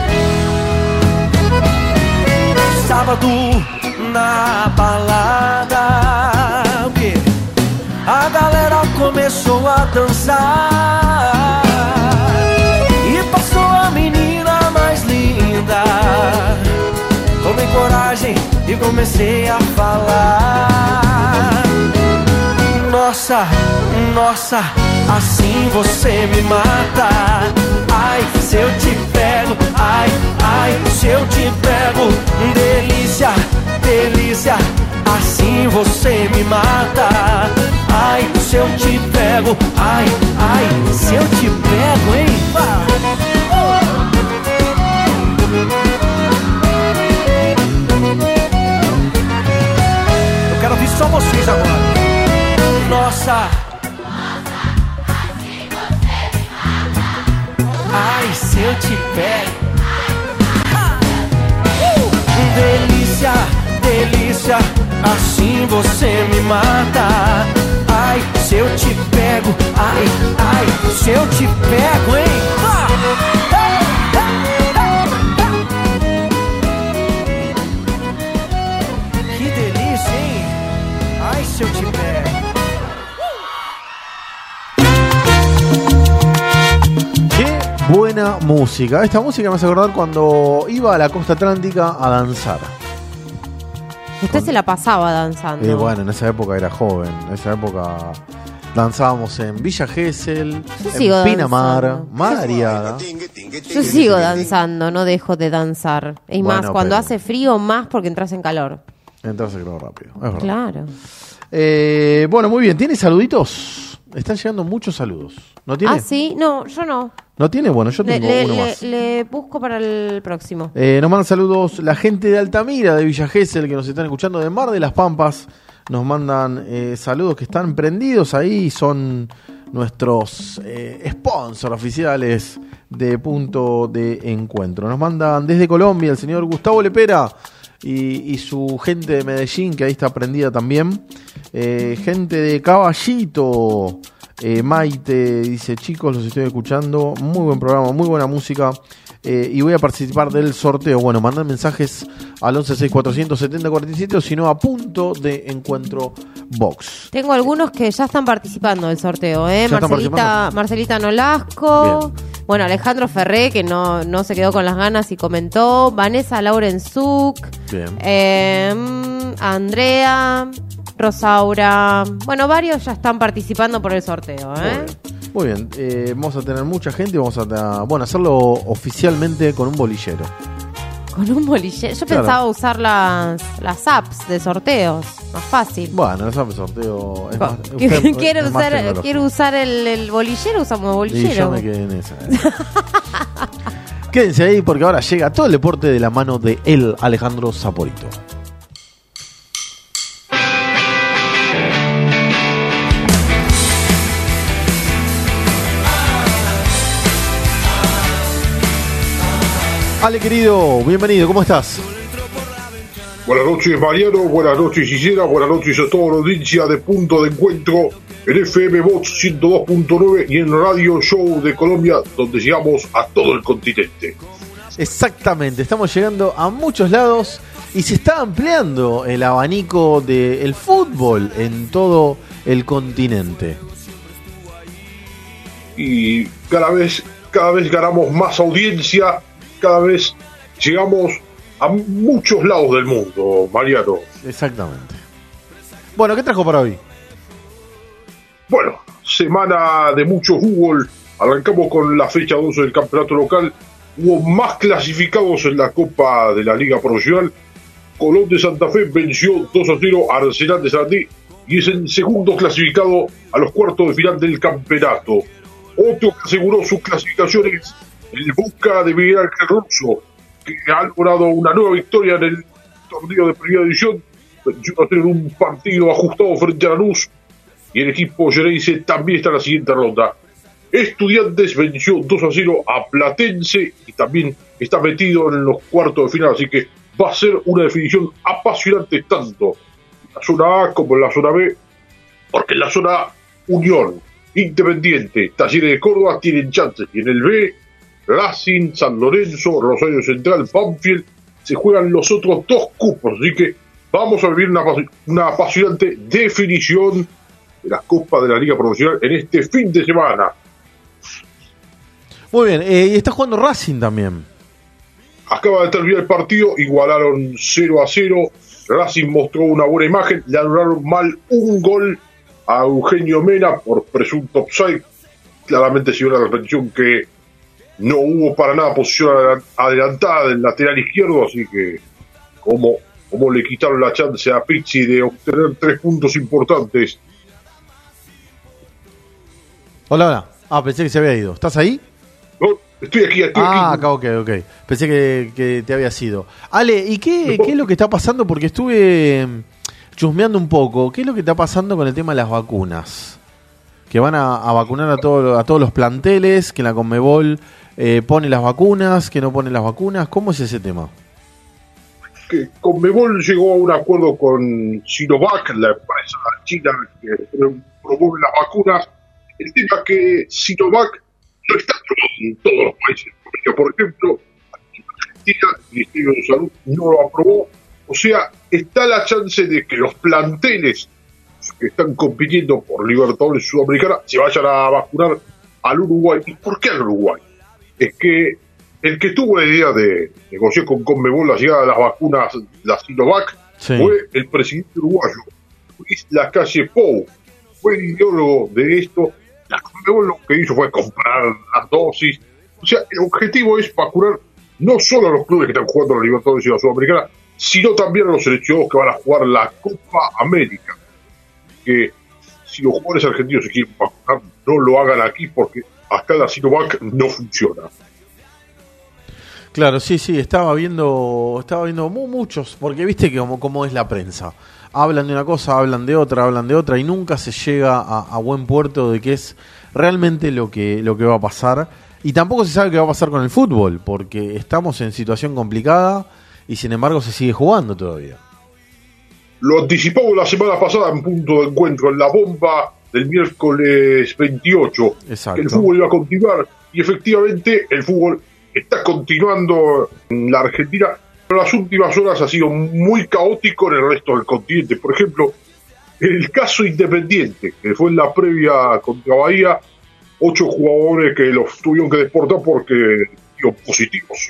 Sábado na balada, o quê? A galera começou a dançar e passou a menina mais linda. Tomei coragem e comecei a falar. Nossa, nossa, assim você me mata. Ai, se eu te pego, ai, ai, se eu te pego, delícia, delícia, assim você me mata. Ai, se eu te pego, ai, ai, se eu te pego, hein? Eu quero ouvir só vocês agora. Nossa, ai, se eu te pego, uh! delícia, delícia, assim você me mata. Ai, se eu te pego, ai, ai, se eu te pego, hein? Ah! Que delícia, hein? Ai, se eu te pego. Buena música. Esta música me hace acordar cuando iba a la costa atlántica a danzar. Usted Con... se la pasaba danzando. Eh, bueno, en esa época era joven. En esa época danzábamos en Villa Gesell, en Pinamar, Mariada. Yo sigo danzando, no dejo de danzar. Y bueno, más, cuando pero... hace frío, más porque entras en calor. Entras en calor rápido, es verdad. Claro. Eh, bueno, muy bien. ¿Tiene saluditos? Están llegando muchos saludos. ¿No tiene? Ah, sí. No, yo no. ¿No tiene? Bueno, yo tengo le, uno le, más. Le busco para el próximo. Eh, nos mandan saludos la gente de Altamira, de Villa Gesell, que nos están escuchando, de Mar de las Pampas. Nos mandan eh, saludos que están prendidos ahí. Son nuestros eh, sponsors oficiales de Punto de Encuentro. Nos mandan desde Colombia el señor Gustavo Lepera y, y su gente de Medellín, que ahí está prendida también. Eh, gente de Caballito. Eh, Maite dice: chicos, los estoy escuchando, muy buen programa, muy buena música, eh, y voy a participar del sorteo. Bueno, mandan mensajes al once seis cuatrocientos setenta cuarenta y siete o si no a Punto de Encuentro Box. Tengo algunos que ya están participando del sorteo, ¿eh? Marcelita, Marcelita Nolasco. Bien. Bueno, Alejandro Ferré, que no, no se quedó con las ganas y comentó. Vanessa Laurenzuk. Bien. Eh, Andrea, Rosaura. Bueno, varios ya están participando por el sorteo, ¿eh? Muy bien, eh, vamos a tener mucha gente y vamos a, bueno, hacerlo oficialmente con un bolillero. Con un bolillero. Yo claro. pensaba usar las, las apps de sorteos, más fácil. Bueno, las apps de sorteo es más, ¿Quiere es usar, más ¿quiere usar el, el bolillero? Usamos bolillero. Y yo me quedé en esa. ¿eh? Quédense ahí porque ahora llega todo el deporte de la mano de el Alejandro Saporito. Ale, querido, bienvenido, ¿cómo estás? Buenas noches, Mariano, buenas noches, Gisela, buenas noches a toda la audiencia de Punto de Encuentro en F M Box ciento dos punto nueve y en Radio Show de Colombia, donde llegamos a todo el continente. Exactamente, estamos llegando a muchos lados y se está ampliando el abanico del fútbol en todo el continente. Y cada vez, cada vez ganamos más audiencia. Cada vez llegamos a muchos lados del mundo, Mariano. Exactamente. Bueno, ¿qué trajo para hoy? Bueno, semana de mucho fútbol. Arrancamos con la fecha doce del campeonato local. Hubo más clasificados en la Copa de la Liga Profesional. Colón de Santa Fe venció dos a cero a Arsenal de Sarandí y es el segundo clasificado a los cuartos de final del campeonato. Otro que aseguró sus clasificaciones, el Boca de Miguel Ángel Russo, que ha logrado una nueva victoria en el torneo de primera división, venció a tener un partido ajustado frente a Lanús, y el equipo Gerense también está en la siguiente ronda. Estudiantes venció dos a cero a Platense y también está metido en los cuartos de final, así que va a ser una definición apasionante tanto en la zona A como en la zona B, porque en la zona A Unión, Independiente, Talleres de Córdoba tienen chances, y en el B Racing, San Lorenzo, Rosario Central, Banfield, se juegan los otros dos cupos, así que vamos a vivir una, una apasionante definición de la Copa de la Liga Profesional en este fin de semana. Muy bien, eh, y está jugando Racing también. Acaba de terminar el partido, igualaron cero a cero, Racing mostró una buena imagen, le anularon mal un gol a Eugenio Mena por presunto offside, claramente se vio la repetición que no hubo para nada posición adelantada del lateral izquierdo, así que como, como le quitaron la chance a Pizzi de obtener tres puntos importantes. Hola, hola. Ah, pensé que se había ido. ¿Estás ahí? No, estoy aquí, estoy ah, aquí. acá, ok, ok. Pensé que, que te habías ido. Ale, ¿y qué, qué es lo que está pasando? Porque estuve chusmeando un poco. ¿Qué es lo que está pasando con el tema de las vacunas? Que van a, a vacunar a, todo, a todos los planteles, que la Conmebol eh, pone las vacunas, que no pone las vacunas. ¿Cómo es ese tema? Que Conmebol llegó a un acuerdo con Sinovac, la empresa china que promueve las vacunas. El tema es que Sinovac no está aprobado en todos los países. Porque, por ejemplo, aquí en Argentina el Ministerio de Salud no lo aprobó. O sea, está la chance de que los planteles que están compitiendo por Libertadores Sudamericana se vayan a vacunar al Uruguay. ¿Y por qué al Uruguay? Es que el que tuvo la idea de negociar con Conmebol la llegada de las vacunas, la Sinovac, sí, fue el presidente uruguayo, Luis Lacalle Pou. Fue el ideólogo de esto. La Conmebol lo que hizo fue comprar las dosis. O sea, el objetivo es vacunar no solo a los clubes que están jugando la Libertadores y la Sudamericana, sino también a los seleccionados que van a jugar la Copa América. Que si los jugadores argentinos se quieren vacunar, no lo hagan aquí porque acá la Sinovac no funciona. Claro, sí, sí, estaba viendo estaba viendo muchos, porque viste que como, como es la prensa. Hablan de una cosa, hablan de otra, hablan de otra y nunca se llega a, a buen puerto de qué es realmente lo que, lo que va a pasar. Y tampoco se sabe qué va a pasar con el fútbol, porque estamos en situación complicada y sin embargo se sigue jugando todavía. Lo anticipamos la semana pasada en Punto de Encuentro, en la bomba del miércoles veintiocho. Exacto. Que el fútbol iba a continuar y efectivamente el fútbol está continuando en la Argentina, pero en las últimas horas ha sido muy caótico en el resto del continente. Por ejemplo, el caso Independiente, que fue en la previa contra Bahía, ocho jugadores que los tuvieron que deportar porque dio positivos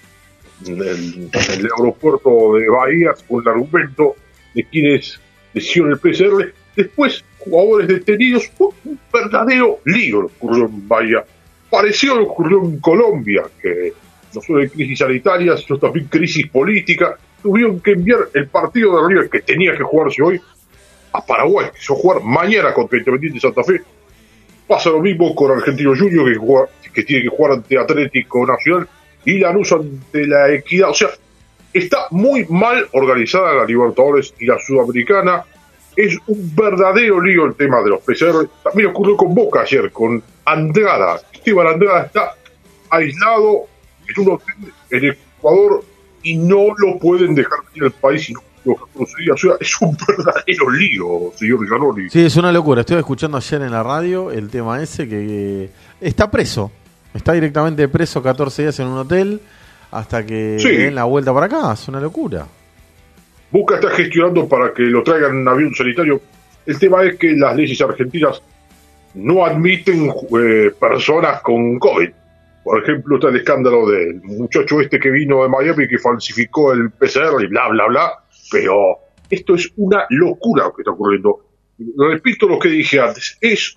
en el, en el aeropuerto de Bahía, con el argumento de quienes lesionaron el P C R. Después, jugadores detenidos. Un verdadero lío ocurrió en Bahía. Pareció lo que ocurrió en Colombia, que no solo hay crisis sanitaria, sino también crisis política. Tuvieron que enviar el partido de River, que tenía que jugarse hoy, a Paraguay, que se va a jugar mañana contra Independiente Santa Fe. Pasa lo mismo con Argentino Junior, que, juega, que tiene que jugar ante Atlético Nacional, y Lanús ante la Equidad. O sea, está muy mal organizada la Libertadores y la Sudamericana. Es un verdadero lío el tema de los P C R. También ocurrió con Boca ayer, con Andrada. Esteban Andrada está aislado en un hotel en Ecuador y no lo pueden dejar venir al país y no lo procedía. O sea, es un verdadero lío, señor Giannoli. Sí, es una locura. Estuve escuchando ayer en la radio el tema ese, que está preso. Está directamente preso catorce días en un hotel hasta que sí. den la vuelta para acá. Es una locura. Boca está gestionando para que lo traigan en avión sanitario. El tema es que las leyes argentinas no admiten eh, personas con COVID. Por ejemplo, está el escándalo del muchacho este que vino de Miami que falsificó el P C R y bla, bla, bla. Pero esto es una locura lo que está ocurriendo. Repito lo que dije antes. Es,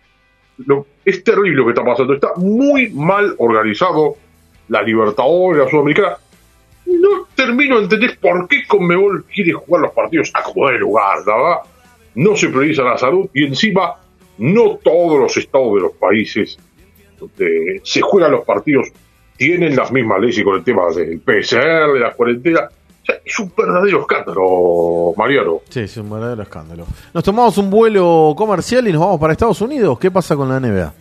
lo, es terrible lo que está pasando. Está muy mal organizado la Libertadores, la Sudamericana. No termino de entender por qué Conmebol quiere jugar los partidos a como de lugar, ¿verdad? No se prioriza la salud y encima no todos los estados de los países donde se juegan los partidos tienen las mismas leyes con el tema del P C R, de la cuarentena. O sea, es un verdadero escándalo, Mariano. Sí, es un verdadero escándalo. Nos tomamos un vuelo comercial y nos vamos para Estados Unidos. ¿Qué pasa con la N B A?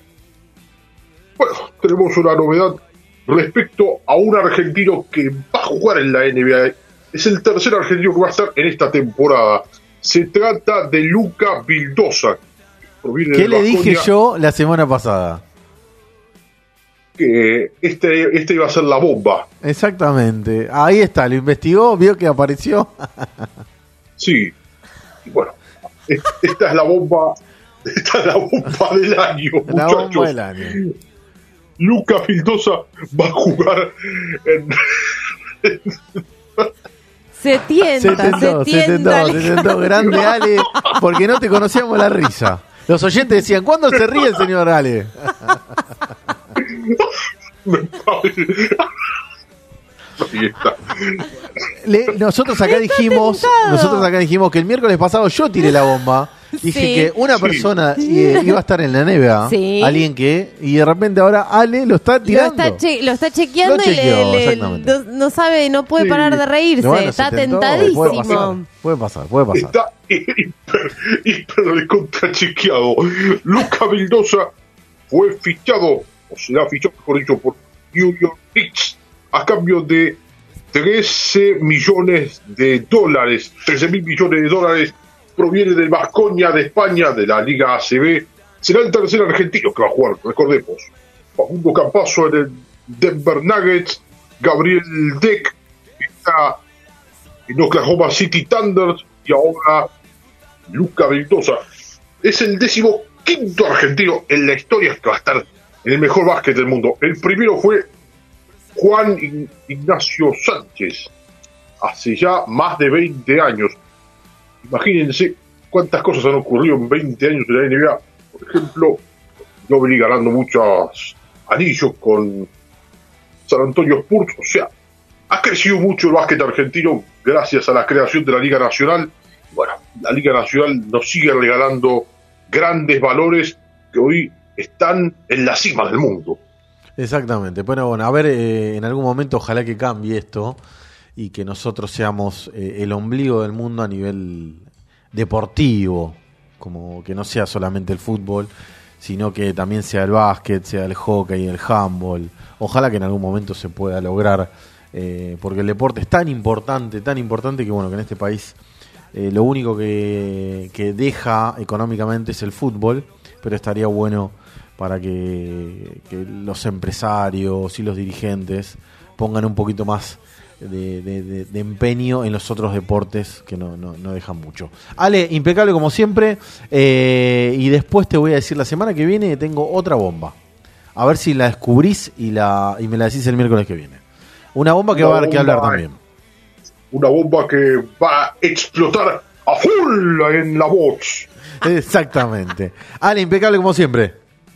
Bueno, tenemos una novedad respecto a un argentino que va a jugar en la N B A. Es el tercer argentino que va a estar en esta temporada. Se trata de Luca Vildosa. ¿Qué le dije yo la semana pasada? Que este, este iba a ser la bomba. Exactamente. Ahí está, lo investigó, vio que apareció. Sí. Y bueno, esta es la bomba. Esta es la bomba del año, la muchachos. bomba del año. Luca Vildosa va a jugar en... Se tienta, se tentó, se tienta. Se tentó, se tentó. Grande Ale, porque no te conocíamos la risa. Los oyentes decían, ¿cuándo se ríe el señor Ale? Ahí está. Le- nosotros acá dijimos, tentado. nosotros acá dijimos que el miércoles pasado yo tiré la bomba. Dije Sí. que una Sí. persona eh, iba a estar en la N B A, Sí. alguien que, y de repente ahora Ale lo está Lo tirando. está, che- lo está chequeando Lo y le- chequeó, le- exactamente. no, no sabe, no puede Sí. parar de reírse. Bueno, se está tentó, tentadísimo. Puede pasar, puede pasar, puede pasar. Está hiper, hiper recontrachequeado. Luca Vildosa fue fichado, o será fichado, mejor dicho, por New York Knicks a cambio de trece millones de dólares. trece mil millones de dólares. Proviene del Baskonia de España, de la Liga A C B. Será el tercer argentino que va a jugar, recordemos. Facundo Campazzo en el Denver Nuggets. Gabriel Deck está en Oklahoma City Thunder. Y ahora Luca Vildosa. Es el décimo quinto argentino en la historia que va a estar en el mejor básquet del mundo. El primero fue Juan Ign- Ignacio Sánchez, hace ya más de veinte años. Imagínense cuántas cosas han ocurrido en veinte años en la N B A. Por ejemplo, yo venía ganando muchos anillos con San Antonio Spurs. O sea, ha crecido mucho el básquet argentino gracias a la creación de la Liga Nacional. Bueno, la Liga Nacional nos sigue regalando grandes valores que hoy están en la cima del mundo. Exactamente. Bueno, bueno, a ver, eh, en algún momento ojalá que cambie esto y que nosotros seamos eh, el ombligo del mundo a nivel deportivo, como que no sea solamente el fútbol, sino que también sea el básquet, sea el hockey, el handball. Ojalá que en algún momento se pueda lograr, eh, porque el deporte es tan importante, tan importante que bueno, que en este país eh, lo único que, que deja económicamente es el fútbol, pero estaría bueno para que, que los empresarios y los dirigentes pongan un poquito más de, de, de, de empeño en los otros deportes que no, no, no dejan mucho. Ale, impecable como siempre, eh, y después te voy a decir la semana que viene tengo otra bomba. A ver si la descubrís y, la, y me la decís el miércoles que viene. Una bomba que Una va a haber que bomba, hablar también. Una bomba que va a explotar a full en la voz. Exactamente. Ale, impecable como siempre.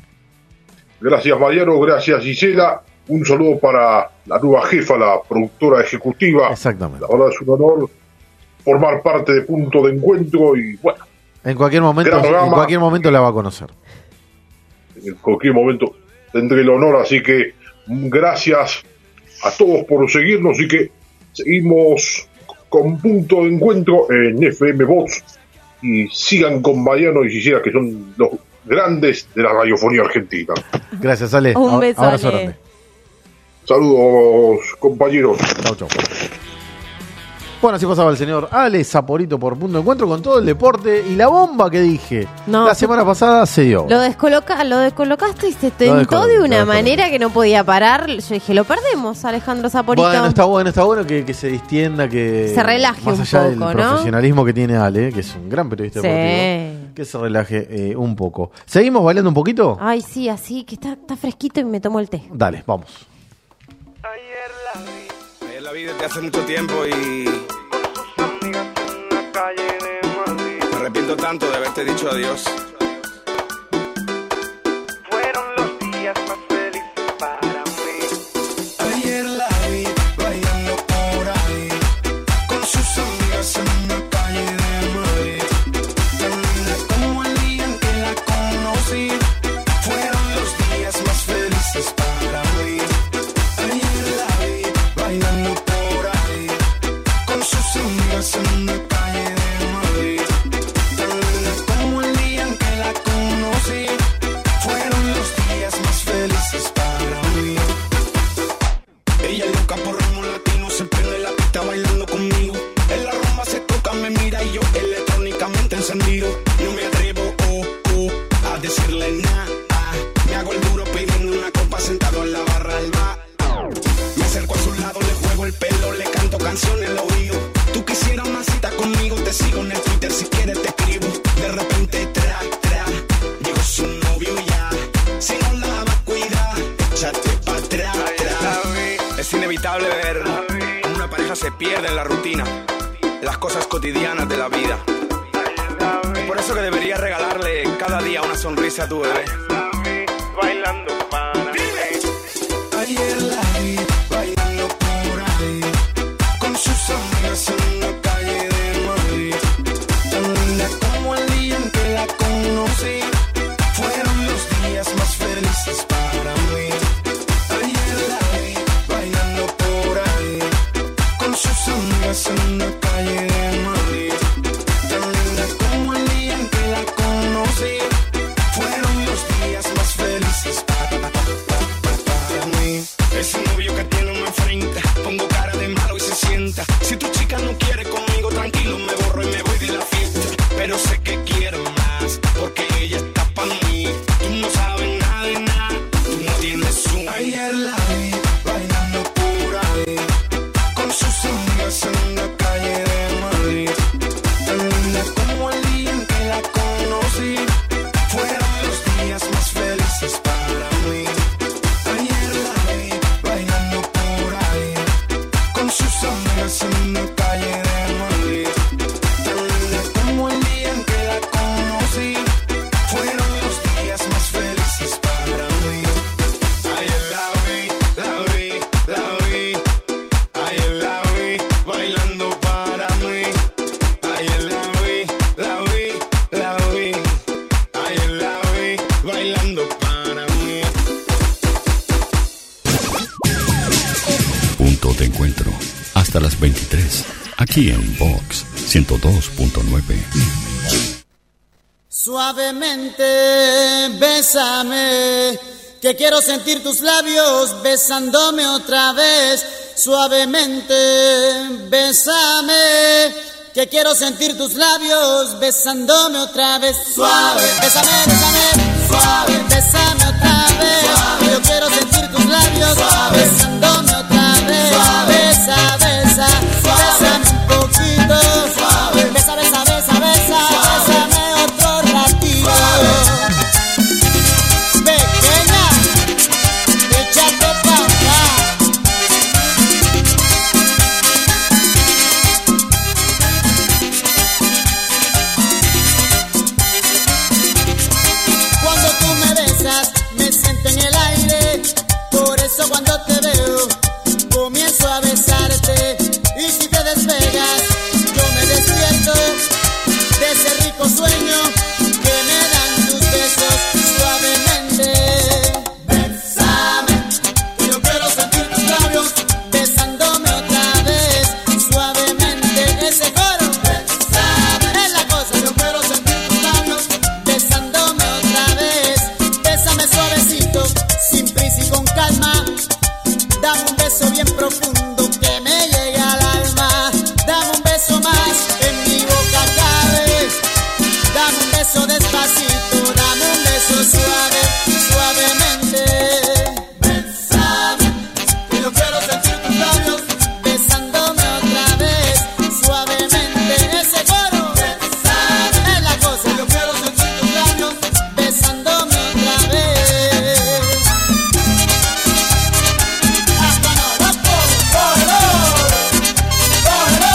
Gracias Mariano, gracias Gisela. Un saludo para la nueva jefa, la productora ejecutiva. Exactamente. La verdad es un honor formar parte de Punto de Encuentro y bueno, En cualquier momento, Gran programa. en cualquier momento la va a conocer. en cualquier momento tendré el honor, así que gracias a todos por seguirnos y que seguimos con Punto de Encuentro en F M Voz y sigan con Mariano y Gisela, que son los grandes de la radiofonía argentina. Gracias, Ale. Un A- beso, abrazo Ale. grande. Saludos, compañeros. Chau, chau. Bueno, así pasaba el señor Ale Saporito por Punto de Encuentro con todo el deporte y la bomba que dije. No. La semana pasada se dio. Lo, descoloca, lo descolocaste y se Lo tentó descoloqué, de lo una descoloqué. manera que no podía parar. Yo dije, lo perdemos, Alejandro Saporito. Bueno, está bueno, está bueno que, que se distienda, que Se relaje más un allá poco, del ¿no? profesionalismo que tiene Ale, que es un gran periodista Sí. deportivo, que se relaje eh, un poco. ¿Seguimos bailando un poquito? Ay, sí, así, que está, está fresquito y me tomo el té. Dale, vamos. Ayer la vi desde hace mucho tiempo y me arrepiento tanto de haberte dicho adiós. Fueron los días más felices para mí. Ayer la vi bailando por ahí con sus amigas en una calle de Madrid. Tan linda como el día en que la conocí. Fueron los días más felices para mí. Ayer la vi bailando por ahí con sus amigas en una calle de Madrid. Tan linda como el día en que la conocí. Fueron los días más felices para mí. Ella es loca por ritmo latino, se prende la pista bailando conmigo. En la rumba se toca, me mira y yo electrónicamente encendido. No me atrevo, oh, oh, a decirle nada. Me hago el duro pidiendo una copa sentado en la barra del bar. Me acerco a su lado, le juego el pelo, le canto canciones al oído. Tú quisieras una cita conmigo, te sigo en el Twitter, si quieres te escribo. De repente, tra, tra, llegó su novio ya. Si no la va a cuidar, échate pa' atrás. Es inevitable ver cómo una pareja se pierde en la rutina, las cosas cotidianas de la vida. por eso que deberías regalarle cada día una sonrisa a tu bebé. Bailando para mí. Ayer la vi bailando por ahí con sus amigas en la calle de Madrid. Tan linda como el día en que la conocí. Fueron los días más felices para mí. Ayer la vi bailando por ahí con sus amigas en la calle de Madrid. Tan linda como el día en que la conocí. Fueron los días más felices para, para, para mí. Ese novio que tiene me enfrenta, pongo cara de malo y se sienta. Si tu chica no quiere conmigo, tranquilo, me borro y me voy de la fiesta. Pero sé que quiero más, porque ella está pa' mí. Tú no sabes nada de nada, tú no tienes un... Ayer la vi bailando por ahí con sus amigas en la calle de Madrid. Tan linda como el día en que la conocí. Fueron los días más felices para mí. Ayer la vi bailando por ahí con sus amigas en la calle de Madrid. Tan linda como el día en que la conocí. Fueron los días más felices para mí. Ayer la vi, la vi, la vi. Ayer la vi bailando para mí. Ayer la vi, la vi, la vi. Ayer la vi bailando para mí. Punto de encuentro. Hasta las veintitrés. Aquí en Vox ciento dos punto nueve. Suavemente, bésame, que quiero sentir tus labios besándome otra vez. Suavemente, bésame, que quiero sentir tus labios besándome otra vez. Suave, bésame, bésame, suave, bésame otra vez. Suave, yo quiero sentir tus labios besándome otra vez. Suave, besa, besa, bésame un poquito. Suave, besa, besa, besa, besa, bésame otro ratito. Pequeña, échate pa' acá. Cuando tú me besas, me siento en el aire. Por eso cuando te veo, comienzo a besarte. Y si te despegas, yo me despierto de ese rico sueño que me dan tus besos. Suavemente, bésame, que yo quiero sentir tus labios besándome otra vez. Suavemente, ese coro, bésame, es la cosa. Yo quiero sentir tus labios besándome otra vez. Bésame suavecito, sin prisa y con calma. Dame un beso bien profundo que me llegue al alma. Dame un beso más, en mi boca cabe. Dame un beso despacito, dame un beso suave, suavemente. Bésame, que yo quiero sentir tus labios besándome otra vez. Suavemente, ese coro, bésame, es la cosa. Yo quiero sentir tus labios besándome otra vez. Hasta no, loco, cógelo, cógelo.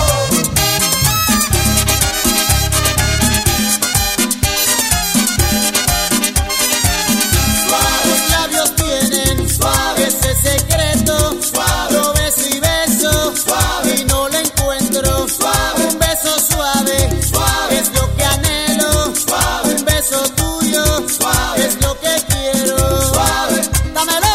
Suaves labios tienen, suave ese secreto. Suave, lo beso y beso, suave, y no lo encuentro. Suave, un beso suave, suave, es lo que anhelo. Suave, un beso tuyo, suave, es lo que quiero. Suave, dámelo.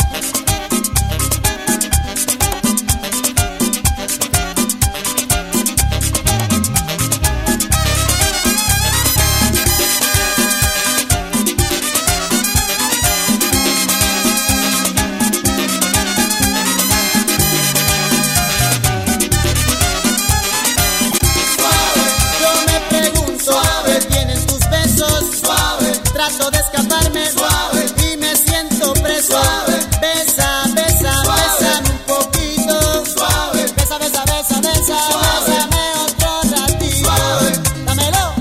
Suave, yo me pregunto, suave, tienen tus besos, suave, trato de escaparme, suave, y me siento preso. Suave, besa, besa, bésame un poquito. Suave, besa, besa, besa, besa, bésame otro ratito. Suave, dámelo.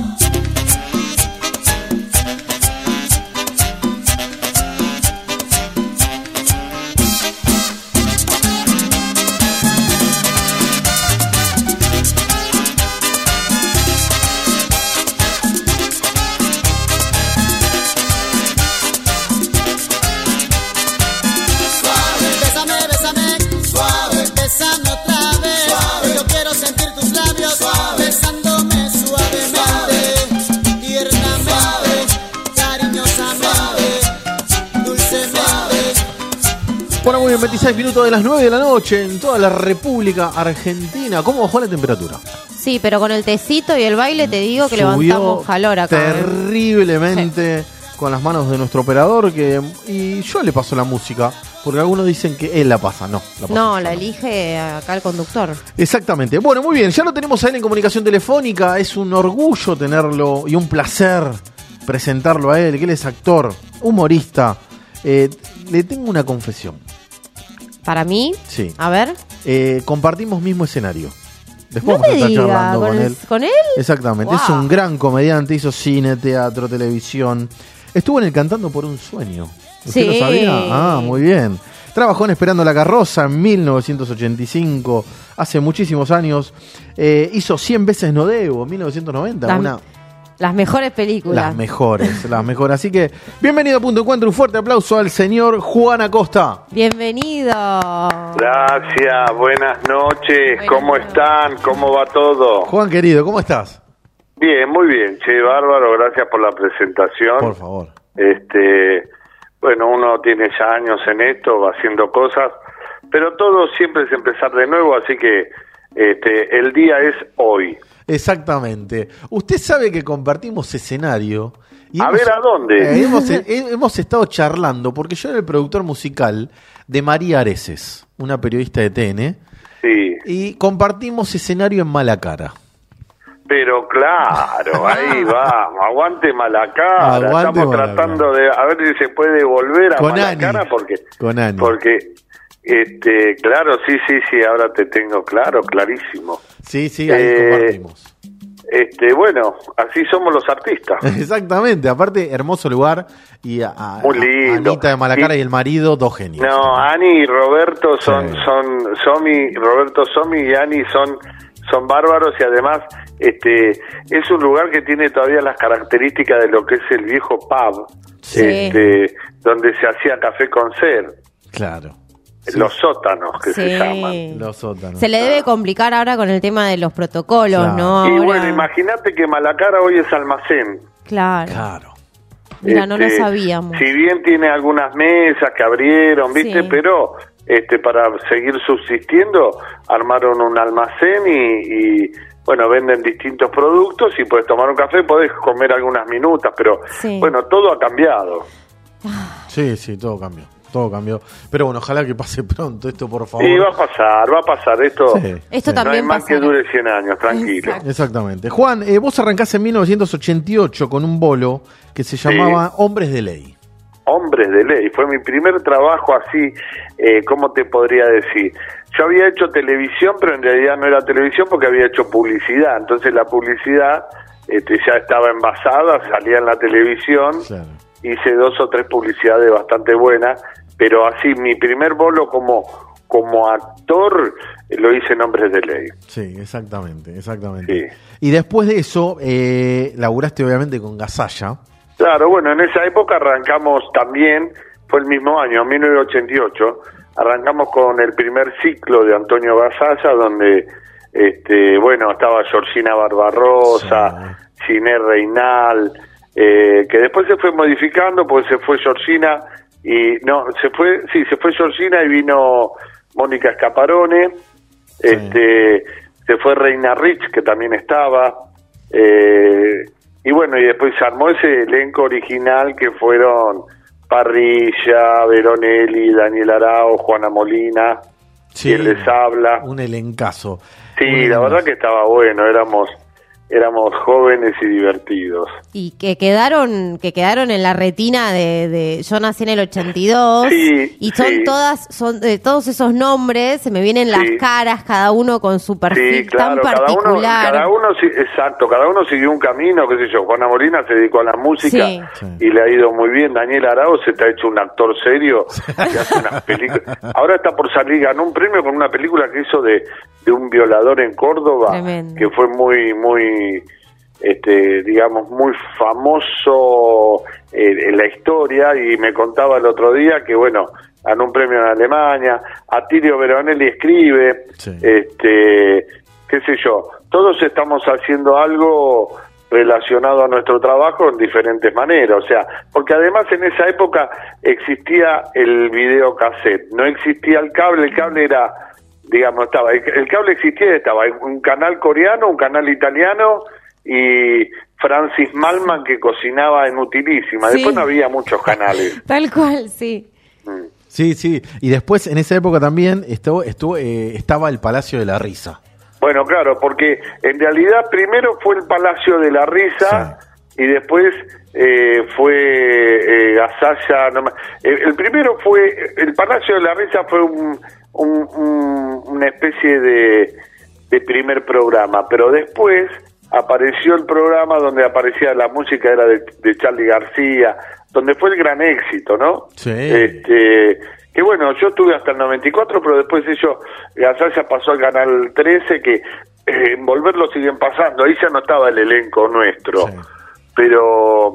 bien, veintiséis minutos de las nueve de la noche en toda la República Argentina. ¿Cómo bajó la temperatura? Sí, pero con el tecito y el baile te digo que Subió levantamos calor acá. ¿eh? Terriblemente sí. Con las manos de nuestro operador que y yo le paso la música, porque algunos dicen que él la pasa. No, la paso No, yo, la no. elige acá el conductor. Exactamente. Bueno, muy bien, ya lo tenemos a él en comunicación telefónica. Es un orgullo tenerlo y un placer presentarlo a él, que él es actor, humorista. Eh, le tengo una confesión. ¿Para mí? Sí. A ver. Eh, compartimos mismo escenario. Después No vamos a me estar diga, charlando ¿con con el- él. con él? Exactamente. Wow. Es un gran comediante, hizo cine, teatro, televisión. Estuvo en el Cantando por un Sueño. ¿Usted Sí. lo sabía? Ah, muy bien. Trabajó en Esperando la Carroza en mil novecientos ochenta y cinco, hace muchísimos años. Eh, hizo cien veces No Debo en mil novecientos noventa. Las, una, las mejores películas. las mejores, las mejores. Así que, bienvenido a Punto de Encuentro. Un fuerte aplauso al señor Juan Acosta. Bienvenido. Gracias, buenas noches, ¿cómo están? ¿Cómo va todo? Juan querido, ¿cómo estás? Bien, muy bien, che, bárbaro, gracias por la presentación. Por favor. Este, bueno, uno tiene ya años en esto, va haciendo cosas, pero todo siempre es empezar de nuevo, así que este, el día es hoy. Exactamente. Usted sabe que compartimos escenario. Y A hemos- ver, ¿a dónde? eh, hemos, eh, hemos estado charlando, porque yo era el productor musical de María Areces, una periodista de T N, Sí, y compartimos escenario en Malacara. pero claro, ahí vamos, aguante Malacara, Aguante estamos Malacara. tratando de, a ver si se puede volver a Con Malacara, Ani. porque... Con Ani. Porque, este, claro, sí, sí, sí, ahora te tengo claro, clarísimo. Sí, sí, ahí Eh, compartimos. Este, bueno, así somos los artistas. Exactamente, aparte, hermoso lugar. Y a, a- Muy lindo. Anita de Malacara Y- y el marido, dos genios. No, Ani y Roberto son, Sí. son, Somi, Roberto Somi y Ani son, son bárbaros y además, este, es un lugar que tiene todavía las características de lo que es el viejo pub, Sí. este, donde se hacía café con ser, Claro. los sótanos que se Sí. llaman. Los sótanos. Se le debe complicar ahora con el tema de los protocolos, Claro. ¿no? Y Ahora- bueno, imagínate que Malacara hoy es almacén. Claro. Claro. Mira, no lo Este, sabíamos. Si bien tiene algunas mesas que abrieron, ¿viste? Sí. Pero este para seguir subsistiendo armaron un almacén y, y, bueno, venden distintos productos y puedes tomar un café, podés comer algunas minutas, pero Sí. bueno, todo ha cambiado. Sí, sí, todo cambió. Todo cambió. Pero bueno, ojalá que pase pronto esto, por favor. Y va a pasar, va a pasar. Esto, Sí, Esto sí. no hay también más pasará. que dure cien años, tranquilo. Exacto. Exactamente. Juan, eh, vos arrancás en mil novecientos ochenta y ocho con un bolo que se llamaba Hombres de Ley. Hombres de Ley, fue mi primer trabajo así, eh, ¿cómo te podría decir? Yo había hecho televisión, pero en realidad no era televisión porque había hecho publicidad, entonces la publicidad este, ya estaba envasada, salía en la televisión, Claro. hice dos o tres publicidades bastante buenas, pero así mi primer bolo como, como actor eh, lo hice en Hombres de Ley. Sí, exactamente, exactamente. Sí. Y después de eso, eh, laburaste obviamente con Gasalla. Claro, bueno, en esa época arrancamos también, fue el mismo año, mil novecientos ochenta y ocho, arrancamos con el primer ciclo de Antonio Gasalla, donde, este, bueno, estaba Georgina Barbarosa, Giné Reinal, eh, que después se fue modificando, porque se fue Georgina, y no, se fue, sí, se fue Georgina y vino Mónica Escaparone, este, se fue Reina Rich, que también estaba, eh, y bueno, y después se armó ese elenco original que fueron Parrilla, Veronelli, Daniel Arao, Juana Molina, quien les habla. Un elencazo. Sí, Un la elencazo. verdad que estaba bueno, éramos éramos jóvenes y divertidos. Y que quedaron que quedaron en la retina de, de yo nací en el ochenta y dos Sí, y son sí. todas son de todos esos nombres se me vienen las Sí. caras cada uno con su perfil Sí, claro, tan cada uno, particular. cada uno, sí, exacto, cada uno siguió un camino, qué sé yo, Juana Molina se dedicó a la música Sí. y le ha ido muy bien, Daniel Arao se está hecho un actor serio que hace unas películas, ahora está por salir, ganó un premio con una película que hizo de, de un violador en Córdoba, Tremendo. que fue muy, muy, este, digamos, muy famoso eh, en la historia y me contaba el otro día que, bueno, ganó un premio en Alemania, Atilio Veronelli escribe, este, qué sé yo, todos estamos haciendo algo relacionado a nuestro trabajo en diferentes maneras, o sea, porque además en esa época existía el videocassette, no existía el cable, el cable era, digamos, estaba, el, el cable existía, estaba un canal coreano, un canal italiano y Francis Malman que cocinaba en Utilísima, Sí. después no había muchos canales. Tal cual, sí. Sí, sí. Y después, en esa época también, estuvo, estuvo, eh, estaba el Palacio de la Risa. Bueno, claro, porque en realidad primero fue el Palacio de la Risa y después eh, fue eh, Gasalla. No, me- el, el primero fue, el Palacio de la Risa fue un, un- un- una especie de, de primer programa, pero después apareció el programa donde aparecía la música, era de, de Charly García, donde fue el gran éxito, ¿no? Sí. Este, que bueno, yo estuve hasta el noventa y cuatro, pero después ellos, Gasalla pasó al canal trece, que eh, en Volver lo siguen pasando, ahí ya no estaba el elenco nuestro, pero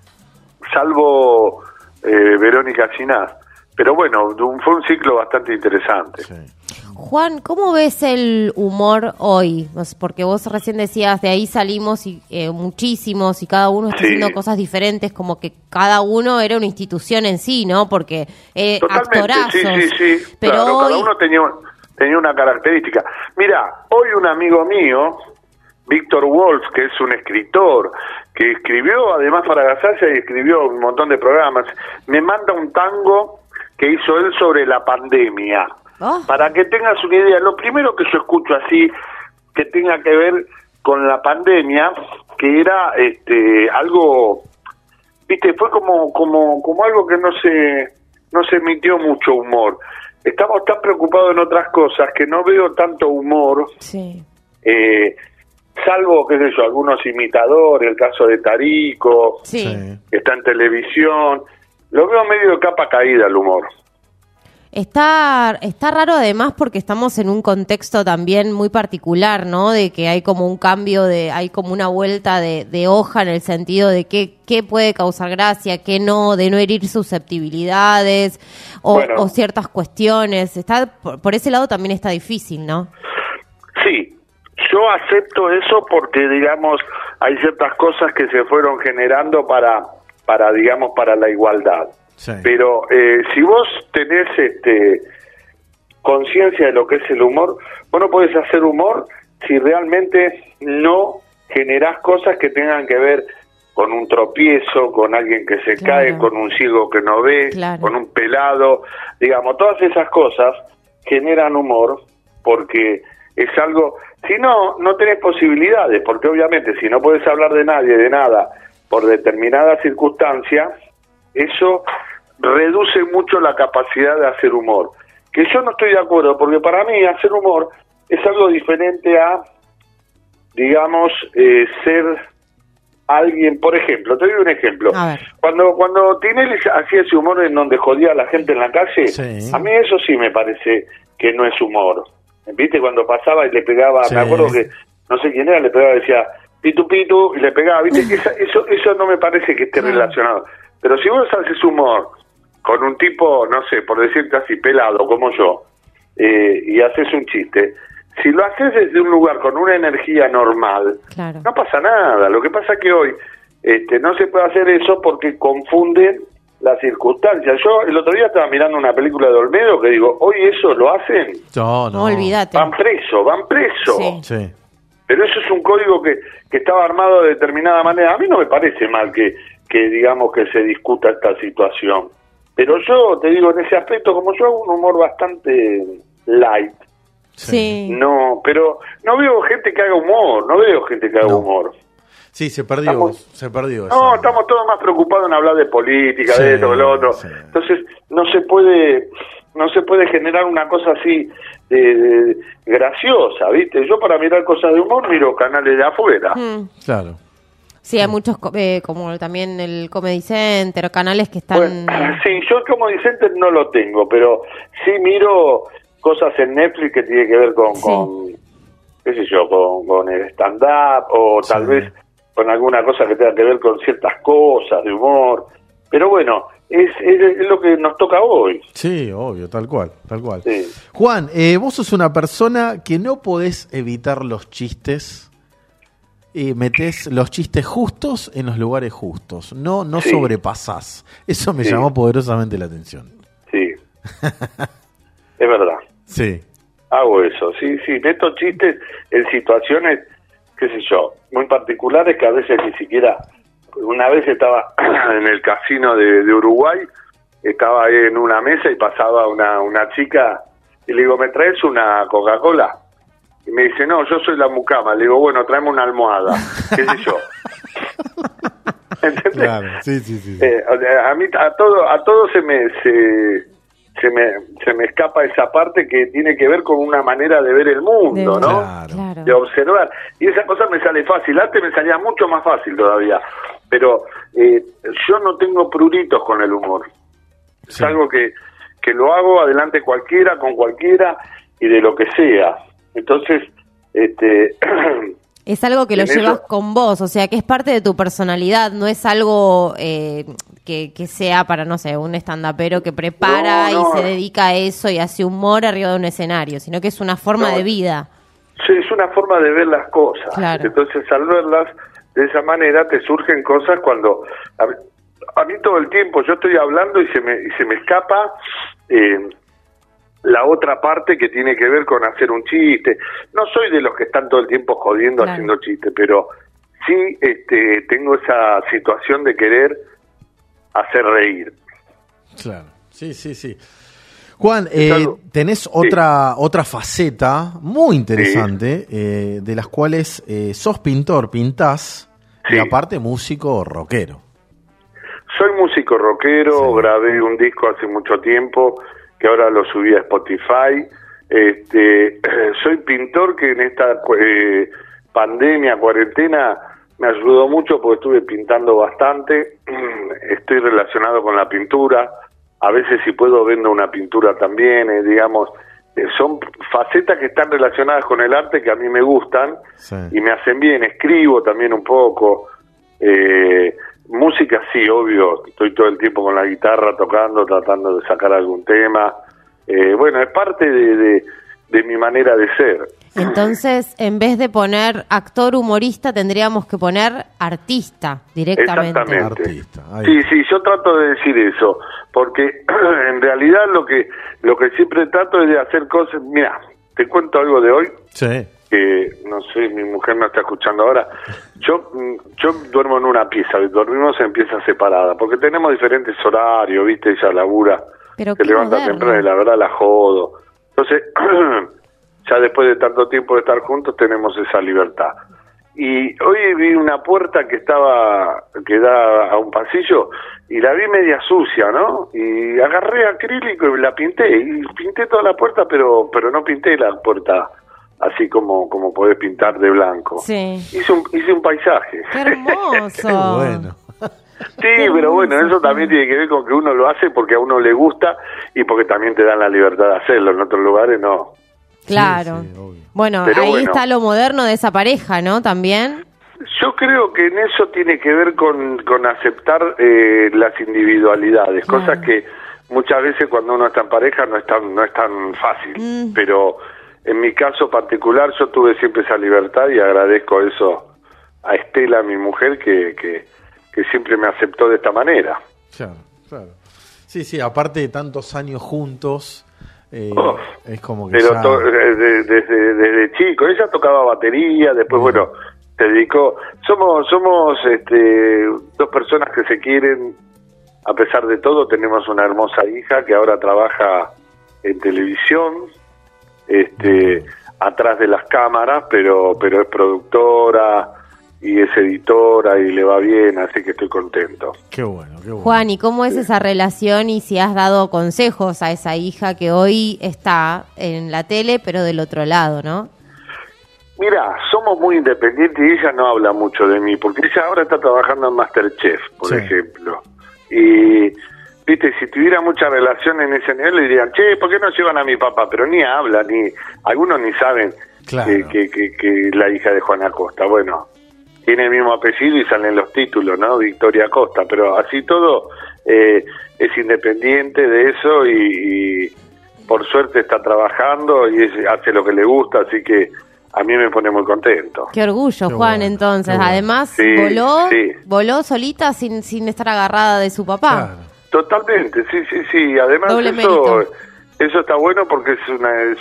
salvo eh, Verónica Chinás. Pero bueno, un- fue un ciclo bastante interesante. Juan, ¿cómo ves el humor hoy? Pues, porque vos recién decías, de ahí salimos y eh, muchísimos y cada uno está Sí. haciendo cosas diferentes, como que cada uno era una institución en sí, ¿no? Porque eh, Totalmente, actorazos. sí, sí, sí. Pero claro, hoy, cada uno tenía, tenía una característica. Mira, hoy un amigo mío, Víctor Wolf, que es un escritor, que escribió además para Gasalla y escribió un montón de programas, me manda un tango que hizo él sobre la pandemia. Oh. Para que tengas una idea, lo primero que yo escucho así, que tenga que ver con la pandemia, que era este algo, viste, fue como como como algo que no se no se emitió mucho humor. Estamos tan preocupados en otras cosas que no veo tanto humor, sí. eh, salvo, qué sé yo, algunos imitadores, el caso de Tarico, Sí. que está en televisión. Lo veo medio de capa caída el humor. Está, está raro además porque estamos en un contexto también muy particular, ¿no? De que hay como un cambio, de hay como una vuelta de, de hoja en el sentido de qué, qué puede causar gracia, qué no, de no herir susceptibilidades o, Bueno. o ciertas cuestiones. Está por, por ese lado también está difícil, ¿no? Sí, yo acepto eso porque, digamos, hay ciertas cosas que se fueron generando para, para digamos, para la igualdad. Pero eh, si vos tenés este conciencia de lo que es el humor, vos no podés hacer humor si realmente no generás cosas que tengan que ver con un tropiezo, con alguien que se Claro. cae, con un ciego que no ve, Claro. con un pelado, digamos, todas esas cosas generan humor porque es algo, si no, no tenés posibilidades, porque obviamente si no podés hablar de nadie, de nada, por determinada circunstancia, eso reduce mucho la capacidad de hacer humor. Que yo no estoy de acuerdo, porque para mí hacer humor es algo diferente a, digamos, eh, ser alguien, por ejemplo, te doy un ejemplo. A ver. Cuando cuando Tinelli hacía ese humor en donde jodía a la gente en la calle, Sí. a mí eso sí me parece que no es humor. ¿Viste? Cuando pasaba y le pegaba, Sí. me acuerdo que, no sé quién era, le pegaba y decía, pitu pitu, y le pegaba, ¿viste? Esa- eso, eso no me parece que esté relacionado. Pero si vos haces humor con un tipo, no sé, por decirte así, pelado como yo, eh, y haces un chiste, si lo haces desde un lugar con una energía normal, Claro. no pasa nada. Lo que pasa es que hoy este, no se puede hacer eso porque confunden las circunstancias. Yo el otro día estaba mirando una película de Olmedo que digo, hoy eso lo hacen, No, no. No, olvídate. van preso, van preso. Sí. Sí. Pero eso es un código que, que estaba armado de determinada manera. A mí no me parece mal que, que digamos que se discuta esta situación. Pero yo te digo, en ese aspecto, como yo hago un humor bastante light, Sí. no, pero no veo gente que haga humor, no veo gente que haga No. humor. Sí, se perdió, Estamos- se perdió. No, eso. estamos todos más preocupados en hablar de política, Sí, de esto, de lo otro. sí. Entonces, no se puede no se puede generar una cosa así de, de- graciosa, ¿viste? Yo para mirar cosas de humor miro canales de afuera. Mm. Claro. Sí, hay muchos, co- eh, como también el Comedy Center, canales que están... Bueno, sí, yo como Vicente no lo tengo, pero sí miro cosas en Netflix que tiene que ver con, Sí. con qué sé yo, con, con el stand-up o tal Sí. vez con alguna cosa que tenga que ver con ciertas cosas de humor. Pero bueno, es, es, es lo que nos toca hoy. Sí, obvio, tal cual, tal cual. Sí. Juan, eh, vos sos una persona que no podés evitar los chistes eh, metés los chistes justos en los lugares justos, no, no Sí. sobrepasás. Eso me Sí. llamó poderosamente la atención. Sí. Es verdad. Sí. Hago eso, sí, sí. Meto chistes en situaciones, qué sé yo, muy particulares que a veces ni siquiera... Una vez estaba en el casino de, de Uruguay, estaba ahí en una mesa y pasaba una, una chica y le digo, ¿me traes una Coca-Cola? Y me dice, no, yo soy la mucama. Le digo, bueno, tráeme una almohada, qué sé yo. ¿Entendés? Claro, sí, sí, sí. Eh, o sea, a mí a todo a todo se me se, se me se me escapa esa parte que tiene que ver con una manera de ver el mundo, De- ¿no? Claro. De observar. Y esa cosa me sale fácil. Antes me salía mucho más fácil todavía. Pero eh, yo no tengo pruritos con el humor. Es algo que, que lo hago adelante cualquiera, con cualquiera y de lo que sea. Entonces, este... Es algo que lo En eso- llevas con vos, o sea, que es parte de tu personalidad, no es algo eh, que, que sea para, no sé, un estandapero que prepara No, no. y se dedica a eso y hace humor arriba de un escenario, sino que es una forma No. de vida. Sí, es una forma de ver las cosas. Claro. Entonces, al verlas de esa manera, te surgen cosas cuando... A, mí- a mí todo el tiempo yo estoy hablando y se me, y se me escapa eh, la otra parte que tiene que ver con hacer un chiste. No soy de los que están todo el tiempo jodiendo Claro. haciendo chistes, pero sí este, tengo esa situación de querer hacer reír. Claro, sí, sí, sí. Juan, eh, tenés otra otra faceta muy interesante, eh, de las cuales eh, sos pintor, pintás, y aparte músico rockero. Soy músico rockero, grabé un disco hace mucho tiempo, que ahora lo subí a Spotify. Este, soy pintor que en esta eh, pandemia, cuarentena, me ayudó mucho porque estuve pintando bastante. Estoy relacionado con la pintura. A veces si puedo vendo una pintura también, eh, digamos. Eh, son facetas que están relacionadas con el arte que a mí me gustan y me hacen bien. Escribo también un poco. Eh, música sí, obvio. Estoy todo el tiempo con la guitarra tocando, tratando de sacar algún tema. Eh, bueno, es parte de, de, de mi manera de ser. Entonces, en vez de poner actor humorista, tendríamos que poner artista directamente. Exactamente. Sí, sí, yo trato de decir eso, porque en realidad lo que lo que siempre trato es de hacer cosas. Mira, te cuento algo de hoy. Sí. Que no sé, mi mujer no está escuchando ahora. Yo mm, yo duermo en una pieza, dormimos en piezas separadas, porque tenemos diferentes horarios, ¿viste? Ella labura, Pero se qué levanta moderno. temprano y la verdad la jodo. Entonces, ya después de tanto tiempo de estar juntos tenemos esa libertad. Y hoy vi una puerta que estaba, que da a un pasillo, y la vi media sucia, ¿no? Y agarré acrílico y la pinté, y pinté toda la puerta, pero pero no pinté la puerta así como como podés pintar de blanco. Sí. Hice un, hice un paisaje. ¡Qué hermoso! bueno. Sí, pero bueno, eso también tiene que ver con que uno lo hace porque a uno le gusta y porque también te dan la libertad de hacerlo. En otros lugares no. Claro. Bueno, Pero ahí bueno. está lo moderno de esa pareja, ¿no? También. Yo creo que en eso tiene que ver con, con aceptar eh, las individualidades, Claro. cosas que muchas veces cuando uno está en pareja no es tan, no es tan fácil. Mm. Pero en mi caso particular yo tuve siempre esa libertad y agradezco eso a Estela, mi mujer, que, que, que siempre me aceptó de esta manera. Claro, claro. Sí, sí, aparte de tantos años juntos, eh, es como que Pero ya... to- desde, desde, desde chico, ella tocaba batería, después, bueno, se dedicó. Somos, somos este, dos personas que se quieren, a pesar de todo. Tenemos una hermosa hija que ahora trabaja en televisión, este, atrás de las cámaras, pero, pero es productora y es editora y le va bien, así que estoy contento. Qué bueno, qué bueno. Juan, ¿y cómo es esa relación y si has dado consejos a esa hija que hoy está en la tele, pero del otro lado, ¿no? Mira, somos muy independientes y ella no habla mucho de mí, porque ella ahora está trabajando en Masterchef, por Sí. ejemplo. Y, viste, si tuviera mucha relación en ese nivel, le dirían, che, ¿por qué no llevan a mi papá? Pero ni habla, ni algunos ni saben Claro. que, que, que, que la hija de Juan Acosta. Bueno, tiene el mismo apellido y salen los títulos, ¿no? Victoria Acosta, pero así todo eh, es independiente de eso y, y por suerte está trabajando y es- hace lo que le gusta, así que a mí me pone muy contento. Qué orgullo, Qué Juan, bueno, entonces. qué bueno. Además, Sí, voló sí. voló solita sin, sin estar agarrada de su papá. Totalmente, sí, sí, sí. Además, Doble eso, mérito. eso está bueno porque es una es-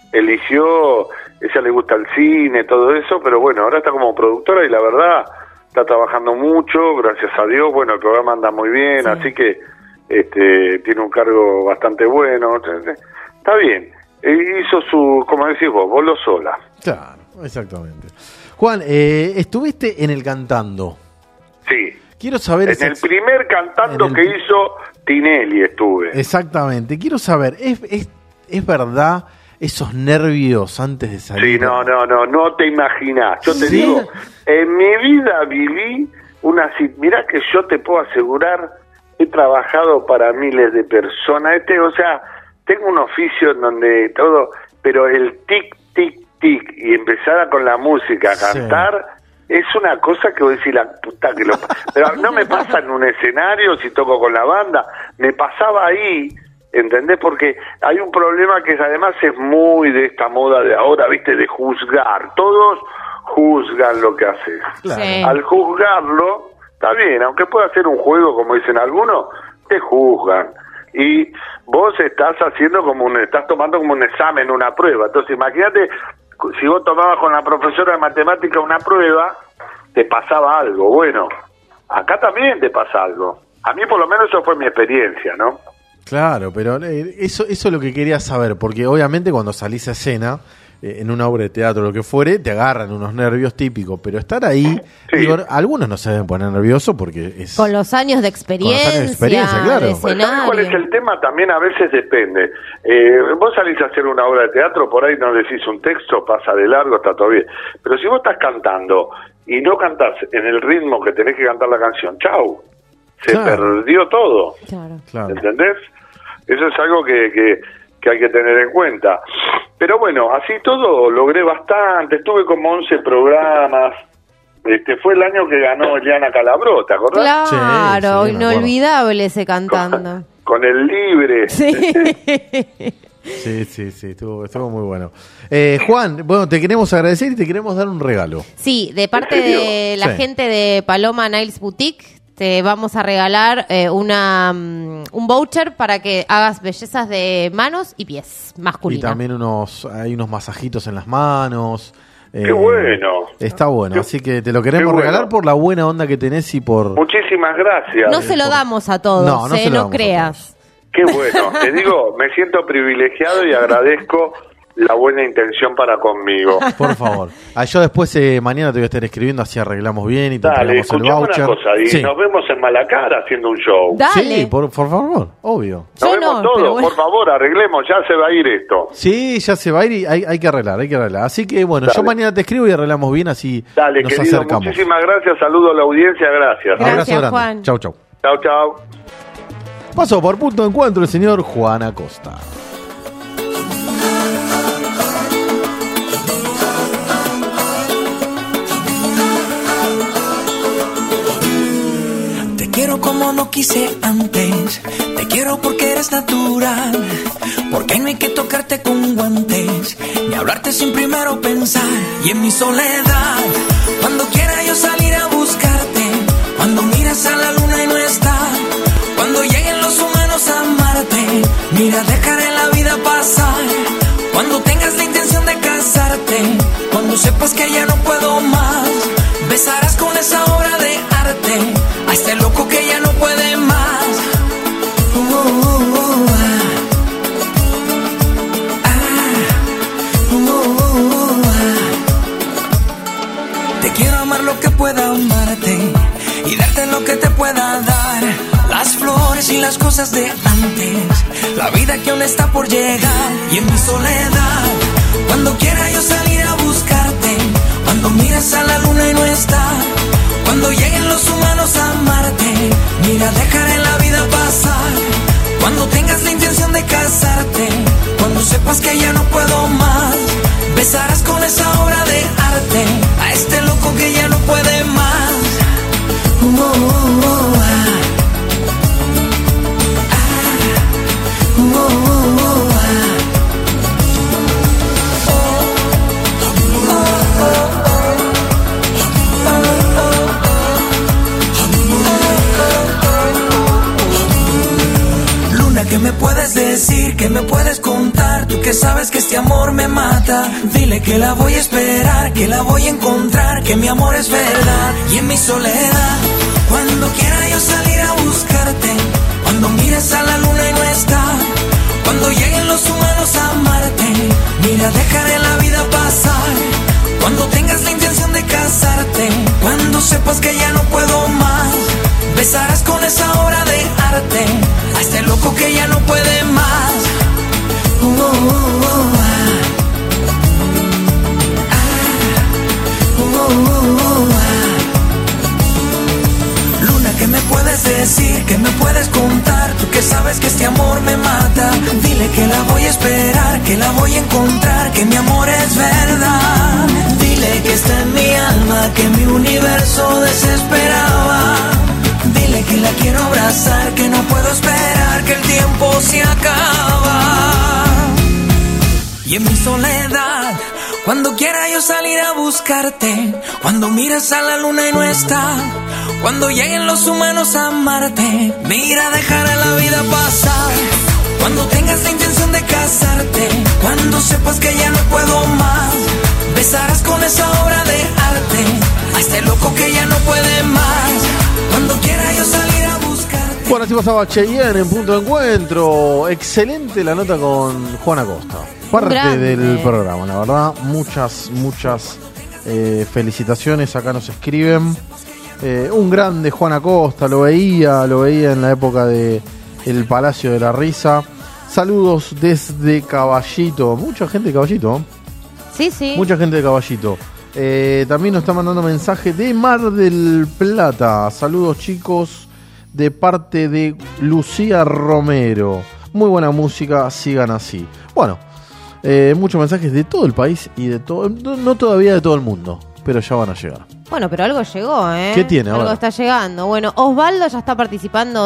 eligió, ella le gusta el cine, todo eso, pero bueno, ahora está como productora y la verdad está trabajando mucho, gracias a Dios. Bueno, el programa anda muy bien, así que este tiene un cargo bastante bueno. Está bien. E hizo su, como decís vos, voló sola. Claro, exactamente. Juan, eh, estuviste en el Cantando. Sí. Quiero saber... En esa- el primer cantando en el- que hizo Tinelli estuve. Exactamente. Quiero saber, ¿es, es, es verdad esos nervios antes de salir? Sí, no, no, no, no te imaginás. Yo te ¿Sí? digo, en mi vida viví una... si- Mirá que yo te puedo asegurar, he trabajado para miles de personas. Este, o sea, tengo un oficio en donde todo... Pero el tic, tic, tic, y empezar con la música a Sí. cantar... Es una cosa que voy a decir, la puta que lo... Pero no me pasa en un escenario si toco con la banda, me pasaba ahí, ¿entendés? Porque hay un problema que es, además es muy de esta moda de ahora, ¿viste? De juzgar. Todos juzgan lo que haces. Claro. Sí. Al juzgarlo, está bien, aunque pueda ser un juego, como dicen algunos, te juzgan. Y vos estás haciendo como un... estás tomando como un examen, una prueba. Entonces, imagínate... Si vos tomabas con la profesora de matemática una prueba, te pasaba algo. Bueno, acá también te pasa algo. A mí por lo menos eso fue mi experiencia, ¿no? Claro, pero eh, eso, eso es lo que quería saber, porque obviamente cuando salís a escena, eh, en una obra de teatro o lo que fuere, te agarran unos nervios típicos, pero estar ahí, digo, algunos no se deben poner nerviosos porque es... Con los años de experiencia, Con los años de experiencia, claro. de Pues, ¿sabés cuál es escenario. el tema? También a veces depende. Eh, vos salís a hacer una obra de teatro, por ahí no decís un texto, pasa de largo, está todo bien. Pero si vos estás cantando y no cantás en el ritmo que tenés que cantar la canción, chau, se Claro. perdió todo. Claro. ¿Entendés? Eso es algo que, que, que hay que tener en cuenta. Pero bueno, así todo logré bastante, estuve como once programas. Este fue el año que ganó Eliana Calabró, ¿te acordás? Claro, inolvidable ese cantando. Con el libre. Sí. Sí, sí, sí, estuvo, estuvo muy bueno. Eh, Juan, bueno, te queremos agradecer y te queremos dar un regalo. Sí, de parte ¿En serio? de la Sí. gente de Paloma Nails Boutique, te vamos a regalar eh, una mm, un voucher para que hagas bellezas de manos y pies Y masculinas. también unos, hay unos masajitos en las manos. Eh, ¡Qué bueno! Está bueno, así que te lo queremos qué bueno. regalar por la buena onda que tenés y por... Muchísimas gracias. No se lo damos a todos, No, no eh, se lo no damos a creas. Qué bueno. Te digo, me siento privilegiado y agradezco la buena intención para conmigo. Por favor. Ah, yo después, eh, mañana te voy a estar escribiendo, así arreglamos bien y te Dale, entregamos el escuchame voucher. una cosa, y Sí. nos vemos en Malacara haciendo un show. Sí, por, por favor, obvio. Nos vemos todos, por favor, arreglemos, ya se va a ir esto. Sí, ya se va a ir y hay, hay que arreglar, hay que arreglar. Así que bueno, Dale. yo mañana te escribo y arreglamos bien, así Dale, nos querido, acercamos. muchísimas gracias, saludo a la audiencia, gracias. Abrazo grande. Chau, chau. Chau, chau. Pasó por punto de encuentro el señor Juan Acosta. Te quiero como no quise antes. Te quiero porque eres natural. Porque no hay que tocarte con guantes. Ni hablarte sin primero pensar. Y en mi soledad, cuando quiera yo salir a buscarte. Cuando miras a la luna y no está. Cuando lleguen los humanos a amarte. Mira, dejaré la vida pasar. Cuando tengas la intención de casarte. Cuando sepas que ya no puedo más. Besarás con esa obra de arte a este loco que ya no puede más. Uh, uh, uh, ah. Ah. Uh, uh, ah. Te quiero amar lo que pueda amarte y darte lo que te pueda dar. Las flores y las cosas de antes, la vida que aún está por llegar. Y en mi soledad, cuando quiera yo salir a buscarte. Cuando miras a la luna y no está. Cuando lleguen los humanos a amarte. Mira, dejaré la vida pasar. Cuando tengas la intención de casarte. Cuando sepas que ya no puedo más. Besarás con esa obra de arte a este loco que ya no puede más. Uh, uh, uh, ah. Ah. Uh, uh, uh, ah. Oh, oh. que me puedes decir, que me puedes contar, tú que sabes que este amor me mata. Dile que la voy a esperar, que la voy a encontrar, que mi amor es verdad. Y en mi soledad, cuando quiera yo salir a buscarte, cuando mires a la luna y no está, cuando lleguen los humanos a amarte, mira, dejaré la vida pasar. Cuando tengas la intención de casarte, cuando sepas que ya no puedo más, besarás con esa obra de arte a este loco que ya no puede más. Uh, uh, uh, uh, uh, uh, uh. Luna, que me puedes decir, que me puedes contar, tú que sabes que este amor me mata. Dile que la voy a esperar, que la voy a encontrar, que mi amor es verdad. Dile que está en mi alma, que mi universo desesperaba. Dile que la quiero abrazar, que no puedo esperar, que el tiempo se acaba. Y en mi soledad, cuando quiera yo salir a buscarte, cuando miras a la luna y no está, cuando lleguen los humanos a amarte, mira, dejaré la vida pasar. Cuando tengas la intención de casarte, cuando sepas que ya no puedo más, besarás con esa obra de arte a este loco que ya no puede más. Cuando quiera yo salir a buscarte. Bueno, así pasaba Cheyenne en Punto de Encuentro. Excelente la nota con Juan Acosta. Parte Grande. del programa, la verdad. Muchas, muchas eh, felicitaciones. Acá nos escriben. Eh, un grande Juan Acosta. Lo veía, lo veía en la época de El Palacio de la Risa. Saludos desde Caballito. Mucha gente de Caballito. Sí, sí. Mucha gente de Caballito. Eh, también nos está mandando mensaje de Mar del Plata. Saludos, chicos, de parte de Lucía Romero. Muy buena música, sigan así. Bueno, eh, muchos mensajes de todo el país y de todo, no todavía de todo el mundo, pero ya van a llegar. Bueno, pero algo llegó, ¿eh? ¿Qué tiene Algo ahora? está llegando. Bueno, Osvaldo ya está participando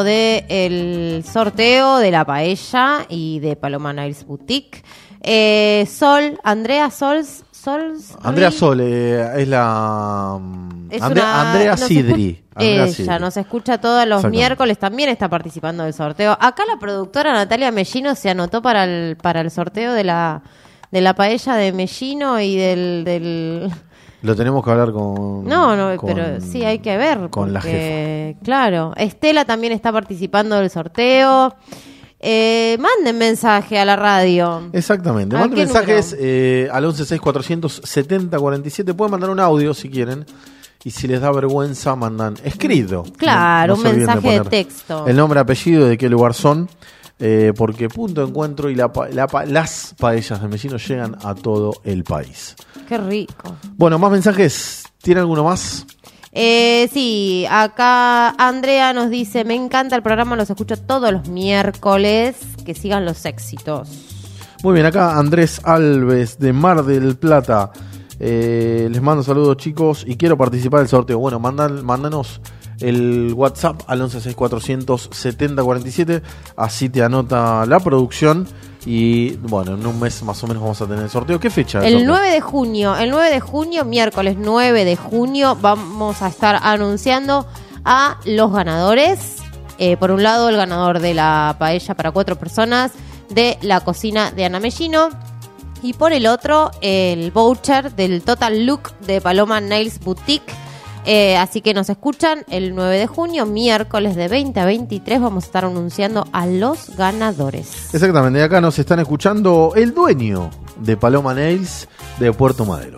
del sorteo de la paella y de Paloma Nails Boutique. Eh, Sol, Andrea Sols, Sols. Andrea Sol eh, es la Es Andre- una- Andrea nos Sidri. escu- Andrea Ella Sidri. nos escucha todos los Exactamente. miércoles, también está participando del sorteo. Acá la productora Natalia Mellino se anotó para el para el sorteo de la de la paella de Mellino y del del Lo tenemos que hablar con. No, no, con- pero sí hay que ver con la porque, claro, Estela también está participando del sorteo. Eh, manden mensaje a la radio. Exactamente. ¿A Manden qué mensajes eh, al once seis cuatrocientos setenta cuarenta y siete. Pueden mandar un audio si quieren. Y si les da vergüenza, mandan escrito. Claro, No- no un se olviden mensaje de poner texto. El nombre, apellido, de qué lugar son. eh, porque Punto de Encuentro y la, pa- la pa- las paellas de Mellino llegan a todo el país. Qué rico. Bueno, más mensajes. ¿Tiene alguno más? Eh, sí, acá Andrea nos dice, me encanta el programa, los escucho todos los miércoles, que sigan los éxitos. Muy bien, acá Andrés Alves de Mar del Plata. Eh, les mando saludos, chicos, y quiero participar del sorteo. Bueno, mandan, mándanos el WhatsApp al once seis cuatrocientos setenta cuarenta y siete. Así te anota la producción. Y bueno, en un mes más o menos vamos a tener el sorteo. ¿Qué fecha? es El sorteo? nueve de junio, el nueve de junio, miércoles nueve de junio, vamos a estar anunciando a los ganadores. Eh, por un lado, el ganador de la paella para cuatro personas de la cocina de Ana Mellino. Y por el otro, el voucher del Total Look de Paloma Nails Boutique. Eh, así que nos escuchan el nueve de junio, miércoles de veinte a veintitrés. Vamos a estar anunciando a los ganadores. Exactamente, y acá nos están escuchando el dueño de Paloma Nails de Puerto Madero.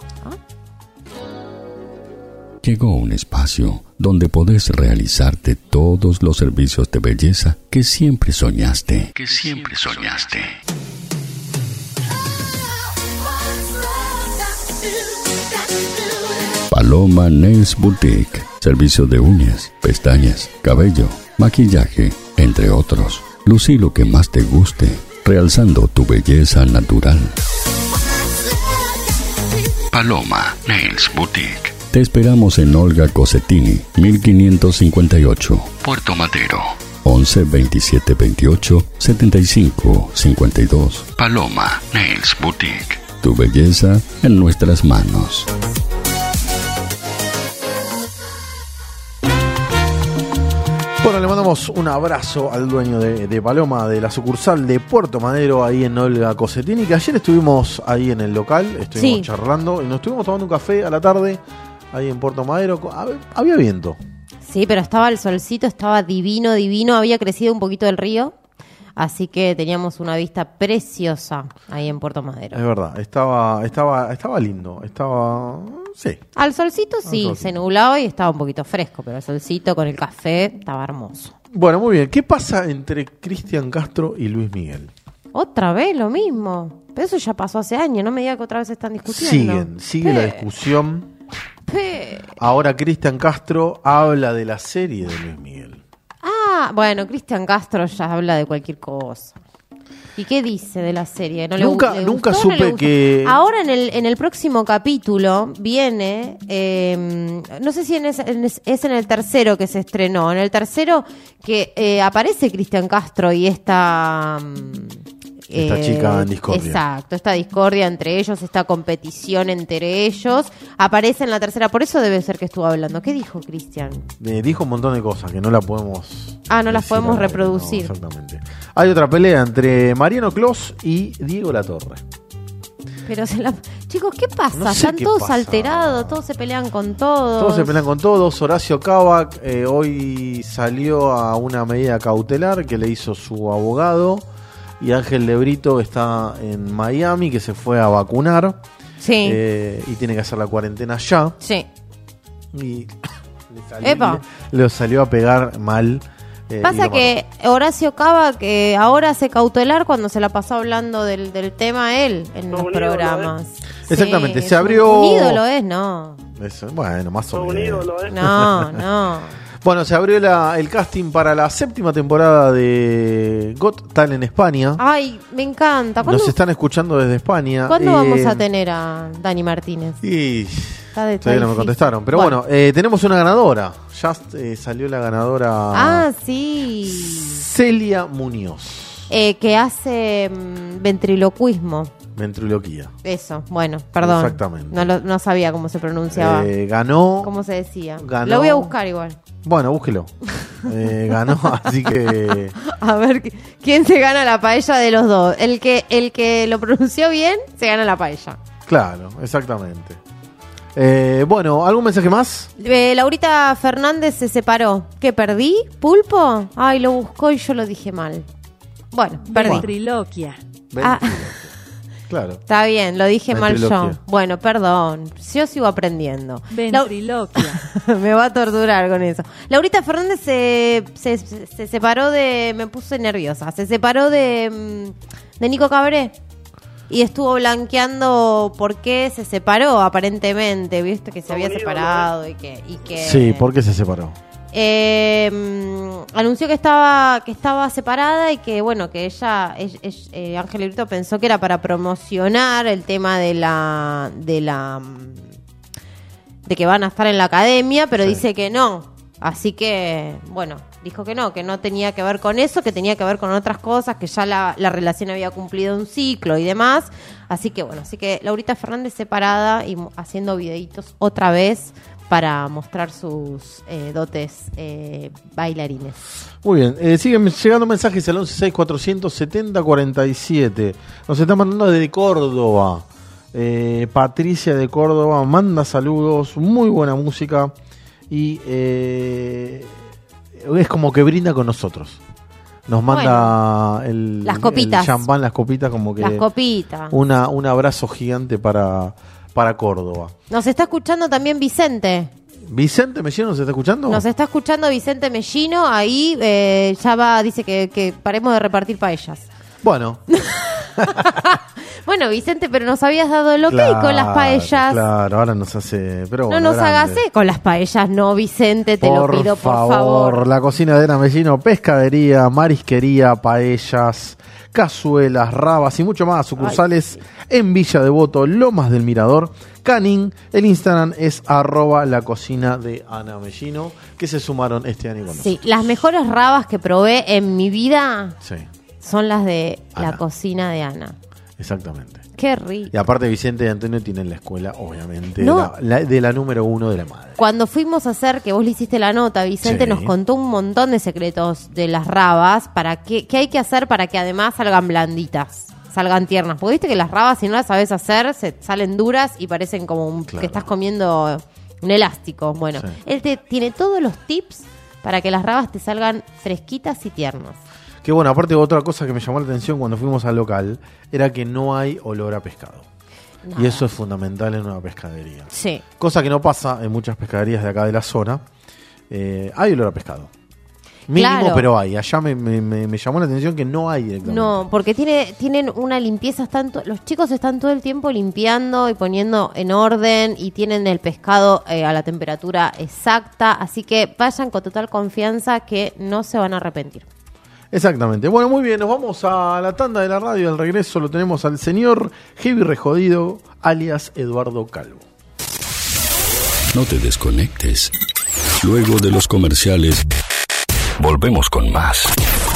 Llegó un espacio donde podés realizarte todos los servicios de belleza que siempre soñaste. Que siempre soñaste. Paloma Nails Boutique. Servicio de uñas, pestañas, cabello, maquillaje, entre otros. Lucí lo que más te guste, realzando tu belleza natural. Paloma Nails Boutique. Te esperamos en Olga Cosettini, mil quinientos cincuenta y ocho, Puerto Madero. once veintisiete veintiocho setenta y cinco cincuenta y dos. Paloma Nails Boutique. Tu belleza en nuestras manos. Bueno, le mandamos un abrazo al dueño de, de Paloma, de la sucursal de Puerto Madero, ahí en Olga Cosetini, que ayer estuvimos ahí en el local, estuvimos Sí. charlando y nos estuvimos tomando un café a la tarde, ahí en Puerto Madero. Hab- Había viento. Sí, pero estaba el solcito, estaba divino, divino. Había crecido un poquito el río, así que teníamos una vista preciosa ahí en Puerto Madero. Es verdad, estaba, estaba, estaba lindo, estaba, sí. Al solcito sí, solcito. se nublaba y estaba un poquito fresco, pero el solcito con el café estaba hermoso. Bueno, muy bien. ¿Qué pasa entre Cristian Castro y Luis Miguel? Otra vez lo mismo. Pero eso ya pasó hace años, no me diga que otra vez están discutiendo. Siguen, sigue la Pe- discusión. pe- Ahora Cristian Castro habla de la serie de Luis Miguel. Ah, bueno, Cristian Castro ya habla de cualquier cosa. ¿Y qué dice de la serie? ¿No le Nunca- gu- le nunca gustó o no le supe gustó? que- Ahora en el, en el próximo capítulo viene, eh, no sé si en es, en es- es en el tercero que se estrenó, en el tercero que eh, aparece Cristian Castro y esta... mm, Esta chica en discordia. Exacto, esta discordia entre ellos, esta competición entre ellos, aparece en la tercera, por eso debe ser que estuvo hablando. ¿Qué dijo Cristian? Eh, dijo un montón de cosas que no la podemos... Ah, no las decir podemos al aire, reproducir. no, exactamente. Hay otra pelea entre Mariano Clos y Diego Latorre. Pero se la... Chicos, ¿qué pasa? No sé Están qué todos pasa. alterados, todos se pelean con todos. Todos se pelean con todos. Horacio Cavac eh, hoy salió a una medida cautelar que le hizo su abogado. Y Ángel de Brito está en Miami, que se fue a vacunar. Sí. Eh, y tiene que hacer la cuarentena ya. Sí. Y le salió, Epa. le- le salió a pegar mal. eh, y Pasa lo que Horacio Cava, que ahora hace cautelar cuando se la pasó hablando del, del tema él en los un ídolo, programas. ¿eh? Exactamente, Sí, se es abrió- Un ídolo es, no. Eso, bueno, más o Un menos. ídolo, ¿eh? No, no. Bueno, se abrió la- el casting para la séptima temporada de Got Talent en España. Ay, me encanta. ¿Cuándo, Nos están escuchando desde España. ¿cuándo Eh, vamos a tener a Dani Martínez? Y Está de- está todavía no me difícil. contestaron. Pero bueno, eh, tenemos una ganadora. Ya eh, salió la ganadora Ah, sí. Celia Muñoz. Eh, que hace mm, ventriloquismo. Ventriloquía. Eso, bueno, perdón. Exactamente. No, lo- no sabía cómo se pronunciaba. Eh, ganó. ¿Cómo se decía? ganó- Lo voy a buscar igual. Bueno, búsquelo. Eh, ganó, así que. A ver qui- quién se gana la paella de los dos. El que, el que lo pronunció bien se gana la paella. Claro, exactamente. Eh, bueno, ¿algún mensaje más? Eh, Laurita Fernández se separó. ¿Qué perdí? ¿Pulpo? Ay, lo buscó y yo lo dije mal. Bueno, perdí. Ventriloquia. Ah, Claro. está bien, lo dije mal yo. Ventriloquia. Bueno, perdón. Yo sigo aprendiendo. Ventriloquia. Me va a torturar con eso. Laurita Fernández se, se, se separó de... Me puse nerviosa. Se separó de, mm, de Nico Cabré. Y estuvo blanqueando por qué se separó, aparentemente. Viste que se había separado y que... Y que Sí, ¿por qué se separó? eh, mm, anunció que estaba que estaba separada y que bueno que ella es- es- eh, Ángel de Brito pensó que era para promocionar el tema de la de la mm, de que van a estar en la academia, pero dice que no, así que bueno, dijo que no, que no tenía que ver con eso, que tenía que ver con otras cosas, que ya la, la relación había cumplido un ciclo y demás, así que bueno, así que Laurita Fernández separada y mo- haciendo videitos otra vez para mostrar sus eh, dotes eh, bailarines. Muy bien, eh, siguen llegando mensajes al once seis cuatrocientos setenta cuarenta y siete. Nos está mandando desde Córdoba. Eh, Patricia de Córdoba manda saludos, muy buena música y eh, es como que brinda con nosotros. Nos manda el, Las copitas. el champán, las copitas, como que Las copitas. una, un abrazo gigante para, para Córdoba. Nos está escuchando también Vicente. Vicente Mellino, ¿nos está escuchando? Nos está escuchando Vicente Mellino. Ahí eh, ya va, dice que, que paremos de repartir paellas. Bueno, Bueno, Vicente, pero nos habías dado el ok claro, con las paellas. Claro, ahora nos hace. Pero No bueno, nos grande. hagas eh, con las paellas, no, Vicente, te Por lo pido, por favor, favor. la cocina de Ana Mellino, pescadería, marisquería, paellas, cazuelas, rabas y mucho más. Sucursales en Villa Devoto, Lomas del Mirador, Canin. El Instagram es arroba la cocina de Ana Mellino, que se sumaron este año con nosotros. Sí, las mejores rabas que probé en mi vida Sí. son las de Ana. la cocina de Ana. Exactamente. Qué rico. Y aparte Vicente y Antonio tienen la escuela, obviamente, No. la, la- de la número uno de la madre. Cuando fuimos a hacer, que vos le hiciste la nota, Vicente Sí. nos contó un montón de secretos de las rabas, para qué, qué hay que hacer para que además salgan blanditas, salgan tiernas. Porque viste que las rabas, si no las sabes hacer, se salen duras y parecen como un- Claro. que estás comiendo un elástico. Bueno, Sí. él te tiene todos los tips para que las rabas te salgan fresquitas y tiernas. Que bueno, aparte otra cosa que me llamó la atención cuando fuimos al local, era que no hay olor a pescado. Nada. Y eso es fundamental en una pescadería. Sí. Cosa que no pasa en muchas pescaderías de acá de la zona. Eh, hay olor a pescado. Mínimo, Claro. pero hay. Allá me, me- me- me llamó la atención que no hay directamente. No, porque tiene, tienen una limpieza, están to- los chicos están todo el tiempo limpiando y poniendo en orden y tienen el pescado eh, a la temperatura exacta, así que vayan con total confianza que no se van a arrepentir. Exactamente. Bueno, muy bien, nos vamos a la tanda de la radio. Al regreso lo tenemos al señor Heavy Rejodido, alias Eduardo Calvo. No te desconectes. Luego de los comerciales, volvemos con más.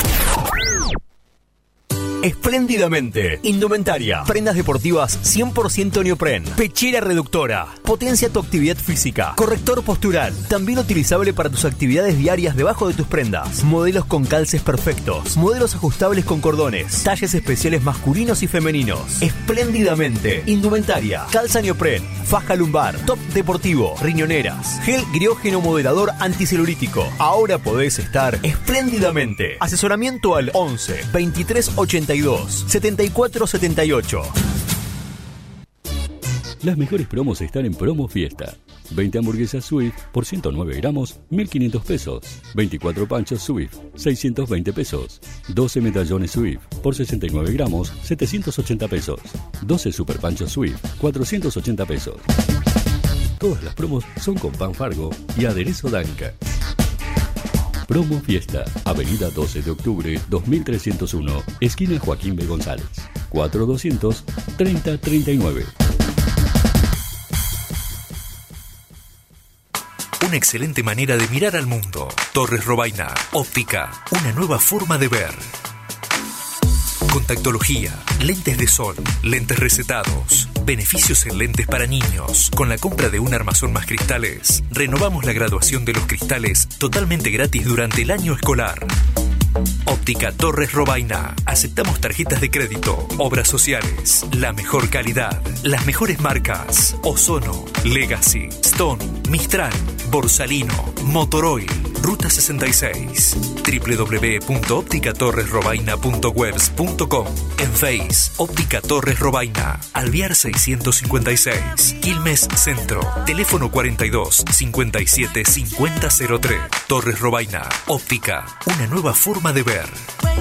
Espléndidamente. Indumentaria. Prendas deportivas cien por ciento neopren. Pechera reductora. Potencia tu actividad física. Corrector postural. También utilizable para tus actividades diarias debajo de tus prendas. Modelos con calces perfectos. Modelos ajustables con cordones. Talles especiales masculinos y femeninos. Espléndidamente. Indumentaria. Calza neopren. Faja lumbar. Top deportivo. Riñoneras. Gel griógeno modelador anticelulítico. Ahora podés estar espléndidamente. Asesoramiento al once veintitrés ochenta y dos setenta y cuatro setenta y ocho. Las mejores promos están en Promo Fiesta. veinte hamburguesas Swift por ciento nueve gramos, mil quinientos pesos. veinticuatro panchos Swift, seiscientos veinte pesos. doce medallones Swift por sesenta y nueve gramos, setecientos ochenta pesos. doce super panchos Swift, cuatrocientos ochenta pesos. Todas las promos son con pan Fargo y aderezo Danca. Promo Fiesta, Avenida doce de octubre, dos mil trescientos uno, esquina Joaquín B. González, cuatro doscientos treinta treinta y nueve. Una excelente manera de mirar al mundo. Torres Robaina, óptica, una nueva forma de ver. Contactología, lentes de sol, lentes recetados, beneficios en lentes para niños. Con la compra de un armazón más cristales, renovamos la graduación de los cristales totalmente gratis durante el año escolar. Óptica Torres Robaina. Aceptamos tarjetas de crédito, obras sociales, la mejor calidad, las mejores marcas: Ozono, Legacy, Stone, Mistral, Borsalino, Motoroil, Ruta sesenta y seis, doble u doble u doble u punto óptica torres robaina punto webs punto com. En Face, Óptica Torres Robaina, Alvear seiscientos cincuenta y seis, Quilmes Centro, teléfono cuarenta y dos, cincuenta y siete, cincuenta cero tres. Torres Robaina, óptica, una nueva forma de ver.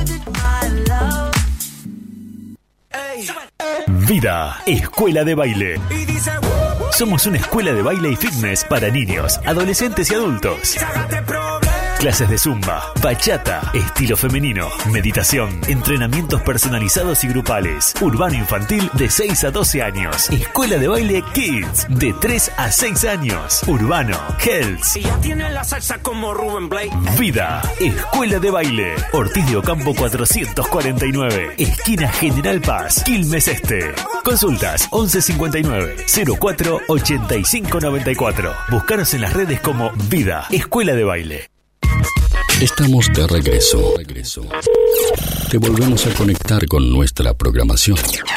Vida, escuela de baile. Somos una escuela de baile y fitness para niños, adolescentes y adultos. Clases de zumba, bachata, estilo femenino, meditación, entrenamientos personalizados y grupales. Urbano infantil de seis a doce años. Escuela de baile Kids de tres a seis años. Urbano, Health. Y ya tiene la salsa como Rubén Blake. Vida, escuela de baile. Ortiz de Ocampo cuatrocientos cuarenta y nueve. Esquina General Paz, Quilmes Este. Consultas once cincuenta y nueve, cero cuatro, ochenta y cinco noventa y cuatro. Búscanos en las redes como Vida, escuela de baile. Estamos de regreso. regreso. Te volvemos a conectar con nuestra programación.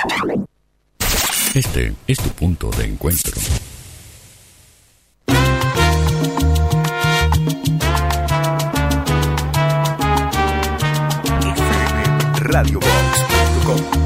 Este es tu punto de encuentro. radio box punto com.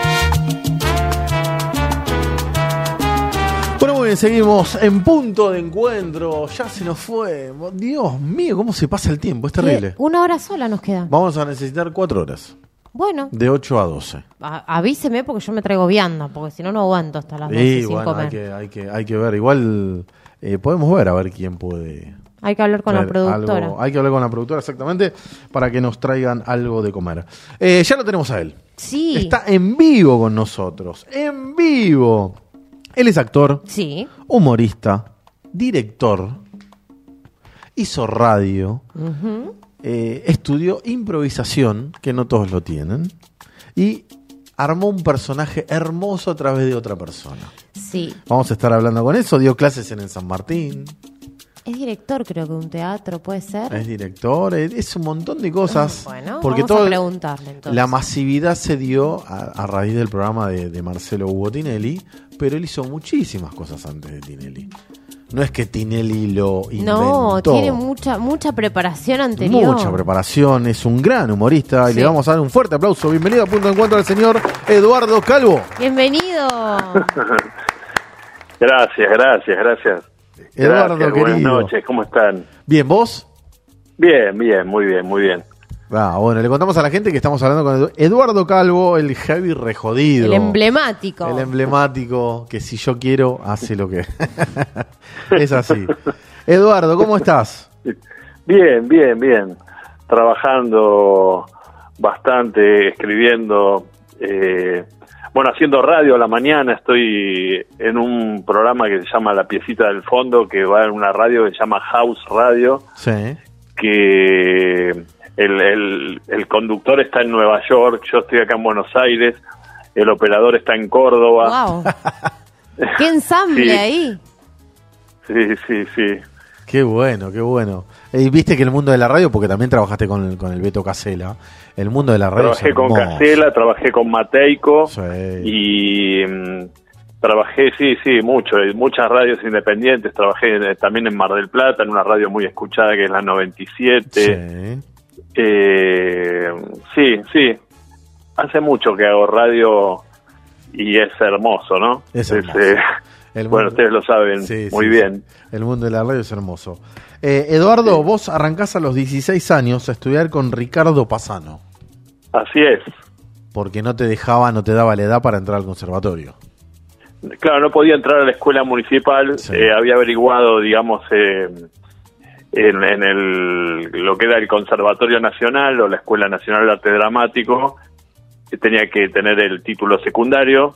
Bueno, muy bien, seguimos en punto de encuentro. Ya se nos fue. Dios mío, cómo se pasa el tiempo. Es terrible. Una hora sola nos queda. Vamos a necesitar cuatro horas. Bueno, De ocho a doce. a- avíseme porque yo me traigo vianda, porque si no, no aguanto hasta las doce Y sin bueno, comer. hay que, hay, que, hay que ver. Igual eh, podemos ver a ver quién puede. Hay que hablar con la ver productora. algo. Hay que hablar con la productora, exactamente, para que nos traigan algo de comer. Eh, ya lo tenemos a él. Sí. Está en vivo con nosotros. En vivo. Él es actor, Sí. humorista, director, hizo radio, Ujú. eh, estudió improvisación, que no todos lo tienen, y armó un personaje hermoso a través de otra persona. Sí. Vamos a estar hablando con eso. Dio clases en el San Martín. Es director, creo que de un teatro, ¿puede ser? Es director, es, es un montón de cosas. Bueno, porque vamos todo, a preguntarle entonces. La masividad se dio a, a raíz del programa de, de Marcelo Hugo Tinelli, pero él hizo muchísimas cosas antes de Tinelli. No es que Tinelli lo inventó. No, tiene mucha mucha preparación anterior. Mucha preparación, es un gran humorista y Sí. le vamos a dar un fuerte aplauso. Bienvenido a Punto de Encuentro al señor Eduardo Calvo. Bienvenido. Gracias, gracias, gracias. Eduardo, Gracias, querido. buenas noches, ¿cómo están? Bien, ¿vos? Bien, bien, muy bien, muy bien. Ah, bueno, le contamos a la gente que estamos hablando con Edu- Eduardo Calvo, el heavy rejodido. El emblemático. El emblemático, que si yo quiero, hace lo que... Es así. Eduardo, ¿cómo estás? Bien, bien, bien. Trabajando bastante, escribiendo, eh, bueno, haciendo radio a la mañana. Estoy en un programa que se llama La Piecita del Fondo, que va en una radio que se llama House Radio, Sí. que el, el, el conductor está en Nueva York, yo estoy acá en Buenos Aires, el operador está en Córdoba. Wow. Qué ensamble Sí. ahí. Sí, sí, sí. Qué bueno, qué bueno. Y viste que el mundo de la radio, porque también trabajaste con el, con el Beto Casella, el mundo de la radio Trabajé es con hermoso. Casella, trabajé con Mateico y mm, trabajé, sí, sí, mucho, en muchas radios independientes. Trabajé en- también en Mar del Plata, en una radio muy escuchada que es la noventa y siete. Eh, sí, sí. Hace mucho que hago radio y es hermoso, ¿no? Es hermoso. eh, El bueno, mundo- ustedes lo saben Sí, muy sí, bien. sí. El mundo de la radio es hermoso. Eh, Eduardo, vos arrancás a los dieciséis años a estudiar con Ricardo Pasano. Así es. Porque no te dejaba, no te daba la edad para entrar al conservatorio. Claro, no podía entrar a la escuela municipal, eh, había averiguado, digamos, eh, en, en el, lo que era el Conservatorio Nacional o la Escuela Nacional de Arte Dramático, que tenía que tener el título secundario,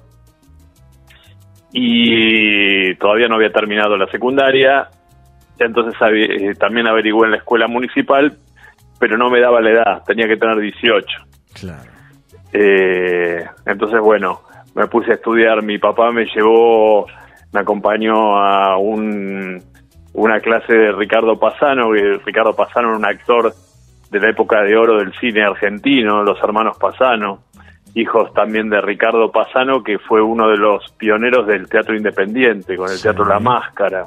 y todavía no había terminado la secundaria, entonces avi- eh, también averigué en la escuela municipal, pero no me daba la edad, tenía que tener dieciocho. Claro. Eh, entonces, bueno, me puse a estudiar. Mi papá me llevó, me acompañó a un, una clase de Ricardo Pasano, que Ricardo Pasano era un actor de la época de oro del cine argentino, los hermanos Pasano, hijos también de Ricardo Pasano, que fue uno de los pioneros del teatro independiente, con el Teatro La Máscara.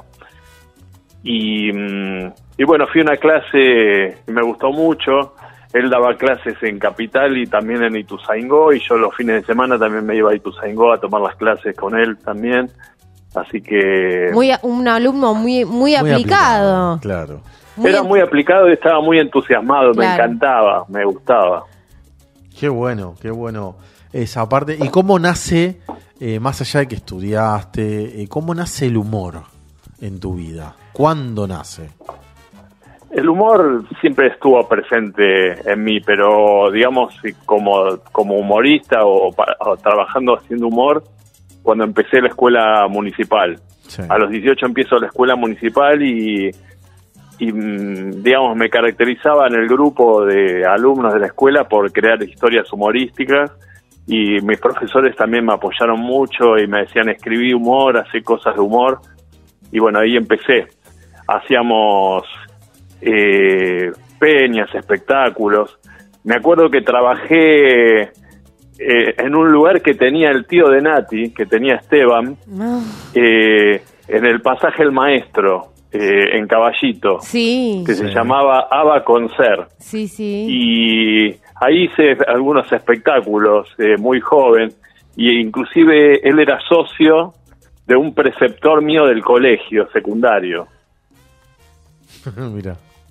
Y, mm, y bueno, fui a una clase que me gustó mucho. Él daba clases en Capital y también en Ituzaingó, y yo los fines de semana también me iba a Ituzaingó a tomar las clases con él también. Así que Muy a- un alumno muy muy, aplicado. Claro. Muy era en- muy aplicado y estaba muy entusiasmado, me Claro. encantaba, me gustaba. Qué bueno, qué bueno esa parte. ¿Y cómo nace, eh, más allá de que estudiaste, eh, cómo nace el humor en tu vida? ¿Cuándo nace? El humor siempre estuvo presente en mí, pero digamos como, como humorista o, pa- o trabajando haciendo humor, cuando empecé la escuela municipal. A los dieciocho empiezo la escuela municipal y, y mm, digamos, me caracterizaba en el grupo de alumnos de la escuela por crear historias humorísticas, y mis profesores también me apoyaron mucho y me decían escribí humor, hacé cosas de humor, y bueno, ahí empecé. Hacíamos eh, peñas, espectáculos. Me acuerdo que trabajé eh, en un lugar que tenía el tío de Nati, que tenía Esteban, No. eh, en el pasaje El Maestro, eh, en Caballito, Sí. que se llamaba Aba Concert. Sí, sí. Y ahí hice algunos espectáculos, eh, muy joven, y inclusive él era socio de un preceptor mío del colegio secundario. Mira.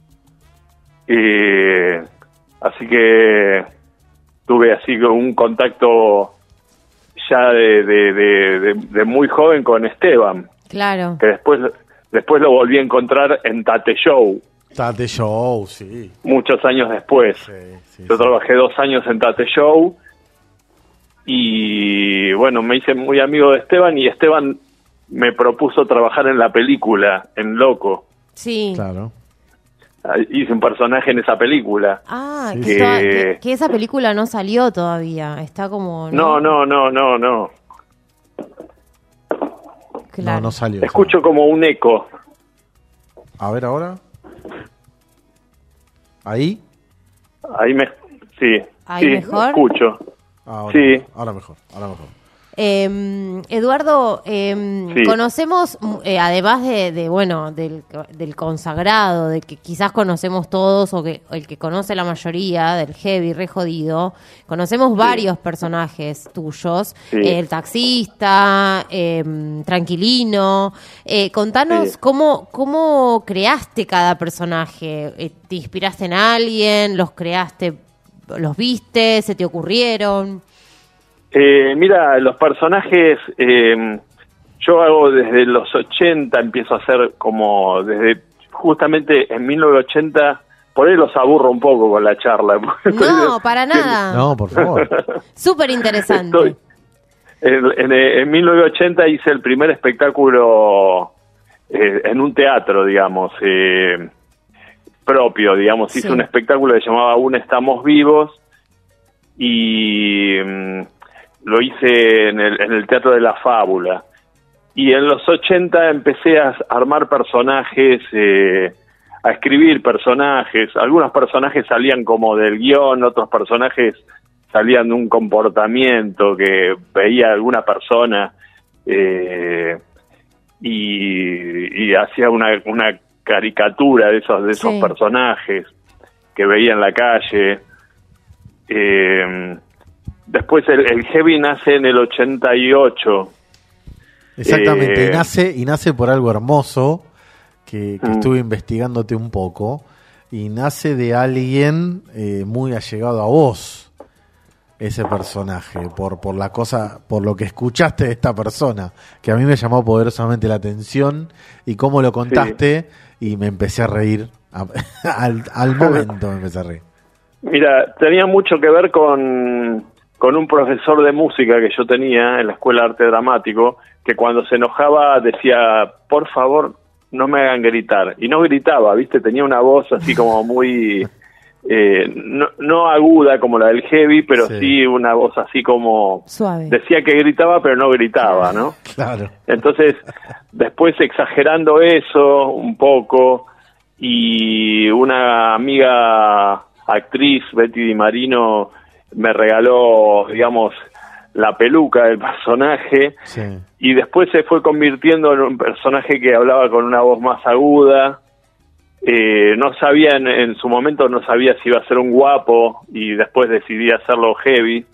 Eh, así que tuve así un contacto ya de, de, de, de- de muy joven con Esteban, Claro. que después después lo volví a encontrar en Tate Show, Tate Show, sí. muchos años después. Yo trabajé dos años en Tate Show y bueno, me hice muy amigo de Esteban, y Esteban me propuso trabajar en la película, en Loco. Sí. Claro. hice un personaje en esa película. Ah, Sí. que, está- Eh, que- que esa película no salió todavía. Está como... No, no, no, no, no. No, no salió. Escucho como un eco. A ver ahora. ¿Ahí? Ahí me... Sí. ¿Ahí sí, mejor? escucho. Ahora, Sí. ahora mejor, ahora mejor. Eh, Eduardo, eh, Sí. conocemos, eh, además de, de, bueno, del, del consagrado, de que quizás conocemos todos, o que el que conoce la mayoría, del heavy, re jodido, conocemos varios personajes tuyos, Sí. eh, el taxista, eh, Tranquilino. Eh, contanos Sí. cómo, cómo creaste cada personaje. Eh, ¿Te inspiraste en alguien? ¿Los creaste? ¿Los viste? ¿Se te ocurrieron? Eh, mira, los personajes, eh, yo hago desde los ochenta, empiezo a hacer como desde, justamente en mil novecientos ochenta, por ahí los aburro un poco con la charla. No, para nada. No, por favor. Súper interesante. Estoy- En, en, en mil novecientos ochenta hice el primer espectáculo eh, en un teatro, digamos, eh, propio, digamos. Hice Sí. un espectáculo que se llamaba Aún Estamos Vivos y mm, lo hice en el, en el Teatro de la Fábula. Y en los ochenta empecé a armar personajes, eh, a escribir personajes. Algunos personajes salían como del guión, otros personajes salían de un comportamiento que veía alguna persona eh, y, y hacía una, una caricatura de esos, de esos Sí. personajes que veía en la calle. Eh, después el, el heavy nace en el ochenta y ocho. Exactamente, Eh, y nace, y nace por algo hermoso que, que Mm. estuve investigándote un poco, y nace de alguien eh, muy allegado a vos, ese personaje, por, por la cosa, por lo que escuchaste de esta persona, que a mí me llamó poderosamente la atención, y cómo lo contaste, y me empecé a reír, a- al, al momento me empecé a reír. Mira, tenía mucho que ver con, con un profesor de música que yo tenía en la Escuela de Arte Dramático, que cuando se enojaba decía, por favor, no me hagan gritar. Y no gritaba, ¿viste? Tenía una voz así como muy... eh, no, no aguda como la del heavy, pero sí. sí una voz así como... Suave. Decía que gritaba, pero no gritaba, ¿no? Claro. Entonces, después exagerando eso un poco, y una amiga actriz, Betty Di Marino, me regaló, digamos, la peluca del personaje, Sí. y después se fue convirtiendo en un personaje que hablaba con una voz más aguda. Eh, no sabía, en, en su momento no sabía si iba a ser un guapo, y después decidí hacerlo heavy.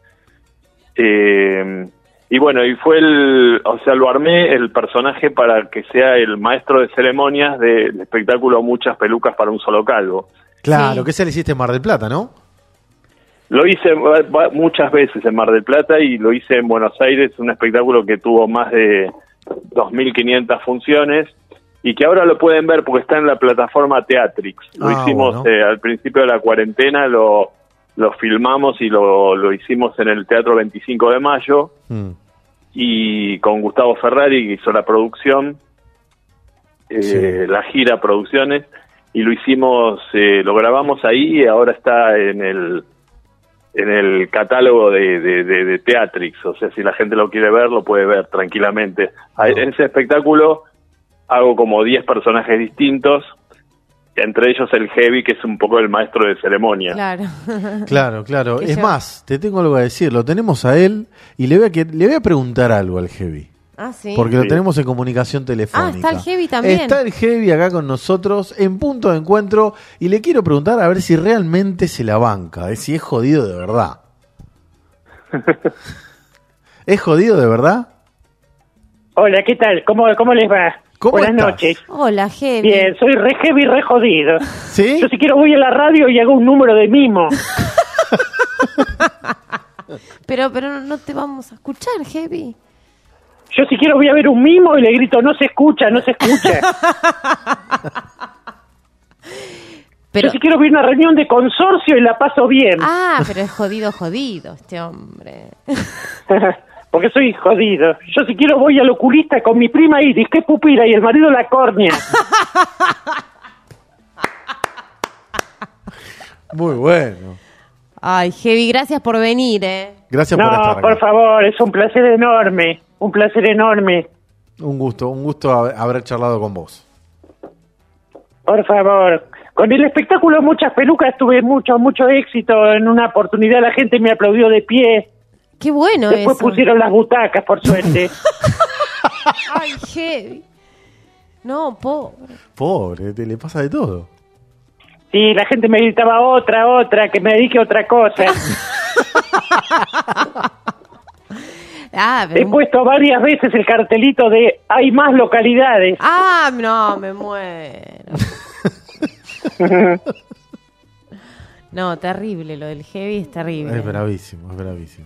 Eh, y bueno, y fue el, o sea, lo armé el personaje para que sea el maestro de ceremonias del espectáculo Muchas Pelucas para un Solo Calvo. Claro, que se le hiciste en Mar del Plata, ¿no? Lo hice va- va- muchas veces en Mar del Plata y lo hice en Buenos Aires, un espectáculo que tuvo más de dos mil quinientas funciones y que ahora lo pueden ver porque está en la plataforma Teatrix. Lo Ah, hicimos bueno. eh, al principio de la cuarentena, lo, lo filmamos y lo, lo hicimos en el Teatro veinticinco de Mayo Mm. y con Gustavo Ferrari, que hizo la producción, eh, Sí. la gira Producciones, y lo hicimos, eh, lo grabamos ahí y ahora está en el en el catálogo de, de, de, de Teatrix, o sea, si la gente lo quiere ver, lo puede ver tranquilamente. Ahí, en ese espectáculo hago como diez personajes distintos, entre ellos el Heavy, que es un poco el maestro de ceremonia. Claro. Claro, claro. Que Es ya- más, te tengo algo a decir. Lo tenemos a él y le voy a, que- le voy a preguntar algo al Heavy. Ah, sí. Porque lo Sí. tenemos en comunicación telefónica. Ah, está el Heavy también. Está el Heavy acá con nosotros en punto de encuentro y le quiero preguntar a ver si realmente se la banca, eh, si es jodido de verdad. ¿Es jodido de verdad? Hola, ¿qué tal? ¿Cómo, cómo les va? ¿Cómo Buenas estás? noches. Hola, Heavy. Bien, soy re heavy, re jodido. ¿Sí? Yo si quiero voy a la radio y hago un número de mimo. Pero, pero no te vamos a escuchar, Heavy. Yo si quiero voy a ver un mimo y le grito, no se escucha, no se escucha. Pero, Yo si quiero ver una reunión de consorcio y la paso bien. ah, pero es jodido, jodido este hombre. Porque soy jodido. Yo si quiero voy al oculista con mi prima Iris, que es pupila, y el marido la córnea. Muy bueno. Ay, Heavy, gracias por venir, ¿eh? Gracias no, por estar acá. por favor, es un placer enorme, un placer enorme. Un gusto, un gusto hab- haber charlado con vos. Por favor. Con el espectáculo Muchas Pelucas tuve mucho, mucho éxito. En una oportunidad la gente me aplaudió de pie. Qué bueno Después eso. pusieron las butacas, por suerte. Ay, Heavy. No, pobre. Pobre, te le pasa de todo. Sí, la gente me gritaba otra, otra, que me dedique a otra cosa. Ah, He puesto varias veces el cartelito de hay más localidades. Ah, no, me muero. No, terrible, lo del Heavy es terrible. Es bravísimo, es bravísimo.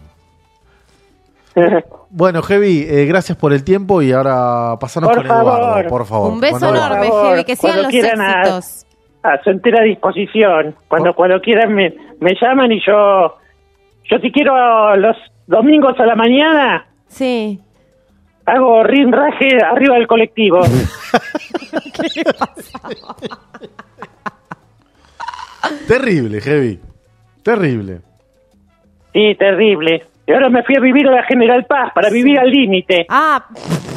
Bueno, Heavy, eh, gracias por el tiempo y ahora pasanos Por con Eduardo, favor. por favor. Un beso Con Eduardo. enorme, Por favor, Heavy, que sigan cuando los quieran a- éxitos. A su entera disposición. Cuando cuando quieran me, me llaman y yo, yo si quiero los domingos a la mañana, sí, hago rinraje arriba del colectivo. ¿Qué le pasa? Terrible, Heavy. Terrible. Sí, terrible. Y ahora me fui a vivir a la General Paz para vivir al límite. Ah.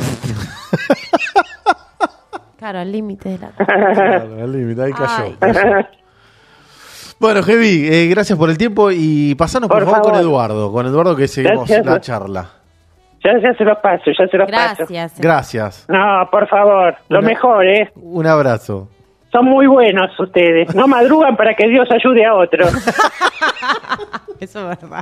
Claro, al límite de la... Claro, al límite, ahí cayó. Ay. cayó. Bueno, Heavy, eh, gracias por el tiempo y pasanos por, Por favor, con favor. Eduardo. Con Eduardo que seguimos Gracias. la charla. Ya, ya se los paso, ya se los paso. Gracias. Gracias. No, por favor, lo Una- mejor, ¿eh? Un abrazo. Son muy buenos ustedes. No madrugan para que Dios ayude a otro. Eso es verdad.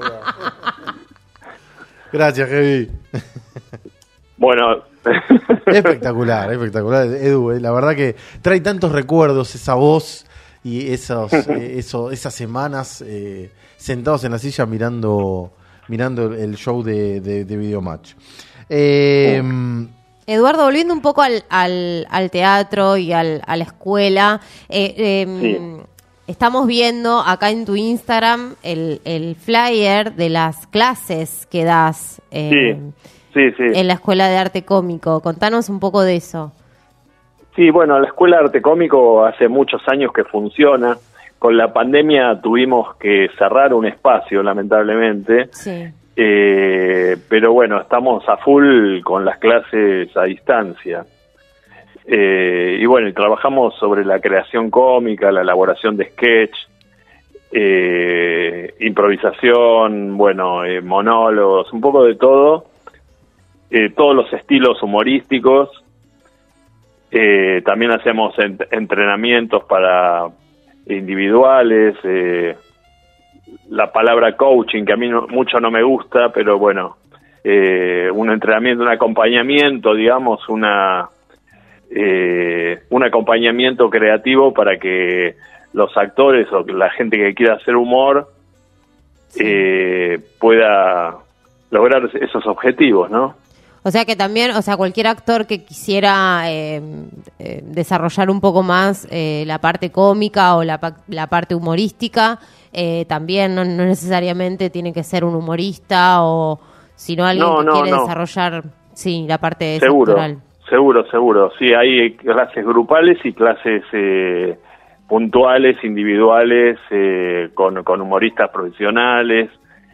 Gracias, Heavy. Bueno, Espectacular, espectacular. Edu, eh, la verdad que trae tantos recuerdos esa voz y esos, eh, eso, esas semanas eh, sentados en la silla mirando mirando el show de, de, de Videomatch. Eh, Eduardo, volviendo un poco al, al, al teatro y al, a la escuela, eh, eh, Sí. estamos viendo acá en tu Instagram el, el flyer de las clases que das eh, sí, sí, sí. en la Escuela de Arte Cómico. Contanos un poco de eso. Sí, bueno, la Escuela de Arte Cómico hace muchos años que funciona. Con la pandemia tuvimos que cerrar un espacio, lamentablemente. Sí. Eh, pero bueno, estamos a full con las clases a distancia. Eh, y bueno, y trabajamos sobre la creación cómica, la elaboración de sketch, eh, improvisación, bueno, eh, monólogos, un poco de todo. Eh, todos los estilos humorísticos. Eh, también hacemos ent- entrenamientos para individuales, eh, la palabra coaching, que a mí no, mucho no me gusta, pero bueno, eh, un entrenamiento, un acompañamiento, digamos, una eh, un acompañamiento creativo para que los actores o la gente que quiera hacer humor eh, pueda lograr esos objetivos, ¿no? O sea que también, o sea, cualquier actor que quisiera eh, eh, desarrollar un poco más eh, la parte cómica o la, pa- la parte humorística, eh, también no, no necesariamente tiene que ser un humorista o sino alguien No, que no, quiere no. desarrollar, sí, la parte Seguro, actoral. seguro, seguro. Sí, hay clases grupales y clases eh, puntuales, individuales, eh, con, con humoristas profesionales,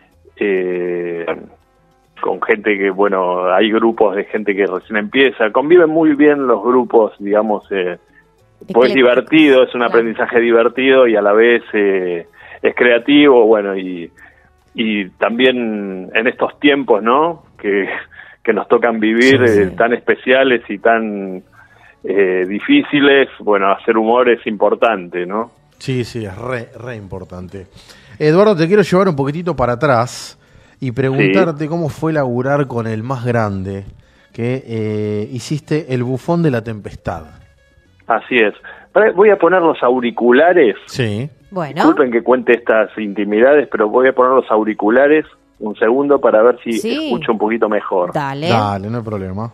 eh, con gente que, bueno, hay grupos de gente que recién empieza. Conviven muy bien los grupos, digamos, eh, pues es divertido, es un aprendizaje divertido y a la vez eh, es creativo, bueno, y, y también en estos tiempos, ¿no?, que, que nos tocan vivir Sí, sí. eh, tan especiales y tan eh, difíciles, bueno, hacer humor es importante, ¿no? Sí, sí, es re, re importante. Eduardo, te quiero llevar un poquitito para atrás y preguntarte cómo fue laburar con el más grande, que eh, hiciste El Bufón de la Tempestad. Así es. Pará, voy a poner los auriculares. Sí. Bueno. Disculpen que cuente estas intimidades, pero voy a poner los auriculares un segundo para ver si Sí. escucho un poquito mejor. Dale. Dale, no hay problema.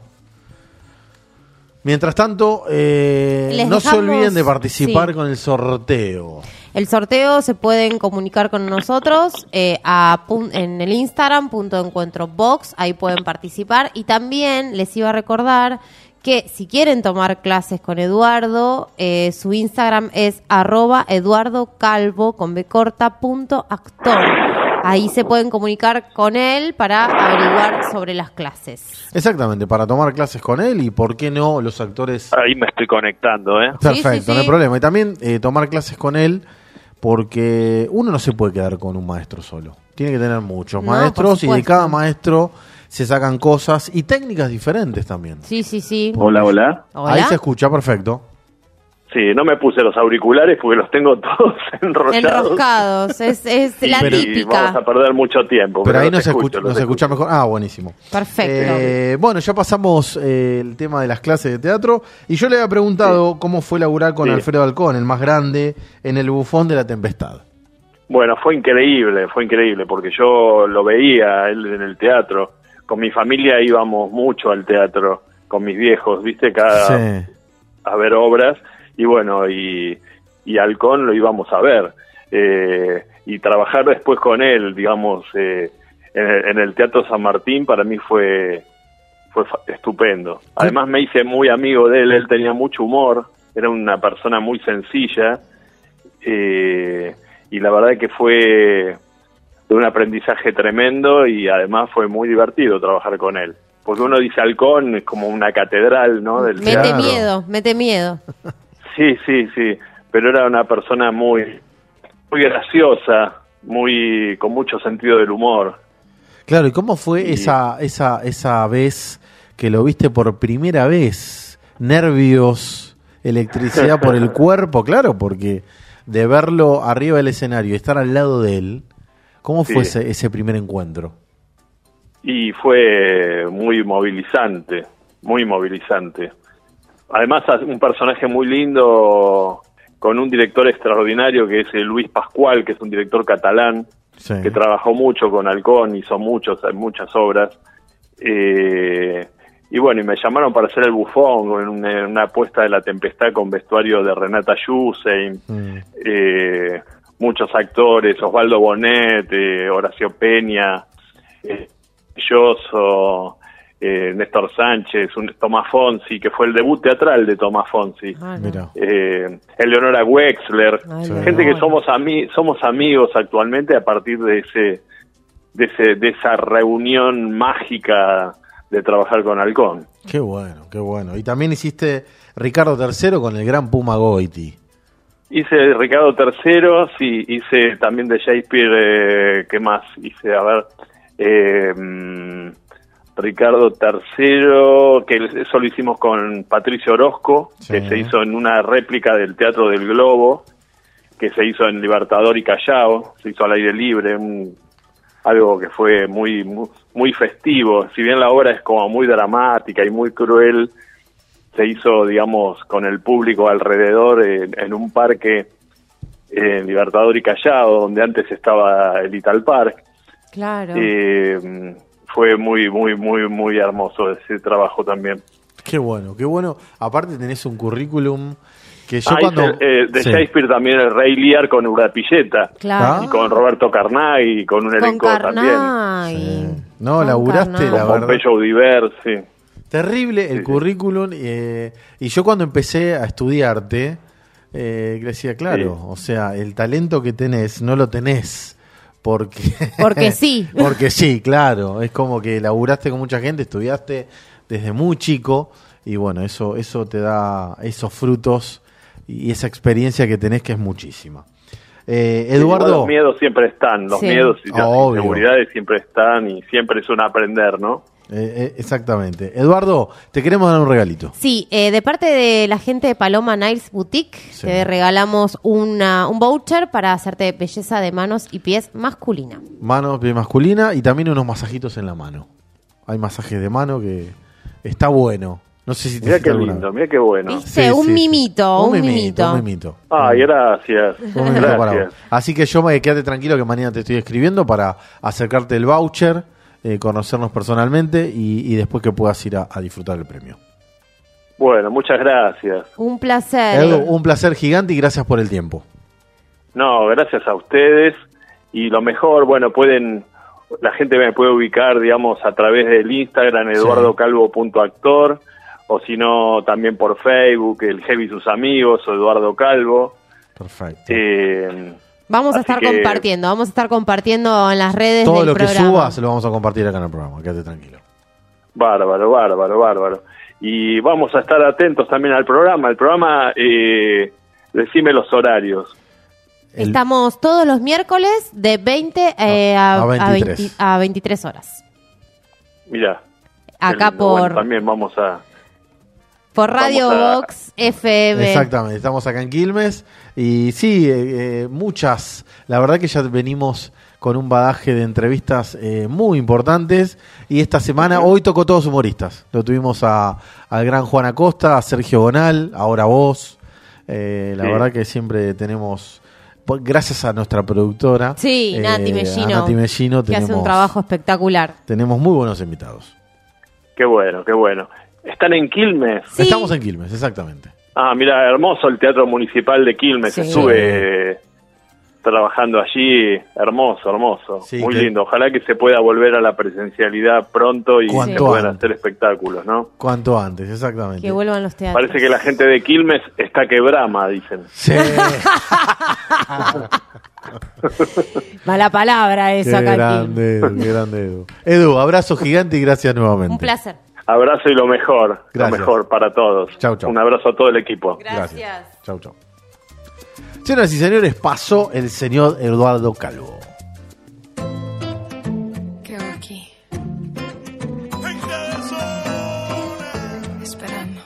Mientras tanto, eh, Les no se dejamos- olviden de participar sí. con el sorteo. El sorteo se pueden comunicar con nosotros eh, a, pun- en el Instagram, punto encuentro box, ahí pueden participar. Y también les iba a recordar que si quieren tomar clases con Eduardo, eh, su Instagram es arroba eduardocalvo con b corta punto actor. Ahí se pueden comunicar con él para averiguar sobre las clases. Exactamente, para tomar clases con él y por qué no los actores... Ahí me estoy conectando, ¿eh? Perfecto, Sí, sí, no hay sí. problema. Y también eh, tomar clases con él porque uno no se puede quedar con un maestro solo. Tiene que tener muchos No, maestros por y de supuesto. cada maestro se sacan cosas y técnicas diferentes también. Sí, sí, sí. Hola, hola. Hola. Ahí se escucha perfecto. Sí, no me puse los auriculares porque los tengo todos enrollados. Enroscados, es, es la y típica. vamos a perder mucho tiempo. Pero ahí los no se escucho, escucha, los no se escucha mejor. Ah, buenísimo. Perfecto. Eh, bueno, ya pasamos eh, el tema de las clases de teatro y yo le había preguntado cómo fue laburar con Sí. Alfredo Alcón, el más grande, en El Bufón de la Tempestad. Bueno, fue increíble, fue increíble, porque yo lo veía a él en el teatro. Con mi familia íbamos mucho al teatro, con mis viejos, ¿viste? Cada Sí. a ver obras, y bueno, y, y Halcón lo íbamos a ver. Eh, y trabajar después con él, digamos, eh, en, el, en el Teatro San Martín, para mí fue, fue fa- estupendo. Además me hice muy amigo de él, él tenía mucho humor, era una persona muy sencilla, eh, y la verdad que fue de un aprendizaje tremendo y además fue muy divertido trabajar con él. Porque uno dice Halcón, es como una catedral, ¿no? Del Mete teatro. miedo, mete miedo. Sí, sí, sí, pero era una persona muy, muy graciosa, muy con mucho sentido del humor. Claro, ¿y cómo fue esa, esa, esa vez que lo viste por primera vez? Nervios, electricidad por el cuerpo, claro, porque de verlo arriba del escenario y estar al lado de él, ¿cómo fue Sí. ese, ese primer encuentro? Y fue muy movilizante, muy movilizante. Además, un personaje muy lindo, con un director extraordinario que es el Luis Pascual, que es un director catalán, Sí. que trabajó mucho con Halcón, hizo muchos, muchas obras. Eh, y bueno, y me llamaron para hacer El Bufón, en una, una apuesta de La Tempestad con vestuario de Renata Yusein, Mm. eh, muchos actores, Osvaldo Bonet, eh, Horacio Peña, eh, Yoso, eh, Néstor Sánchez, un, Tomás Fonsi, que fue el debut teatral de Tomás Fonsi, Ah, Mira. eh, Eleonora Wexler, Ay, gente no. que somos ami somos amigos actualmente a partir de ese de ese de esa reunión mágica de trabajar con Halcón. Qué bueno, qué bueno. Y también hiciste Ricardo tercero con el gran Puma Goiti. Hice Ricardo tercero, sí, hice también de Shakespeare, eh, ¿qué más? Hice, a ver, eh, mm, Ricardo tercero, que eso lo hicimos con Patricio Orozco, Sí. que se hizo en una réplica del Teatro del Globo, que se hizo en Libertador y Callao, se hizo al aire libre, un- algo que fue muy, muy muy festivo. Si bien la obra es como muy dramática y muy cruel, se hizo, digamos, con el público alrededor en, en un parque en Libertador y Callao, donde antes estaba el Ital Park. Claro. Eh, fue muy, muy, muy, muy hermoso ese trabajo también. Qué bueno, qué bueno. Aparte tenés un currículum que yo Ah, cuando... hice, eh, de Sí. Shakespeare también el Rey Lear con Urapilleta. Claro. Y con Roberto Carnaghi, y con un Con elenco también. Carnaghi. No, Con laburaste, Carnaghi. la Con verdad. Pompeyo Audiver, sí. Terrible el Sí, sí. currículum. eh, y yo cuando empecé a estudiarte, eh, decía, claro, Sí. o sea, el talento que tenés no lo tenés porque... Porque sí. porque sí, claro. Es como que laburaste con mucha gente, estudiaste desde muy chico y bueno, eso, eso te da esos frutos y esa experiencia que tenés que es muchísima. Eh, Igual Eduardo... los miedos siempre están, los Sí. miedos y las Obvio. inseguridades siempre están y siempre es un aprender, ¿no? eh, eh, exactamente. Eduardo, te queremos dar un regalito. Sí, eh, de parte de la gente de Paloma Nails Boutique, Sí. te regalamos una, un voucher para hacerte belleza de manos y pies masculina. Mano, pie masculina y también unos masajitos en la mano. Hay masajes de mano que está bueno. No sé si te Mira hiciste qué alguna lindo, mira qué bueno. ¿Viste? Sí, un sí, sí. mimito, un, mimito. Un mimito. Ay, gracias. Un mimito para Gracias. vos. Así que yo me quédate tranquilo que mañana te estoy escribiendo para acercarte el voucher, eh, conocernos personalmente y, y después que puedas ir a, a disfrutar el premio. Bueno, muchas gracias. Un placer. Edu, un placer gigante y gracias por el tiempo. No, gracias a ustedes. Y lo mejor, bueno, pueden, la gente me puede ubicar, digamos, a través del Instagram, eduardocalvo punto actor, o si no, también por Facebook, el Heavy y sus amigos, o Eduardo Calvo. Perfecto. Eh, Vamos a así estar que- compartiendo, vamos a estar compartiendo en las redes Todo del lo que programa. subas lo vamos a compartir acá en el programa, quédate tranquilo. Bárbaro, bárbaro, bárbaro. Y vamos a estar atentos también al programa. El programa, eh, decime los horarios. Estamos todos los miércoles de veinte eh, a, a a veintitrés. veinte a veintitrés horas. Mira. Acá por, también vamos a... por Radio vamos a- Box F M. Exactamente, estamos acá en Quilmes y sí, eh, eh, muchas, la verdad que ya venimos con un badaje de entrevistas eh, muy importantes y esta semana, hoy tocó todos humoristas, lo tuvimos a, al gran Juan Acosta, a Sergio Bonal, ahora vos, eh, la Sí. verdad que siempre tenemos, pues, gracias a nuestra productora, Sí, eh, Nati a Mellino, Nati Mellino, que hace un tenemos, trabajo espectacular. tenemos muy buenos invitados. Qué bueno, qué bueno. ¿Están en Quilmes? Estamos en Quilmes, exactamente. Ah, mira, hermoso el Teatro Municipal de Quilmes. Sí. Estuve eh, trabajando allí. Hermoso, hermoso. Sí, Muy que- lindo. Ojalá que se pueda volver a la presencialidad pronto y se Cuanto puedan antes. hacer espectáculos, ¿no? Cuanto antes, exactamente. Que vuelvan los teatros. Parece que la gente de Quilmes está que brama, dicen. Sí. Mala palabra Qué eso acá aquí. grande, Edu, qué grande Edu. Edu, abrazo gigante y gracias nuevamente. Un placer. Abrazo y lo mejor. Gracias. Lo mejor para todos. Chau, chau. Un abrazo a todo el equipo. Gracias. Chau, chau. Señoras y señores, pasó el señor Eduardo Calvo. ¿Qué hago aquí? Esperando.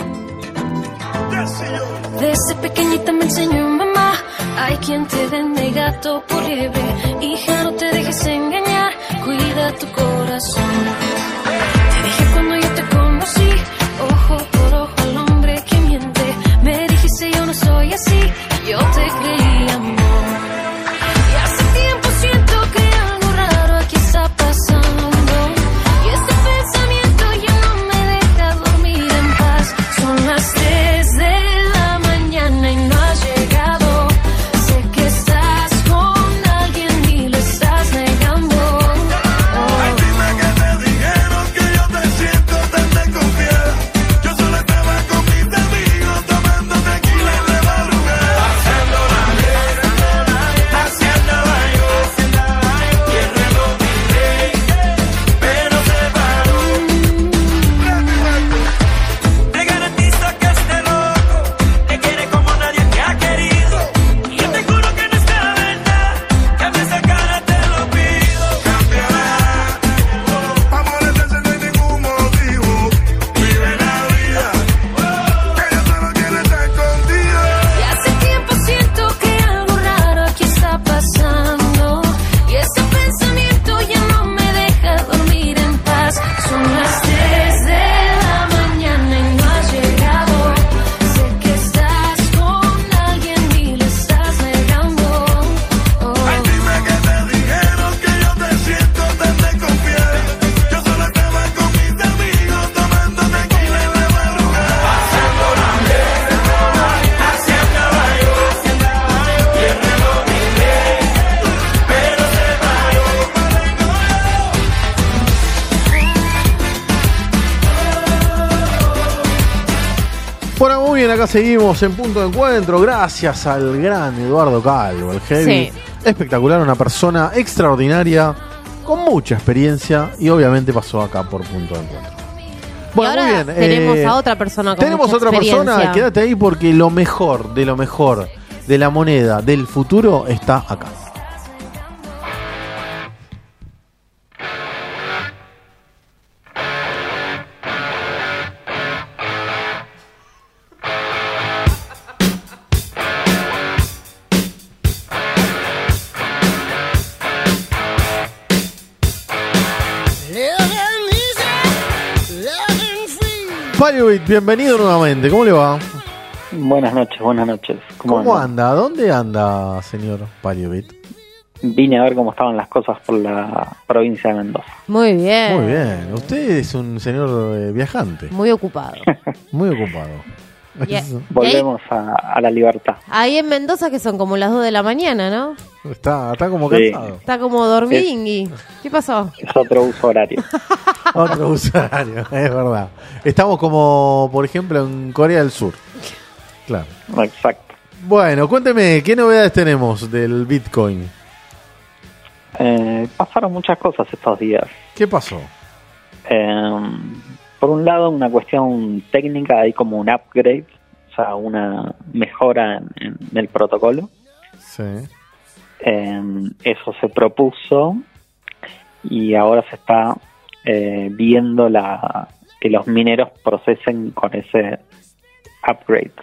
Desde pequeñita me enseñó mamá, hay quien te vende gato por liebre. Hija, no te dejes engañar, cuida tu corazón. Te dije cuando yo te conocí, ojo por ojo al hombre que miente. Me dijiste yo no soy así, yo te creí amor. Y hace tiempo siento que algo raro aquí está pasando. Y este pensamiento ya no me deja dormir en paz. Son las tres de la mañana y no has llegado. Sé que estás con alguien y lo estás negando. Ay, dime que te dijeron que yo te siento tan desconfiada. Yo solo estaba con mis amigos tomando tequila en la madrugada. Haciendo la guerra, haciendo yo, y el reloj miré, pero se paró. Te garantizo que este loco te quiere como nadie te ha querido. Y yo te juro que no es la verdad, cambia esa cara, te lo pido. Cambiará. Amores de ese no hay ningún motivo. Vive la vida, que ella solo quiere estar contigo. Y hace tiempo siento que algo raro aquí está pasando. Y ese pensamiento ya no me deja dormir en paz. Son las tres de la mañana y no has llegado. Sé que estás con alguien y lo estás negando. Ay, dime que te dijeron que yo te siento tan desconfiada. Yo solo estaba con mis amigos tomando tequila en la madrugada. Haciendo la guerra, haciendo yo, y el reloj miré, pero se paró. Bueno, muy bien, acá seguimos en Punto de Encuentro. Gracias al gran Eduardo Calvo, el heavy. Sí. Espectacular, una persona extraordinaria, con mucha experiencia y obviamente pasó acá por Punto de Encuentro. Y Bueno, ahora muy bien. tenemos eh, a otra persona con Tenemos mucha otra persona, experiencia. quédate ahí porque lo mejor de lo mejor de la moneda del futuro está acá. Paliobit, bienvenido nuevamente. ¿Cómo le va? Buenas noches, buenas noches. ¿Cómo, ¿Cómo anda? anda? ¿Dónde anda, señor Paliobit? Vine a ver cómo estaban las cosas por la provincia de Mendoza. Muy bien. Muy bien. Usted es un señor eh, viajante. Muy ocupado. Muy ocupado. Y- Volvemos a, a la libertad. Ahí en Mendoza que son como las dos de la mañana, ¿no? Está, está como Sí. cansado. Está como dormidingui. ¿Qué pasó? Es otro uso horario. Otro usuario, es verdad. Estamos como, por ejemplo, en Corea del Sur. Claro. Exacto. Bueno, cuénteme, ¿qué novedades tenemos del Bitcoin? Eh, pasaron muchas cosas estos días. ¿Qué pasó? Eh, por un lado, una cuestión técnica, hay como un upgrade, o sea, una mejora en, en el protocolo. Sí. Eh, eso se propuso y ahora se está eh, viendo la que los mineros procesen con ese upgrade,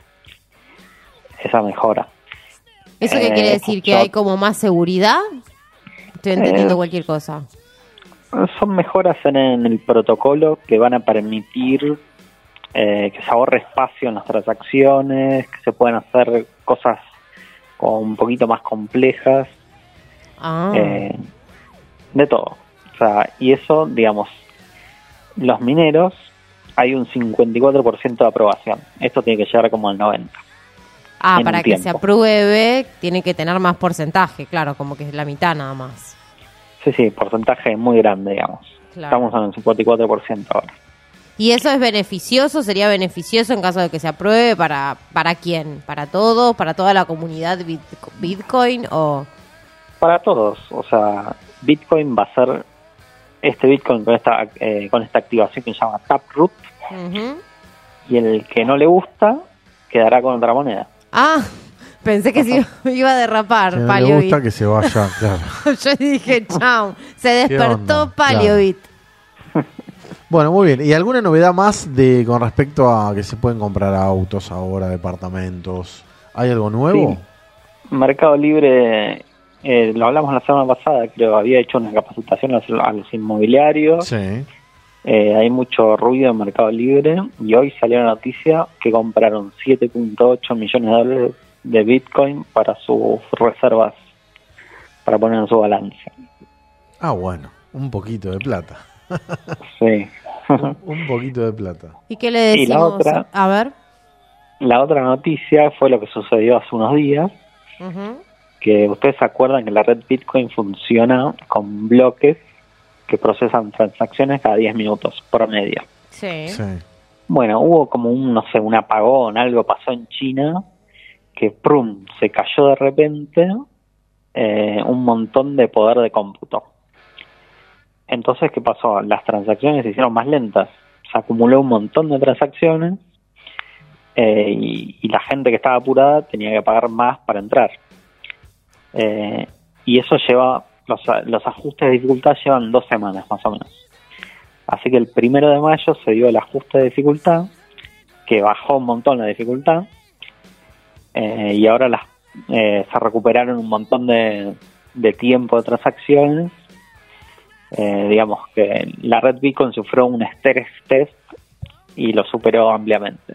esa mejora. ¿Eso qué Eh, quiere decir? ¿Que yo- hay como más seguridad? Estoy entendiendo Eh, cualquier cosa. Son mejoras en, en el protocolo que van a permitir eh, que se ahorre espacio en las transacciones, que se puedan hacer cosas como un poquito más complejas, Ah. eh, de todo. O sea, y eso, digamos, los mineros, hay un cincuenta y cuatro por ciento de aprobación. Esto tiene que llegar como al noventa por ciento. Ah, en para un que se tiempo. apruebe tiene que tener más porcentaje, claro, como que es la mitad nada más. Sí, sí, porcentaje muy grande, digamos. Claro. Estamos en el cincuenta y cuatro por ciento ahora. ¿Y eso es beneficioso? ¿Sería beneficioso en caso de que se apruebe? ¿Para para quién? ¿Para todos? ¿Para toda la comunidad bit- Bitcoin? ¿O Para todos, o sea, Bitcoin va a ser este Bitcoin con esta eh, con esta activación que se llama Taproot, Ujú. y el que no le gusta quedará con otra moneda. Ah, pensé que se iba a derrapar, Si no le Paleobit. gusta que se vaya, claro. Yo dije, chao, se despertó onda? Paleobit. Bueno, muy bien. ¿Y alguna novedad más de con respecto a que se pueden comprar autos ahora, departamentos? ¿Hay algo nuevo? Sí. Mercado Libre, eh, lo hablamos la semana pasada, creo, había hecho una capacitación a los, a los inmobiliarios. Sí. Eh, hay mucho ruido en Mercado Libre y hoy salió la noticia que compraron siete punto ocho millones de dólares de Bitcoin para sus reservas, para poner en su balance. Ah, bueno. Un poquito de plata. Sí. un, un poquito de plata. ¿Y qué le Y la decimos? otra- A ver. La otra noticia fue lo que sucedió hace unos días, Ujú. que ustedes se acuerdan que la red Bitcoin funciona con bloques que procesan transacciones cada diez minutos promedio. Sí. Bueno, hubo como un, no sé, un apagón, algo pasó en China que prum, se cayó de repente eh, un montón de poder de cómputo. Entonces, ¿qué pasó? Las transacciones se hicieron más lentas, se acumuló un montón de transacciones eh, y, y la gente que estaba apurada tenía que pagar más para entrar. Eh, y eso lleva, los, los ajustes de dificultad llevan dos semanas más o menos. Así que el primero de mayo se dio el ajuste de dificultad, que bajó un montón la dificultad, eh, y ahora las, eh, se recuperaron un montón de, de tiempo de transacciones. Eh, digamos que la red Bitcoin sufrió un stress test y lo superó ampliamente.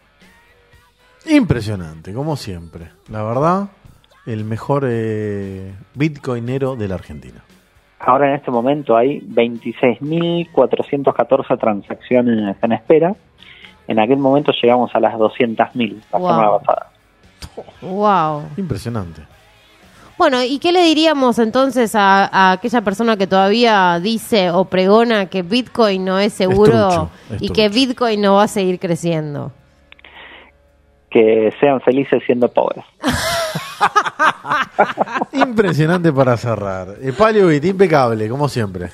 Impresionante, como siempre. La verdad, el mejor eh, bitcoinero de la Argentina. Ahora en este momento hay veintiséis mil cuatrocientas catorce transacciones en espera. En aquel momento llegamos a las doscientas mil la Wow. semana pasada. Wow. Impresionante. Bueno, ¿y qué le diríamos entonces a, a aquella persona que todavía dice o pregona que Bitcoin no es seguro trucho, es y que Bitcoin no va a seguir creciendo? Que sean felices siendo pobres. Impresionante para cerrar. Eh, Paleobit, impecable, como siempre.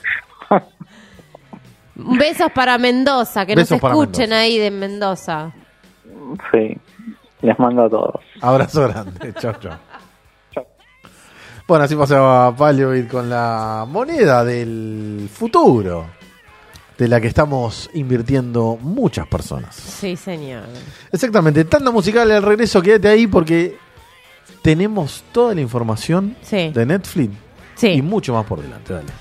Besos para Mendoza, que Besos nos para escuchen ahí de Mendoza. Sí, les mando a todos. Abrazo grande. Chao, chao. Bueno, así pasaba Paleobit con la moneda del futuro, de la que estamos invirtiendo muchas personas. Sí, señor. Exactamente. Tanda musical al regreso, quédate ahí porque tenemos toda la información de Netflix y mucho más por delante. Dale.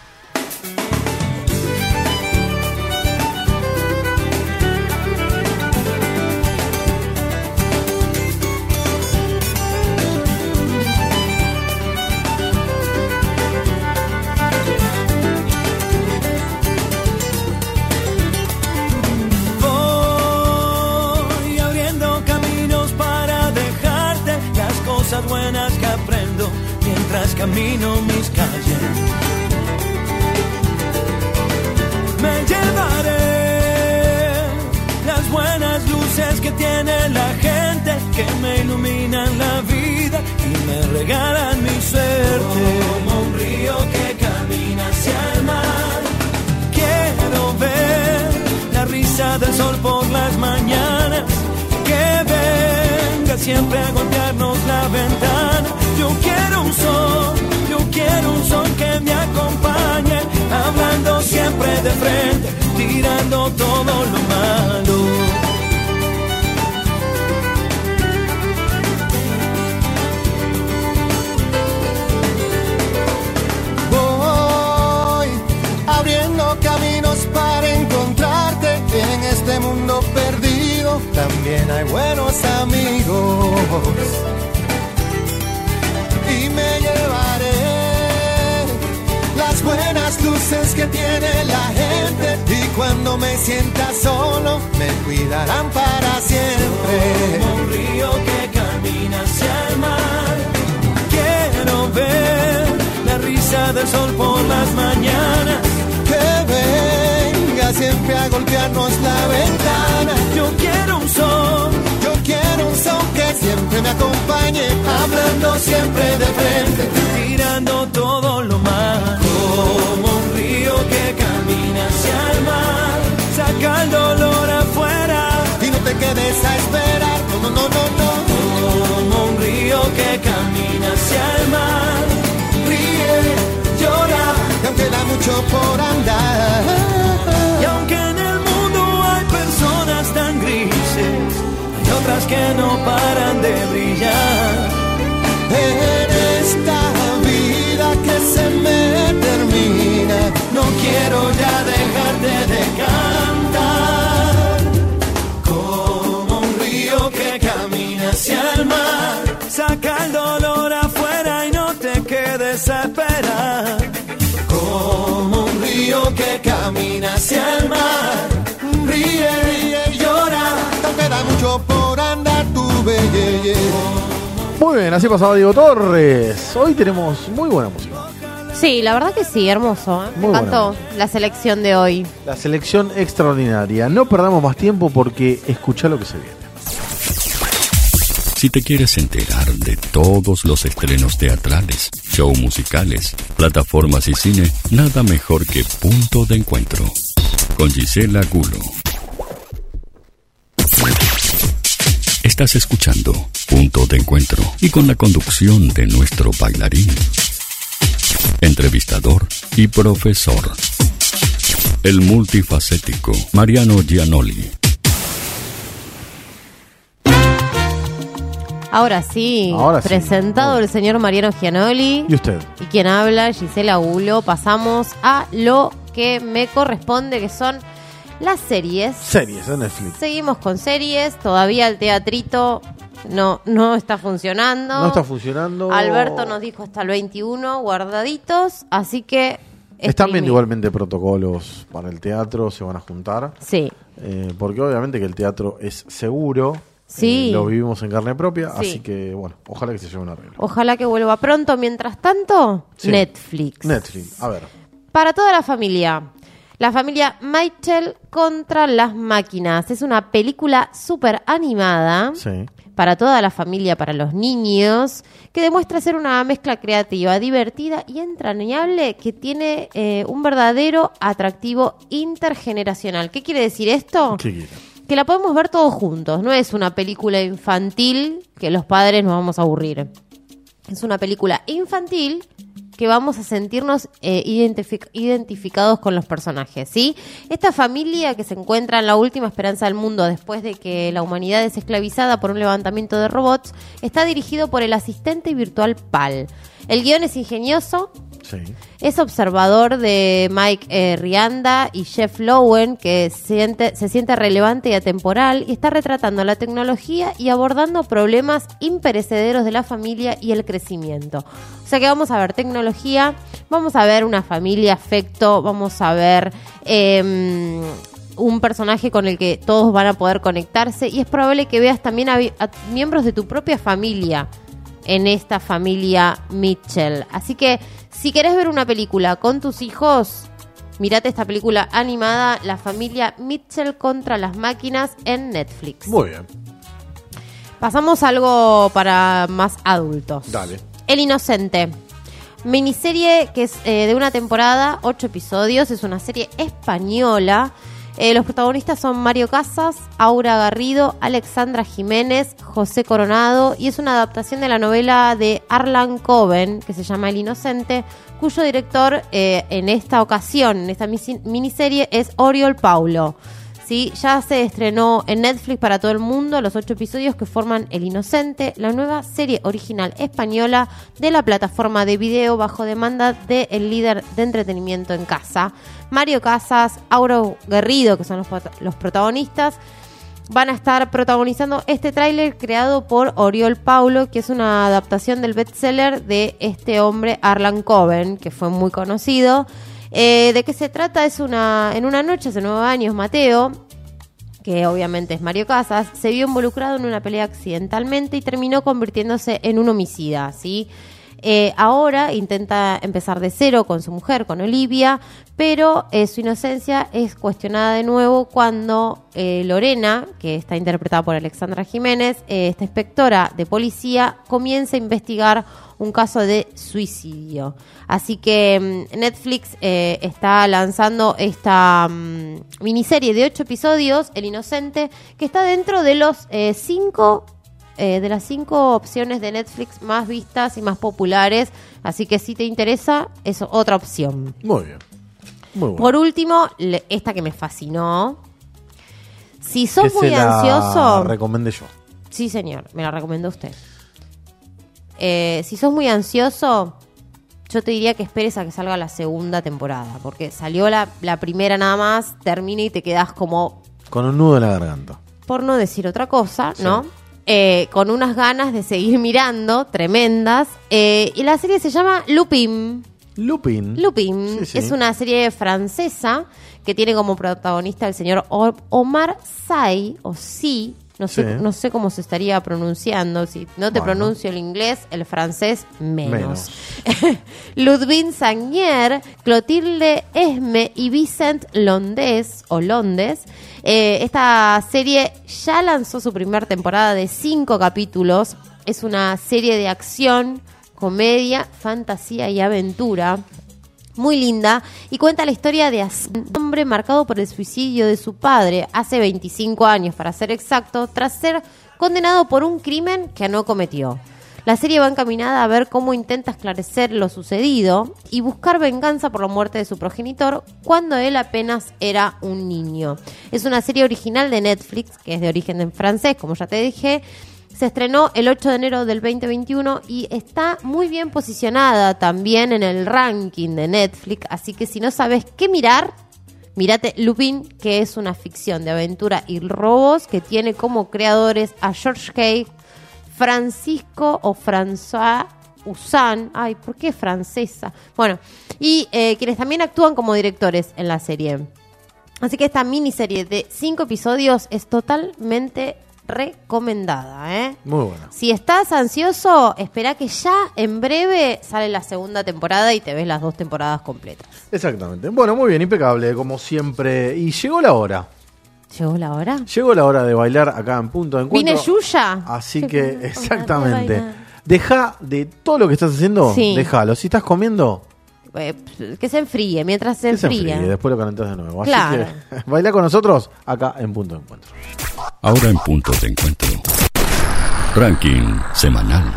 Voy abriendo caminos para dejarte las cosas buenas que aprendo mientras camino mis calles. Me lleva tiene la gente que me iluminan la vida y me regalan mi suerte. Como un río que camina hacia el mar, quiero ver la risa del sol por las mañanas, que venga siempre a golpearnos la ventana. Yo quiero un sol, yo quiero un sol que me acompañe, hablando siempre de frente, tirando todo lo malo. Voy abriendo caminos para encontrarte en este mundo perdido. También hay buenos amigos y me llevaré las buenas luces que tiene la gente, y cuando me sienta solo me cuidarán para siempre. Como un río que camina hacia el mar, quiero ver la risa del sol por las mañanas, que venga siempre a golpearnos la ventana. Yo quiero un sol, yo quiero un sol que siempre me acompañe, hablando siempre de frente, tirando todo lo malo. Como un río que camina hacia el mar, saca el dolor afuera y no te quedes a esperar. No, no, no, no, no. Como un río que camina hacia el mar, ríe, llora, y aunque da mucho por andar, y aunque en el mundo hay personas tan grises, hay otras que no paran de brillar. En esta vida que se me termina, no quiero ya dejarte de cantar. Como un río que camina hacia el mar, saca el dolor afuera y no te quedes a esperar. Como un río que camina hacia el mar, ríe, ríe, llora, aunque da mucho por andar tu belleza. Muy bien, así pasaba Diego Torres. Hoy tenemos muy buena música. Sí, la verdad que sí, hermoso. ¿eh? Me Muy encantó la selección de hoy. La selección extraordinaria. No perdamos más tiempo porque escuchá lo que se viene. Si te quieres enterar de todos los estrenos teatrales, show musicales, plataformas y cine, nada mejor que Punto de Encuentro con Gisela Gulo. Estás escuchando Punto de Encuentro y con la conducción de nuestro bailarín, entrevistador y profesor, el multifacético Mariano Gianoli. Ahora sí, Ahora sí. presentado el señor Mariano Gianoli. ¿Y usted? Y quien habla, Gisela Gulo. Pasamos a lo que me corresponde, que son las series. Series de Netflix. Seguimos con series. Todavía el teatrito no, no está funcionando. No está funcionando. Alberto nos dijo hasta el veintiuno, guardaditos. Así que... Están viendo streaming. igualmente protocolos para el teatro, se van a juntar. Sí. Eh, porque obviamente que el teatro es seguro. Sí. Eh, lo vivimos en carne propia, Sí. así que bueno, ojalá que se lleve un arreglo. Ojalá que vuelva pronto. Mientras tanto, Sí. Netflix. Netflix, a ver. Para toda la familia. La familia Mitchell contra las máquinas. Es una película súper animada. Sí. Para toda la familia, para los niños, que demuestra ser una mezcla creativa, divertida y entrañable que tiene eh, un verdadero atractivo intergeneracional. ¿Qué quiere decir esto? ¿Qué quiere? Que la podemos ver todos juntos. No es una película infantil que los padres nos vamos a aburrir. Es una película infantil que vamos a sentirnos eh, identific- identificados con los personajes, ¿sí? Esta familia que se encuentra en la última esperanza del mundo después de que la humanidad es esclavizada por un levantamiento de robots, está dirigido por el asistente virtual Pal. El guión es ingenioso. Sí. Es observador de Mike eh, Rianda y Jeff Lowen, que siente, se siente relevante y atemporal, y está retratando la tecnología y abordando problemas imperecederos de la familia y el crecimiento. O sea que vamos a ver tecnología, vamos a ver una familia, afecto, vamos a ver eh, un personaje con el que todos van a poder conectarse, y es probable que veas también a, a miembros de tu propia familia en esta familia Mitchell. Así que si querés ver una película con tus hijos, Mirate esta película animada, La familia Mitchell contra las máquinas, en Netflix. Muy bien. Pasamos a algo para más adultos. Dale. El Inocente. Miniserie que es eh, de una temporada, ocho episodios. Es una serie española. Eh, los protagonistas son Mario Casas, Aura Garrido, Alexandra Jiménez, José Coronado, y es una adaptación de la novela de Arlan Coben que se llama El Inocente, cuyo director eh, en esta ocasión, en esta miniserie, es Oriol Paulo. ¿Sí? Ya se estrenó en Netflix para todo el mundo los ocho episodios que forman El Inocente, la nueva serie original española de la plataforma de video bajo demanda de el líder de entretenimiento en casa. Mario Casas, Aura Garrido, que son los, los protagonistas, van a estar protagonizando este tráiler creado por Oriol Paulo, que es una adaptación del bestseller de este hombre Arlan Coben, que fue muy conocido. Eh, ¿De qué se trata? Es una en una noche, hace nueve años, Mateo, que obviamente es Mario Casas, se vio involucrado en una pelea accidentalmente y terminó convirtiéndose en un homicida, ¿sí? Eh, ahora intenta empezar de cero con su mujer, con Olivia, pero eh, su inocencia es cuestionada de nuevo cuando eh, Lorena, que está interpretada por Alexandra Jiménez, eh, esta inspectora de policía, comienza a investigar un caso de suicidio. Así que um, Netflix eh, está lanzando esta um, miniserie de ocho episodios, El Inocente, que está dentro de los eh, cinco... Eh, de las cinco opciones de Netflix más vistas y más populares, así que si te interesa, es otra opción. Muy bien. Muy bueno. Por último, le, esta que me fascinó. Si sos que muy se la ansioso... recomendé yo. Sí, señor, me la recomendó usted. Eh, si sos muy ansioso, yo te diría que esperes a que salga la segunda temporada, porque salió la, la primera nada más, termina y te quedás como... Con un nudo en la garganta. Por no decir otra cosa, Sí. ¿no? Eh, con unas ganas de seguir mirando, tremendas. Eh, y la serie se llama Lupin. Lupin. Lupin. Sí, sí. Es una serie francesa que tiene como protagonista el señor O- Omar Sy, o Sy, no sé, Sí. no sé cómo se estaría pronunciando. Si no te Bueno. pronuncio el inglés, el francés menos. Menos. Ludwig Sagnier, Clotilde Esme y Vicent Londés, o Londes. Eh, esta serie ya lanzó su primera temporada de cinco capítulos. Es una serie de acción, comedia, fantasía y aventura. Muy linda, y cuenta la historia de un hombre marcado por el suicidio de su padre hace veinticinco años, para ser exacto, tras ser condenado por un crimen que no cometió. La serie va encaminada a ver cómo intenta esclarecer lo sucedido y buscar venganza por la muerte de su progenitor cuando él apenas era un niño. Es una serie original de Netflix, que es de origen en francés, como ya te dije. Se estrenó el ocho de enero del veinte veintiuno y está muy bien posicionada también en el ranking de Netflix, así que si no sabes qué mirar, mírate Lupin, que es una ficción de aventura y robos que tiene como creadores a George Hay, Francisco o François Usan, ay, ¿por qué francesa? Bueno, y eh, quienes también actúan como directores en la serie. Así que esta miniserie de cinco episodios es totalmente recomendada, ¿eh? Muy bueno. Si estás ansioso, espera que ya en breve sale la segunda temporada y te ves las dos temporadas completas. Exactamente. Bueno, muy bien, impecable, como siempre. Y llegó la hora. ¿Llegó la hora? Llegó la hora de bailar acá en Punto de Encuentro. ¿Vine Yuya? Así Qué que, ganas de exactamente. bailar. Deja de todo lo que estás haciendo, Sí. déjalo. Si estás comiendo, Eh, que se enfríe, mientras se que se enfría. enfríe, después lo calentás de nuevo. Así Claro. que baila con nosotros acá en Punto de Encuentro. Ahora en Punto de Encuentro. Ranking semanal.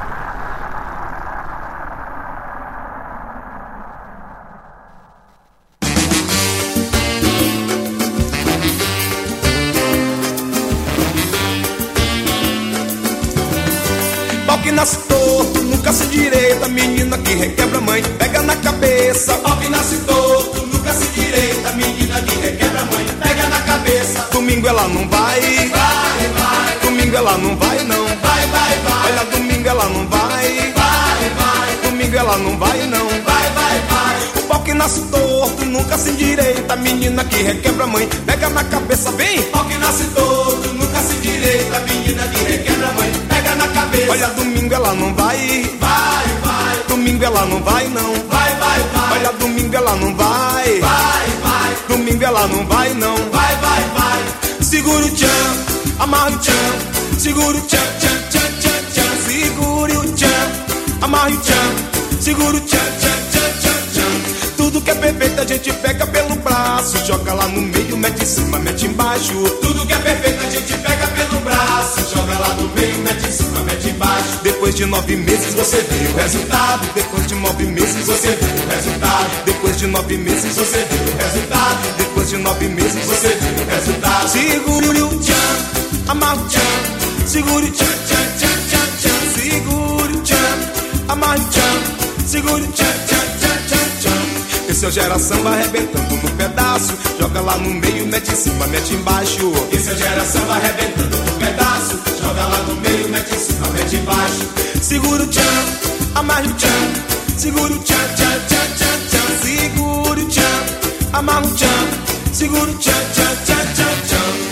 Pau que nasce torto, nunca se direita. Menina que requebra mãe, pega na cabeça. Pau que nasce torto, nunca se direita. Menina que requebra mãe, pega na cabeça. Domingo ela não vai, vai, vai. Domingo ela não vai, não. Vai, vai, vai. Olha, domingo ela não vai, vai, vai. Domingo ela não vai, não. Vai, vai, vai. O pau que nasce torto, nunca se endireita. Menina que requebra mãe, pega na cabeça, vem. Pau que nasce torto, nunca se endireita. Menina que requebra mãe, pega na cabeça. Olha, domingo ela não vai, vai, vai. Domingo ela não vai, não. Vai, vai, vai. Olha, domingo ela não vai, vai. ela não vai não. Vai, vai, vai. Segura o tchan, amarra o tchan. Segura o tchan, tchan, tchan, tchan, tchan. Segure o tchan, amarra o tchan. Segura o tchan, tchan, tchan, tchan, tchan. Tudo que é perfeito a gente pega pelo braço. Joga lá no meio, mete em cima, mete embaixo. Tudo que é perfeito a gente pega pelo braço. Joga lá no meio, mete em cima, mete embaixo. Depois de nove meses você vê o resultado. Depois de nove meses você vê o resultado. Depois de nove meses você vê o resultado. Depois de nove meses você vê o resultado. Segure o tchan, amarra o tchan. Segure o tchan, tchan, tchan, tchan, tchan. Segure o tchan, amarra o tchan. Segure o tchan, tchan, tchan, tchan, tchan. Esse é o geração vai arrebentando no pedaço. Joga lá no meio, mete em cima, mete embaixo. Esse é o geração vai arrebentando no pedaço. Joga lá no meio, mete em cima, mete embaixo. Segura o tchan, amarra o tchan. Segura o tchan, tchan, tchan, tchan, tchan. Segura o tchan, amarra o tchan. Segura o tchan, tchan, tchan, tchan, tchan.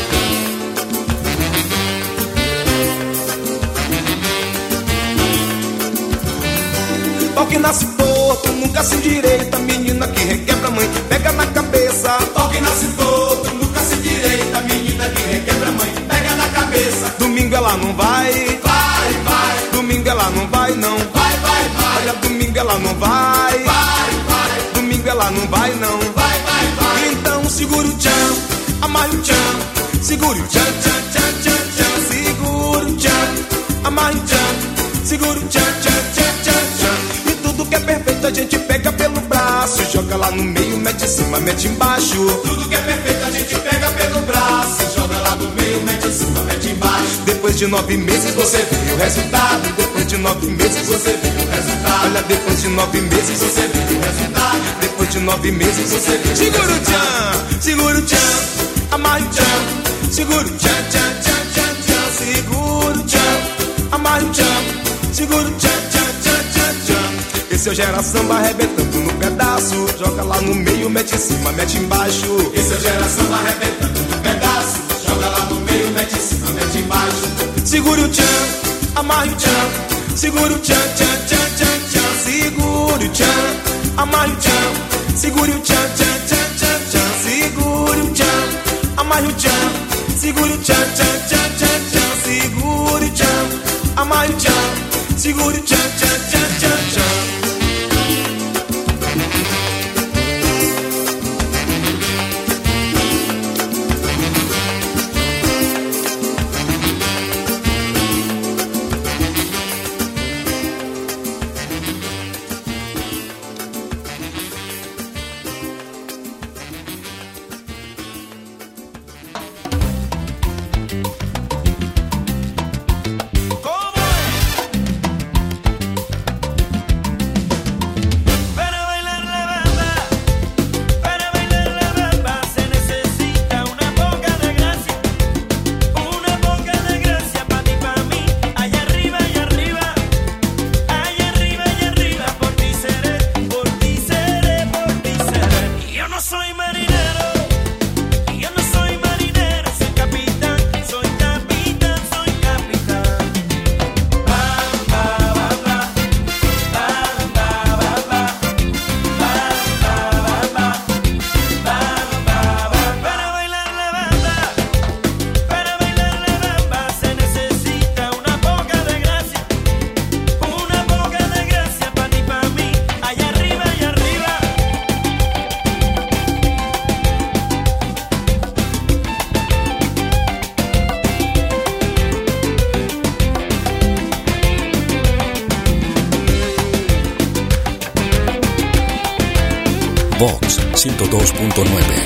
Pau que nasce torto, nunca se endireita. Menina que requebra a mãe, pega na cabeça. Pau que nasce torto, nunca se endireita. Menina que requebra a mãe, pega na cabeça. Domingo ela não vai, vai, vai. Domingo ela não vai, não. Vai, vai, vai. Olha, domingo ela não vai, vai, vai. Domingo ela não vai, não. Vai, vai, vai. Então segura o tchan, amarra o tchan. Segura o tchan, tchan, tchan, tchan, tchan. Segura o tchan, amarra o tchan. Segura o tchan, tchan, tchan, tchan, tchan. E tudo que é perfeito a gente pega pelo braço. Joga lá no meio, mete em cima, mete embaixo. Tudo que é perfeito a gente pega pelo braço. Joga lá no meio, mete em cima, mete embaixo. Depois de nove meses você vê o resultado. Depois de nove meses você vê o resultado. Olha, depois de nove meses você vê o resultado. Depois de nove meses você vê o resultado. Segura o tchan, segura o tchan, amarra o tchan. Segura o tchan, tchan, tchan, tchan, tchan. Segura o tchan, amarra o tchan. Segura o tchan, tchan, tchan, tchan, tchan. Esse é o geração vai arrebentando no pedaço. Joga lá no meio, mete em cima, mete embaixo. Esse é o geração vai arrebentando no pedaço. Joga lá no meio, mete em cima, mete embaixo. Segura o tchan, amarra o tchan. Segura o tchan, tchan, tchan, tchan, tchan. Segura o tchan, amarra o tchan. Segura o tchan, tchan, tchan, tchan, tchan. Segura o tchan, amarra o tchan. Segura o tchan, tchan, tchan, tchan, tchan. Segura o tchan, amarra o tchan. Segura o tchan, tchan, tchan, tchan, tchan. Vox ciento dos punto nueve.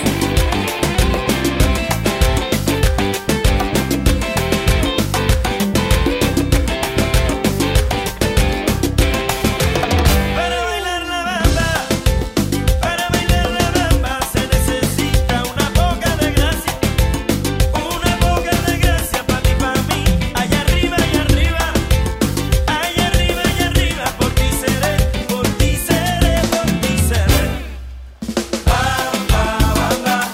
Bam, bam, bam, bam.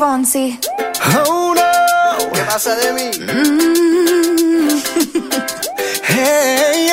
Fonsi. Oh no, ¿qué pasa de mí? Mm. Hey,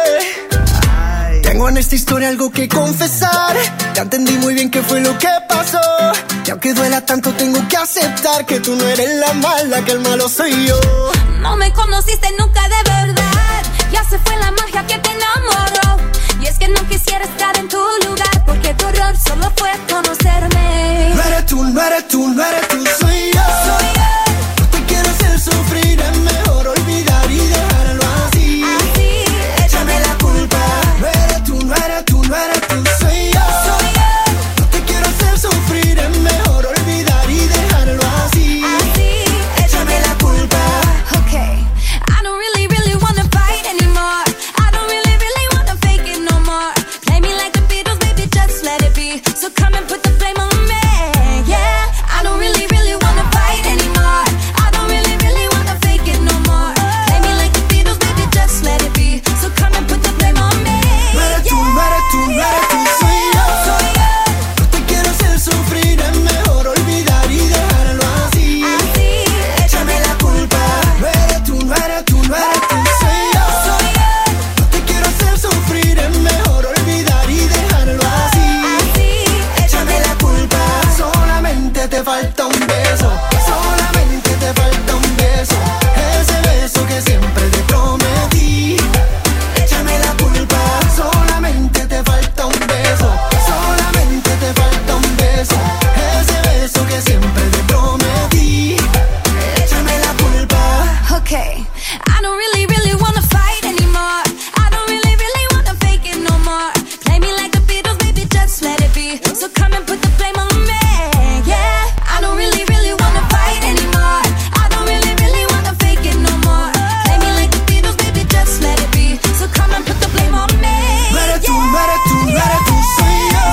yeah. Tengo en esta historia algo que confesar. Ya entendí muy bien qué fue lo que pasó. Y aunque duela tanto tengo que aceptar que tú no eres la mala, que el malo soy yo. No me conociste nunca de verdad. Ya se fue la magia que te enamoró. Y es que no quisiera estar en tu lugar, porque tu error solo fue conocerme. No eres tú, no eres tú, no eres tú, soy yo. Soy yo. No te quiero hacer sufrir, es mejor olvidar y dejarlo así. Así, échame la culpa. No eres tú, no eres tú, no eres tú, soy yo. Soy yo. No te quiero hacer sufrir, es mejor olvidar y dejarlo así. Así, échame la culpa. Okay, I don't really, really wanna fight anymore. I don't really, really wanna fake it no more. Play me like the Beatles, baby, just let it be. So come and put the blame on me, yeah. I don't really, really wanna fight anymore. I don't really, really wanna fake it no more. Play me like the Beatles, baby, just let it be. So come and put the blame on me, No eres tú, no eres tú, no eres tú, soy yo. Soy yo. No te quiero hacer sufrir, es mejor olvidar y dejarlo así. Así, échame la culpa. No eres tú, no eres tú, no eres tú, soy yo. Soy yo. No te quiero hacer sufrir, es mejor olvidar y dejarlo así. Así, échame la culpa. Solamente te falta un beso. Solamente te falta un beso. Ese beso que siempre te prometí. Échame la culpa. Solamente te falta un beso. Solamente te falta un beso. Ese beso que siempre te prometí. Échame la culpa. Okay, I don't really, really wanna fight anymore. I don't really, really wanna fake it no more. Play me like the Beatles, baby, just let it be. So come and put the blame on me, yeah. I don't really, really wanna fight anymore. I don't really, really wanna fake it no more. Play me like the Beatles, baby, just let it be. So come and put the blame on me, No eres tú, no eres tú, no eres tú, soy yo.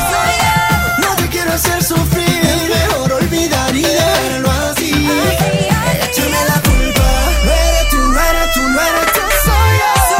No te quiero hacer sufrir, es mejor olvidar y dejarlo así. Échame la culpa. No eres tú, no eres tú, no eres tú, soy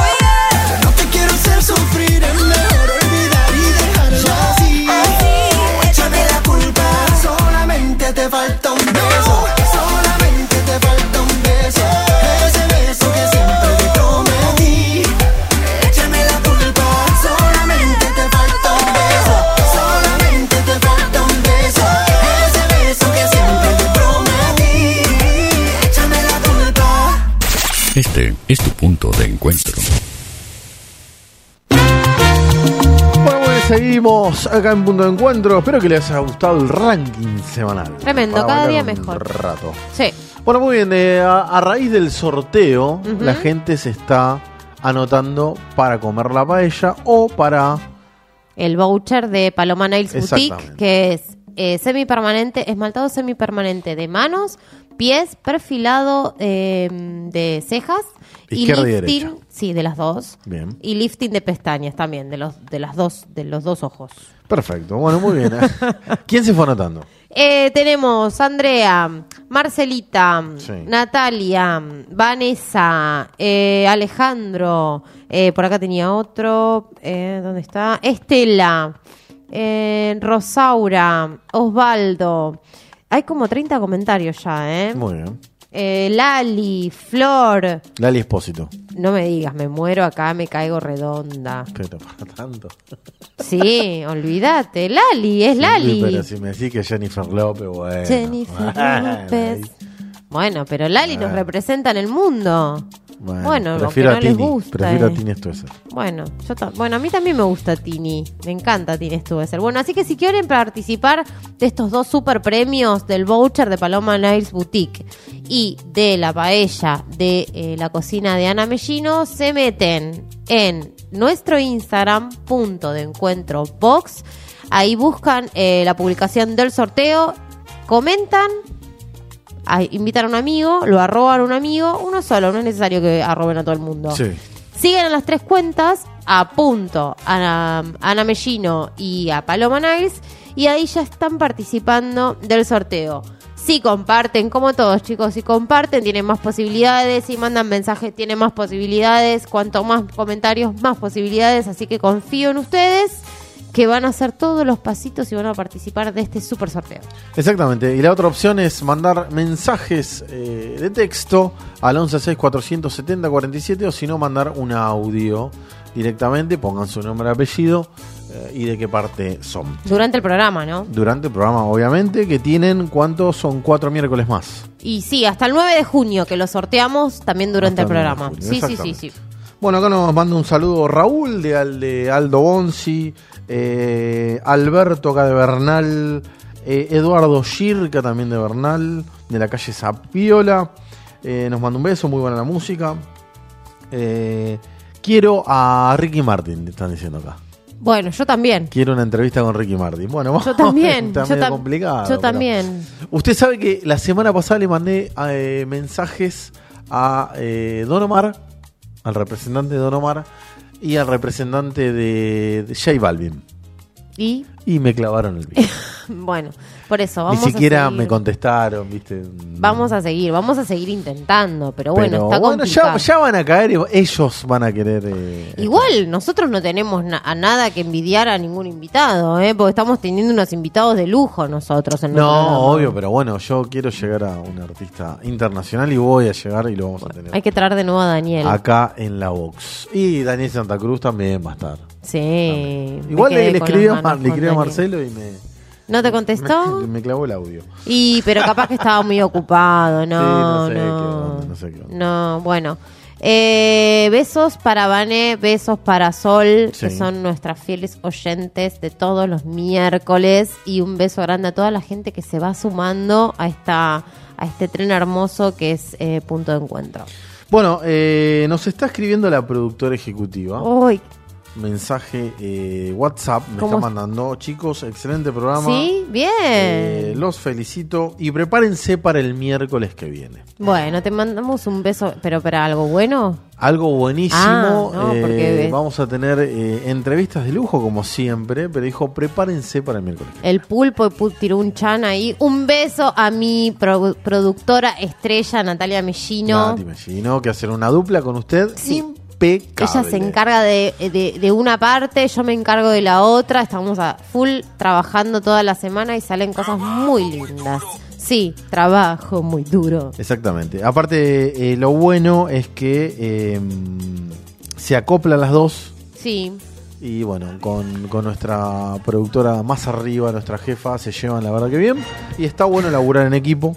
yo. No te quiero hacer sufrir, es mejor olvidar y dejarlo así. Échame la culpa. Solamente te falta un beso. Solamente te falta un beso. Ese beso que siempre te prometí. Échame la culpa. Solamente te falta un beso. Solamente te falta un beso. Ese beso que siempre te prometí. Échame la culpa. Este es tu punto de encuentro. Bueno, bueno, seguimos acá en Punto de Encuentro. Espero que les haya gustado el ranking semanal. Tremendo, Para cada bailar día un mejor. rato. Sí. Bueno, muy bien. eh, a, a raíz del sorteo, Ujú. la gente se está anotando para comer la paella o para... El voucher de Paloma Nails Boutique, Exactamente. que es eh, semipermanente, esmaltado semipermanente de manos, pies, perfilado eh, de cejas Izquierda y lifting, derecha. sí, de las dos. Bien. Y lifting de pestañas también, de los de las dos, de los dos ojos. Perfecto. Bueno, muy bien. ¿Quién se fue anotando? Eh, tenemos Andrea, Marcelita, Sí. Natalia, Vanessa, eh, Alejandro, eh, por acá tenía otro, eh, ¿dónde está? Estela, eh, Rosaura, Osvaldo. Hay como treinta comentarios ya, ¿eh? Muy bien. Eh, Lali, Flor. Lali Espósito. No me digas, me muero acá, me caigo redonda. Pero para tanto. Sí, olvídate, Lali, es Lali. Pero si me decís que Jennifer López, bueno. Jennifer Bueno, López. Bueno, pero Lali nos Bueno. representa en el mundo. Bueno, Bueno, aunque prefiero no a les Tini. gusta, Prefiero eh. a Tini Stoessel. Bueno, yo ta- bueno, a mí también me gusta Tini. Me encanta Tini Stoessel. Bueno, así que si quieren participar de estos dos super premios del voucher de Paloma Nails Boutique y de la paella de eh, la cocina de Ana Mellino, se meten en nuestro Instagram, punto de encuentro box. Ahí buscan eh, la publicación del sorteo, comentan, a- invitan a un amigo, lo arroban a un amigo, uno solo, no es necesario que arroben a todo el mundo. Sí. Siguen a las tres cuentas, a punto, a Ana Mellino y a Paloma Nails, y ahí ya están participando del sorteo. Si comparten, como todos chicos, si comparten tienen más posibilidades, si mandan mensajes tienen más posibilidades, cuanto más comentarios, más posibilidades, así que confío en ustedes que van a hacer todos los pasitos y van a participar de este super sorteo. Exactamente. Y la otra opción es mandar mensajes eh, de texto al once seis cuatrocientos setenta cuarenta y siete o si no mandar un audio directamente, pongan su nombre y apellido eh, y de qué parte son. Durante el programa, ¿no? Durante el programa, obviamente, que tienen, ¿cuántos? Son cuatro miércoles más. Y sí, hasta el nueve de junio que lo sorteamos también durante Hasta el el nueve de programa. junio, Sí, sí, sí, exactamente. sí. Bueno, acá nos manda un saludo Raúl de, Al- de Aldo Bonzi, eh, Alberto acá de Bernal, eh, Eduardo Shirka también de Bernal, de la calle Zapiola. Eh, nos manda un beso, muy buena la música. Eh, quiero a Ricky Martin, te están diciendo acá. Bueno, yo también. Quiero una entrevista con Ricky Martin. Bueno, vamos, Yo también. está yo medio tam- complicado. Yo pero- también. Usted sabe que la semana pasada le mandé eh, mensajes a eh, Don Omar, al representante de Don Omar y al representante de, de J Balvin. Y, Y me clavaron el bicho. bueno, por eso Ni vamos siquiera a seguir. me contestaron, ¿viste? Vamos a seguir, vamos a seguir intentando, pero bueno, Pero está bueno, complicado. ya, ya van a caer, y ellos van a querer. eh, Igual, nosotros no tenemos na- a nada que envidiar a ningún invitado, ¿eh? Porque estamos teniendo unos invitados de lujo nosotros en el programa. No, obvio, pero bueno, yo quiero llegar a un artista internacional y voy a llegar y lo vamos a tener Hay que traer de nuevo a Daniel. acá en la box. Y Daniel Santa Cruz también va a estar. Sí. me Igual quedé le, le con escribí, las a, manos le con escribí a Daniel. Marcelo y me, ¿No te contestó? me, me clavó el audio. Y, pero capaz que estaba muy ocupado, no, Sí, no sé qué no. onda, no sé qué onda. No, bueno. Eh, besos para Vané, besos para Sol, Sí. que son nuestras fieles oyentes de todos los miércoles. Y un beso grande a toda la gente que se va sumando a esta a este tren hermoso que es eh, Punto de Encuentro. Bueno, eh, nos está escribiendo la productora ejecutiva. Uy, Mensaje eh, WhatsApp, me ¿Cómo? está mandando. Chicos, excelente programa. ¿sí? Bien. Eh, los felicito y prepárense para el miércoles que viene. Bueno, te mandamos un beso, pero para algo bueno. Algo buenísimo. Ah, no, eh, porque- vamos a tener eh, entrevistas de lujo, como siempre. Pero dijo, prepárense para el miércoles. El pulpo pu- tiró un chan ahí. Un beso a mi pro- productora estrella, Natalia Mellino. Nati Mellino, que hacer una dupla con usted. Impecable. Ella se encarga de, de, de una parte, yo me encargo de la otra. Estamos a full trabajando toda la semana y salen cosas muy lindas. Sí, trabajo muy duro. Exactamente. Aparte, eh, lo bueno es que eh, se acoplan las dos. Sí. Y bueno, con, con nuestra productora más arriba, nuestra jefa, se llevan la verdad que bien. Y está bueno laburar en equipo.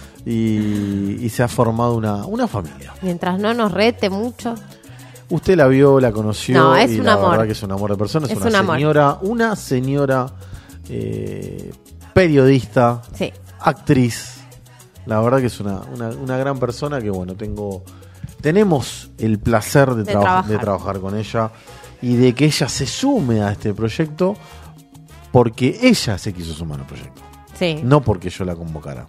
Y, y se ha formado una, una familia. Mientras no nos rete mucho. Usted la vio, la conoció. No, es y un la amor. verdad que es un amor de persona. Es, Es una un amor. señora, una señora eh, periodista, Sí. actriz. La verdad que es una, una, una gran persona que bueno, tengo tenemos el placer de, De traba- trabajar. de trabajar con ella y de que ella se sume a este proyecto porque ella se quiso sumar al proyecto. Sí. No porque yo la convocara.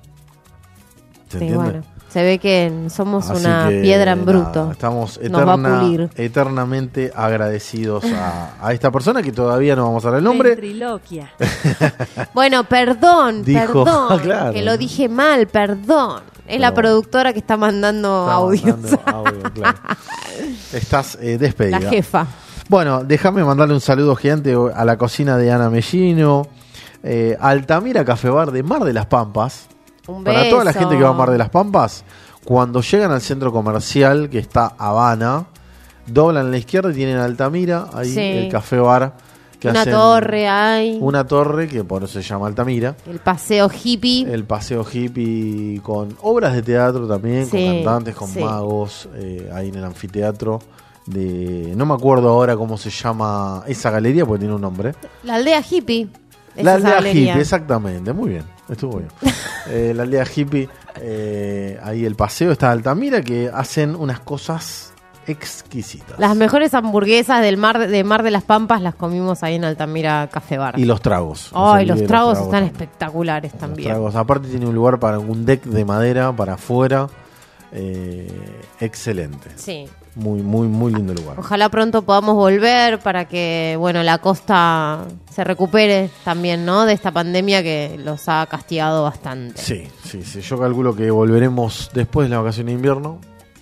¿Se Sí, entiende? bueno, se ve que somos Así una que, piedra en nada, bruto. estamos Nos va a eterna- pulir. eternamente agradecidos a, a esta persona que todavía no vamos a dar el nombre. Ventriloquia. Bueno, perdón, Dijo, perdón, claro. que lo dije mal, perdón. Es la Pero- productora que está mandando Está audios. mandando audio, claro. Estás eh, despedida. La jefa. Bueno, déjame mandarle un saludo gigante a la cocina de Ana Mellino, eh, Altamira Café Bar de Mar de las Pampas. Un Para toda la beso. gente que va a Mar de las Pampas, cuando llegan al centro comercial que está Habana, doblan a la izquierda y tienen Altamira, ahí Sí. el Café Bar. Que Una hacen torre hay. Una torre que por eso se llama Altamira. El paseo hippie. El paseo hippie con obras de teatro también, Sí, con cantantes, con sí. magos, eh, ahí en el anfiteatro. De, no me acuerdo ahora cómo se llama esa galería porque tiene un nombre. La aldea hippie. es La esa aldea galería. hippie, exactamente, muy bien, estuvo bien. Eh, la aldea hippie, eh, ahí el paseo está Altamira, que hacen unas cosas exquisitas. Las mejores hamburguesas del mar de Mar de las Pampas las comimos ahí en Altamira Café Bar. Y los tragos. no se Ay, olvide los de tragos están también. espectaculares Los también. tragos. Aparte tiene un lugar para un deck de madera para afuera. Eh, excelente. Sí. Muy, muy, muy lindo lugar. Ojalá pronto podamos volver para que, bueno, la costa se recupere también, ¿no? De esta pandemia que los ha castigado bastante. Sí, sí, sí. Yo calculo que volveremos después de la vacación de invierno.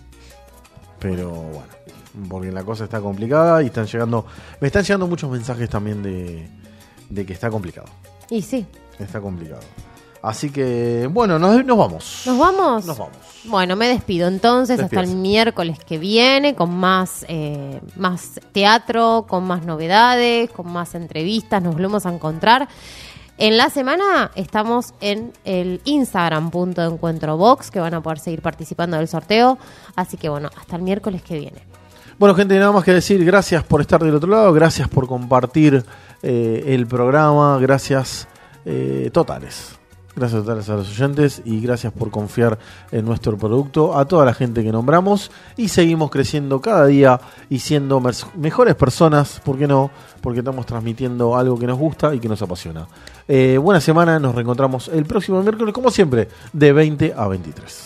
Pero bueno, porque la cosa está complicada y están llegando. Me están llegando muchos mensajes también de, de que está complicado. Y sí. Está complicado. Así que, bueno, nos, nos vamos. ¿Nos vamos? Nos vamos. Bueno, me despido entonces Despídase. hasta el miércoles que viene con más, eh, más teatro, con más novedades, con más entrevistas. Nos volvemos a encontrar. En la semana estamos en el Instagram punto de encuentro box, que van a poder seguir participando del sorteo. Así que bueno, hasta el miércoles que viene. Bueno, gente, nada más que decir, gracias por estar del otro lado, gracias por compartir eh, el programa, gracias eh, totales. Gracias totales a los oyentes y gracias por confiar en nuestro producto, a toda la gente que nombramos, y seguimos creciendo cada día y siendo mer- mejores personas, ¿por qué no? Porque estamos transmitiendo algo que nos gusta y que nos apasiona. Eh, buena semana, nos reencontramos el próximo miércoles, como siempre, de veinte a veintitrés.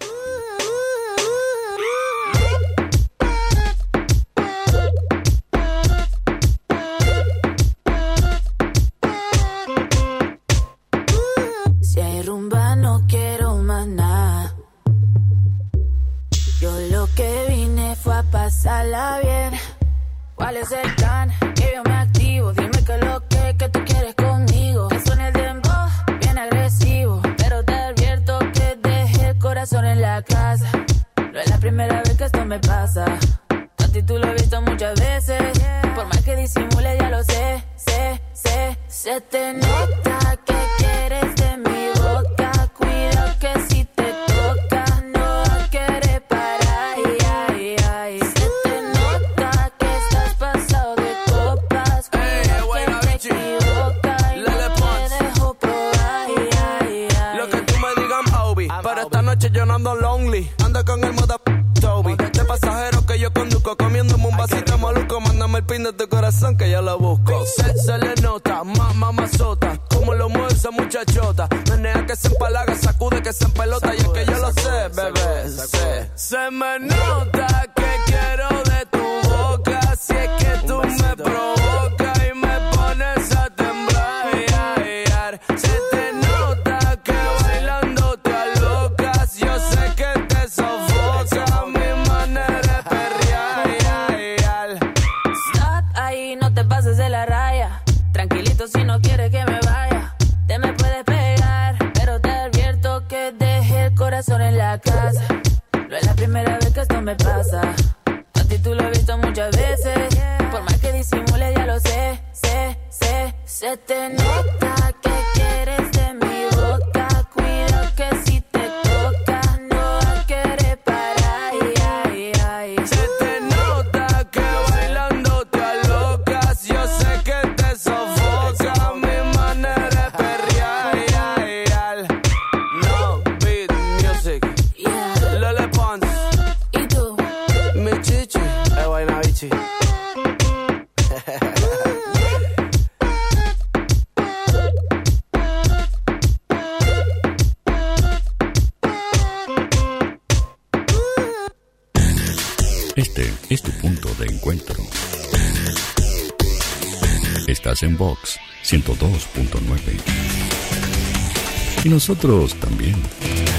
Si hay rumba no quiero más nada. Yo lo que vine fue a pasarla bien. ¿Cuál es el plan? Que yo me activo. Dime que lo que, que tú quieres conmigo. Que suene el dembow, bien agresivo. Pero te advierto que dejé el corazón en la casa. No es la primera vez que esto me pasa. A ti tú lo has visto muchas veces. Por más que disimule ya lo sé, sé, sé. Se te nota que quieres de mi boca. Cuidado que si te toca no va a querer parar. Ay, ay, ay. Se te nota que estás pasado de copas. Cuidado que te equivocas y no te dejo probar. Ay, ay, ay. Lo que tú me digas, Obi. Pero esta noche yo no ando lonely. Ando con el moda Toby. De pasajero que yo conduzco. Comiéndome un vasito maluco. Mándame el pin de tu corazón que yo lo busco. Se, se le nota, más mamazota. Como lo mueve esa muchachota. Menea que se empalaga, sacude que se empelota. Y es que yo lo sé, bebé, sé. Se me nota que quiero de tu boca. Si es que tú me provocas y me pones a temblar. Ay, ay, ay. Se te nota que bailando te alocas. Yo sé que te sofoca mi manera de perrear. Ay, ay, ay. Stop ahí, no te pases de la raya. Tranquilito si no quieres que me vaya. Te me puedes pegar, pero te advierto que dejé el corazón en la casa. No es la primera vez que esto me pasa. A ti tú lo has visto muchas veces. Por más que disimule ya lo sé, sé, sé. Se te nota que quieres de mi boca. Cuidado que si te toca no va a querer parar. Ay, ay, ay. Se te nota que bailando te alocas. Yo sé que te sofoca mi manera de perrear. Ay, ay, ay. No beat music. Lele Pons. ¿Y tú? Mi chichi. Eh, vaina bichi. Este es tu punto de encuentro. Estás en Vox ciento dos punto nueve. Y nosotros también.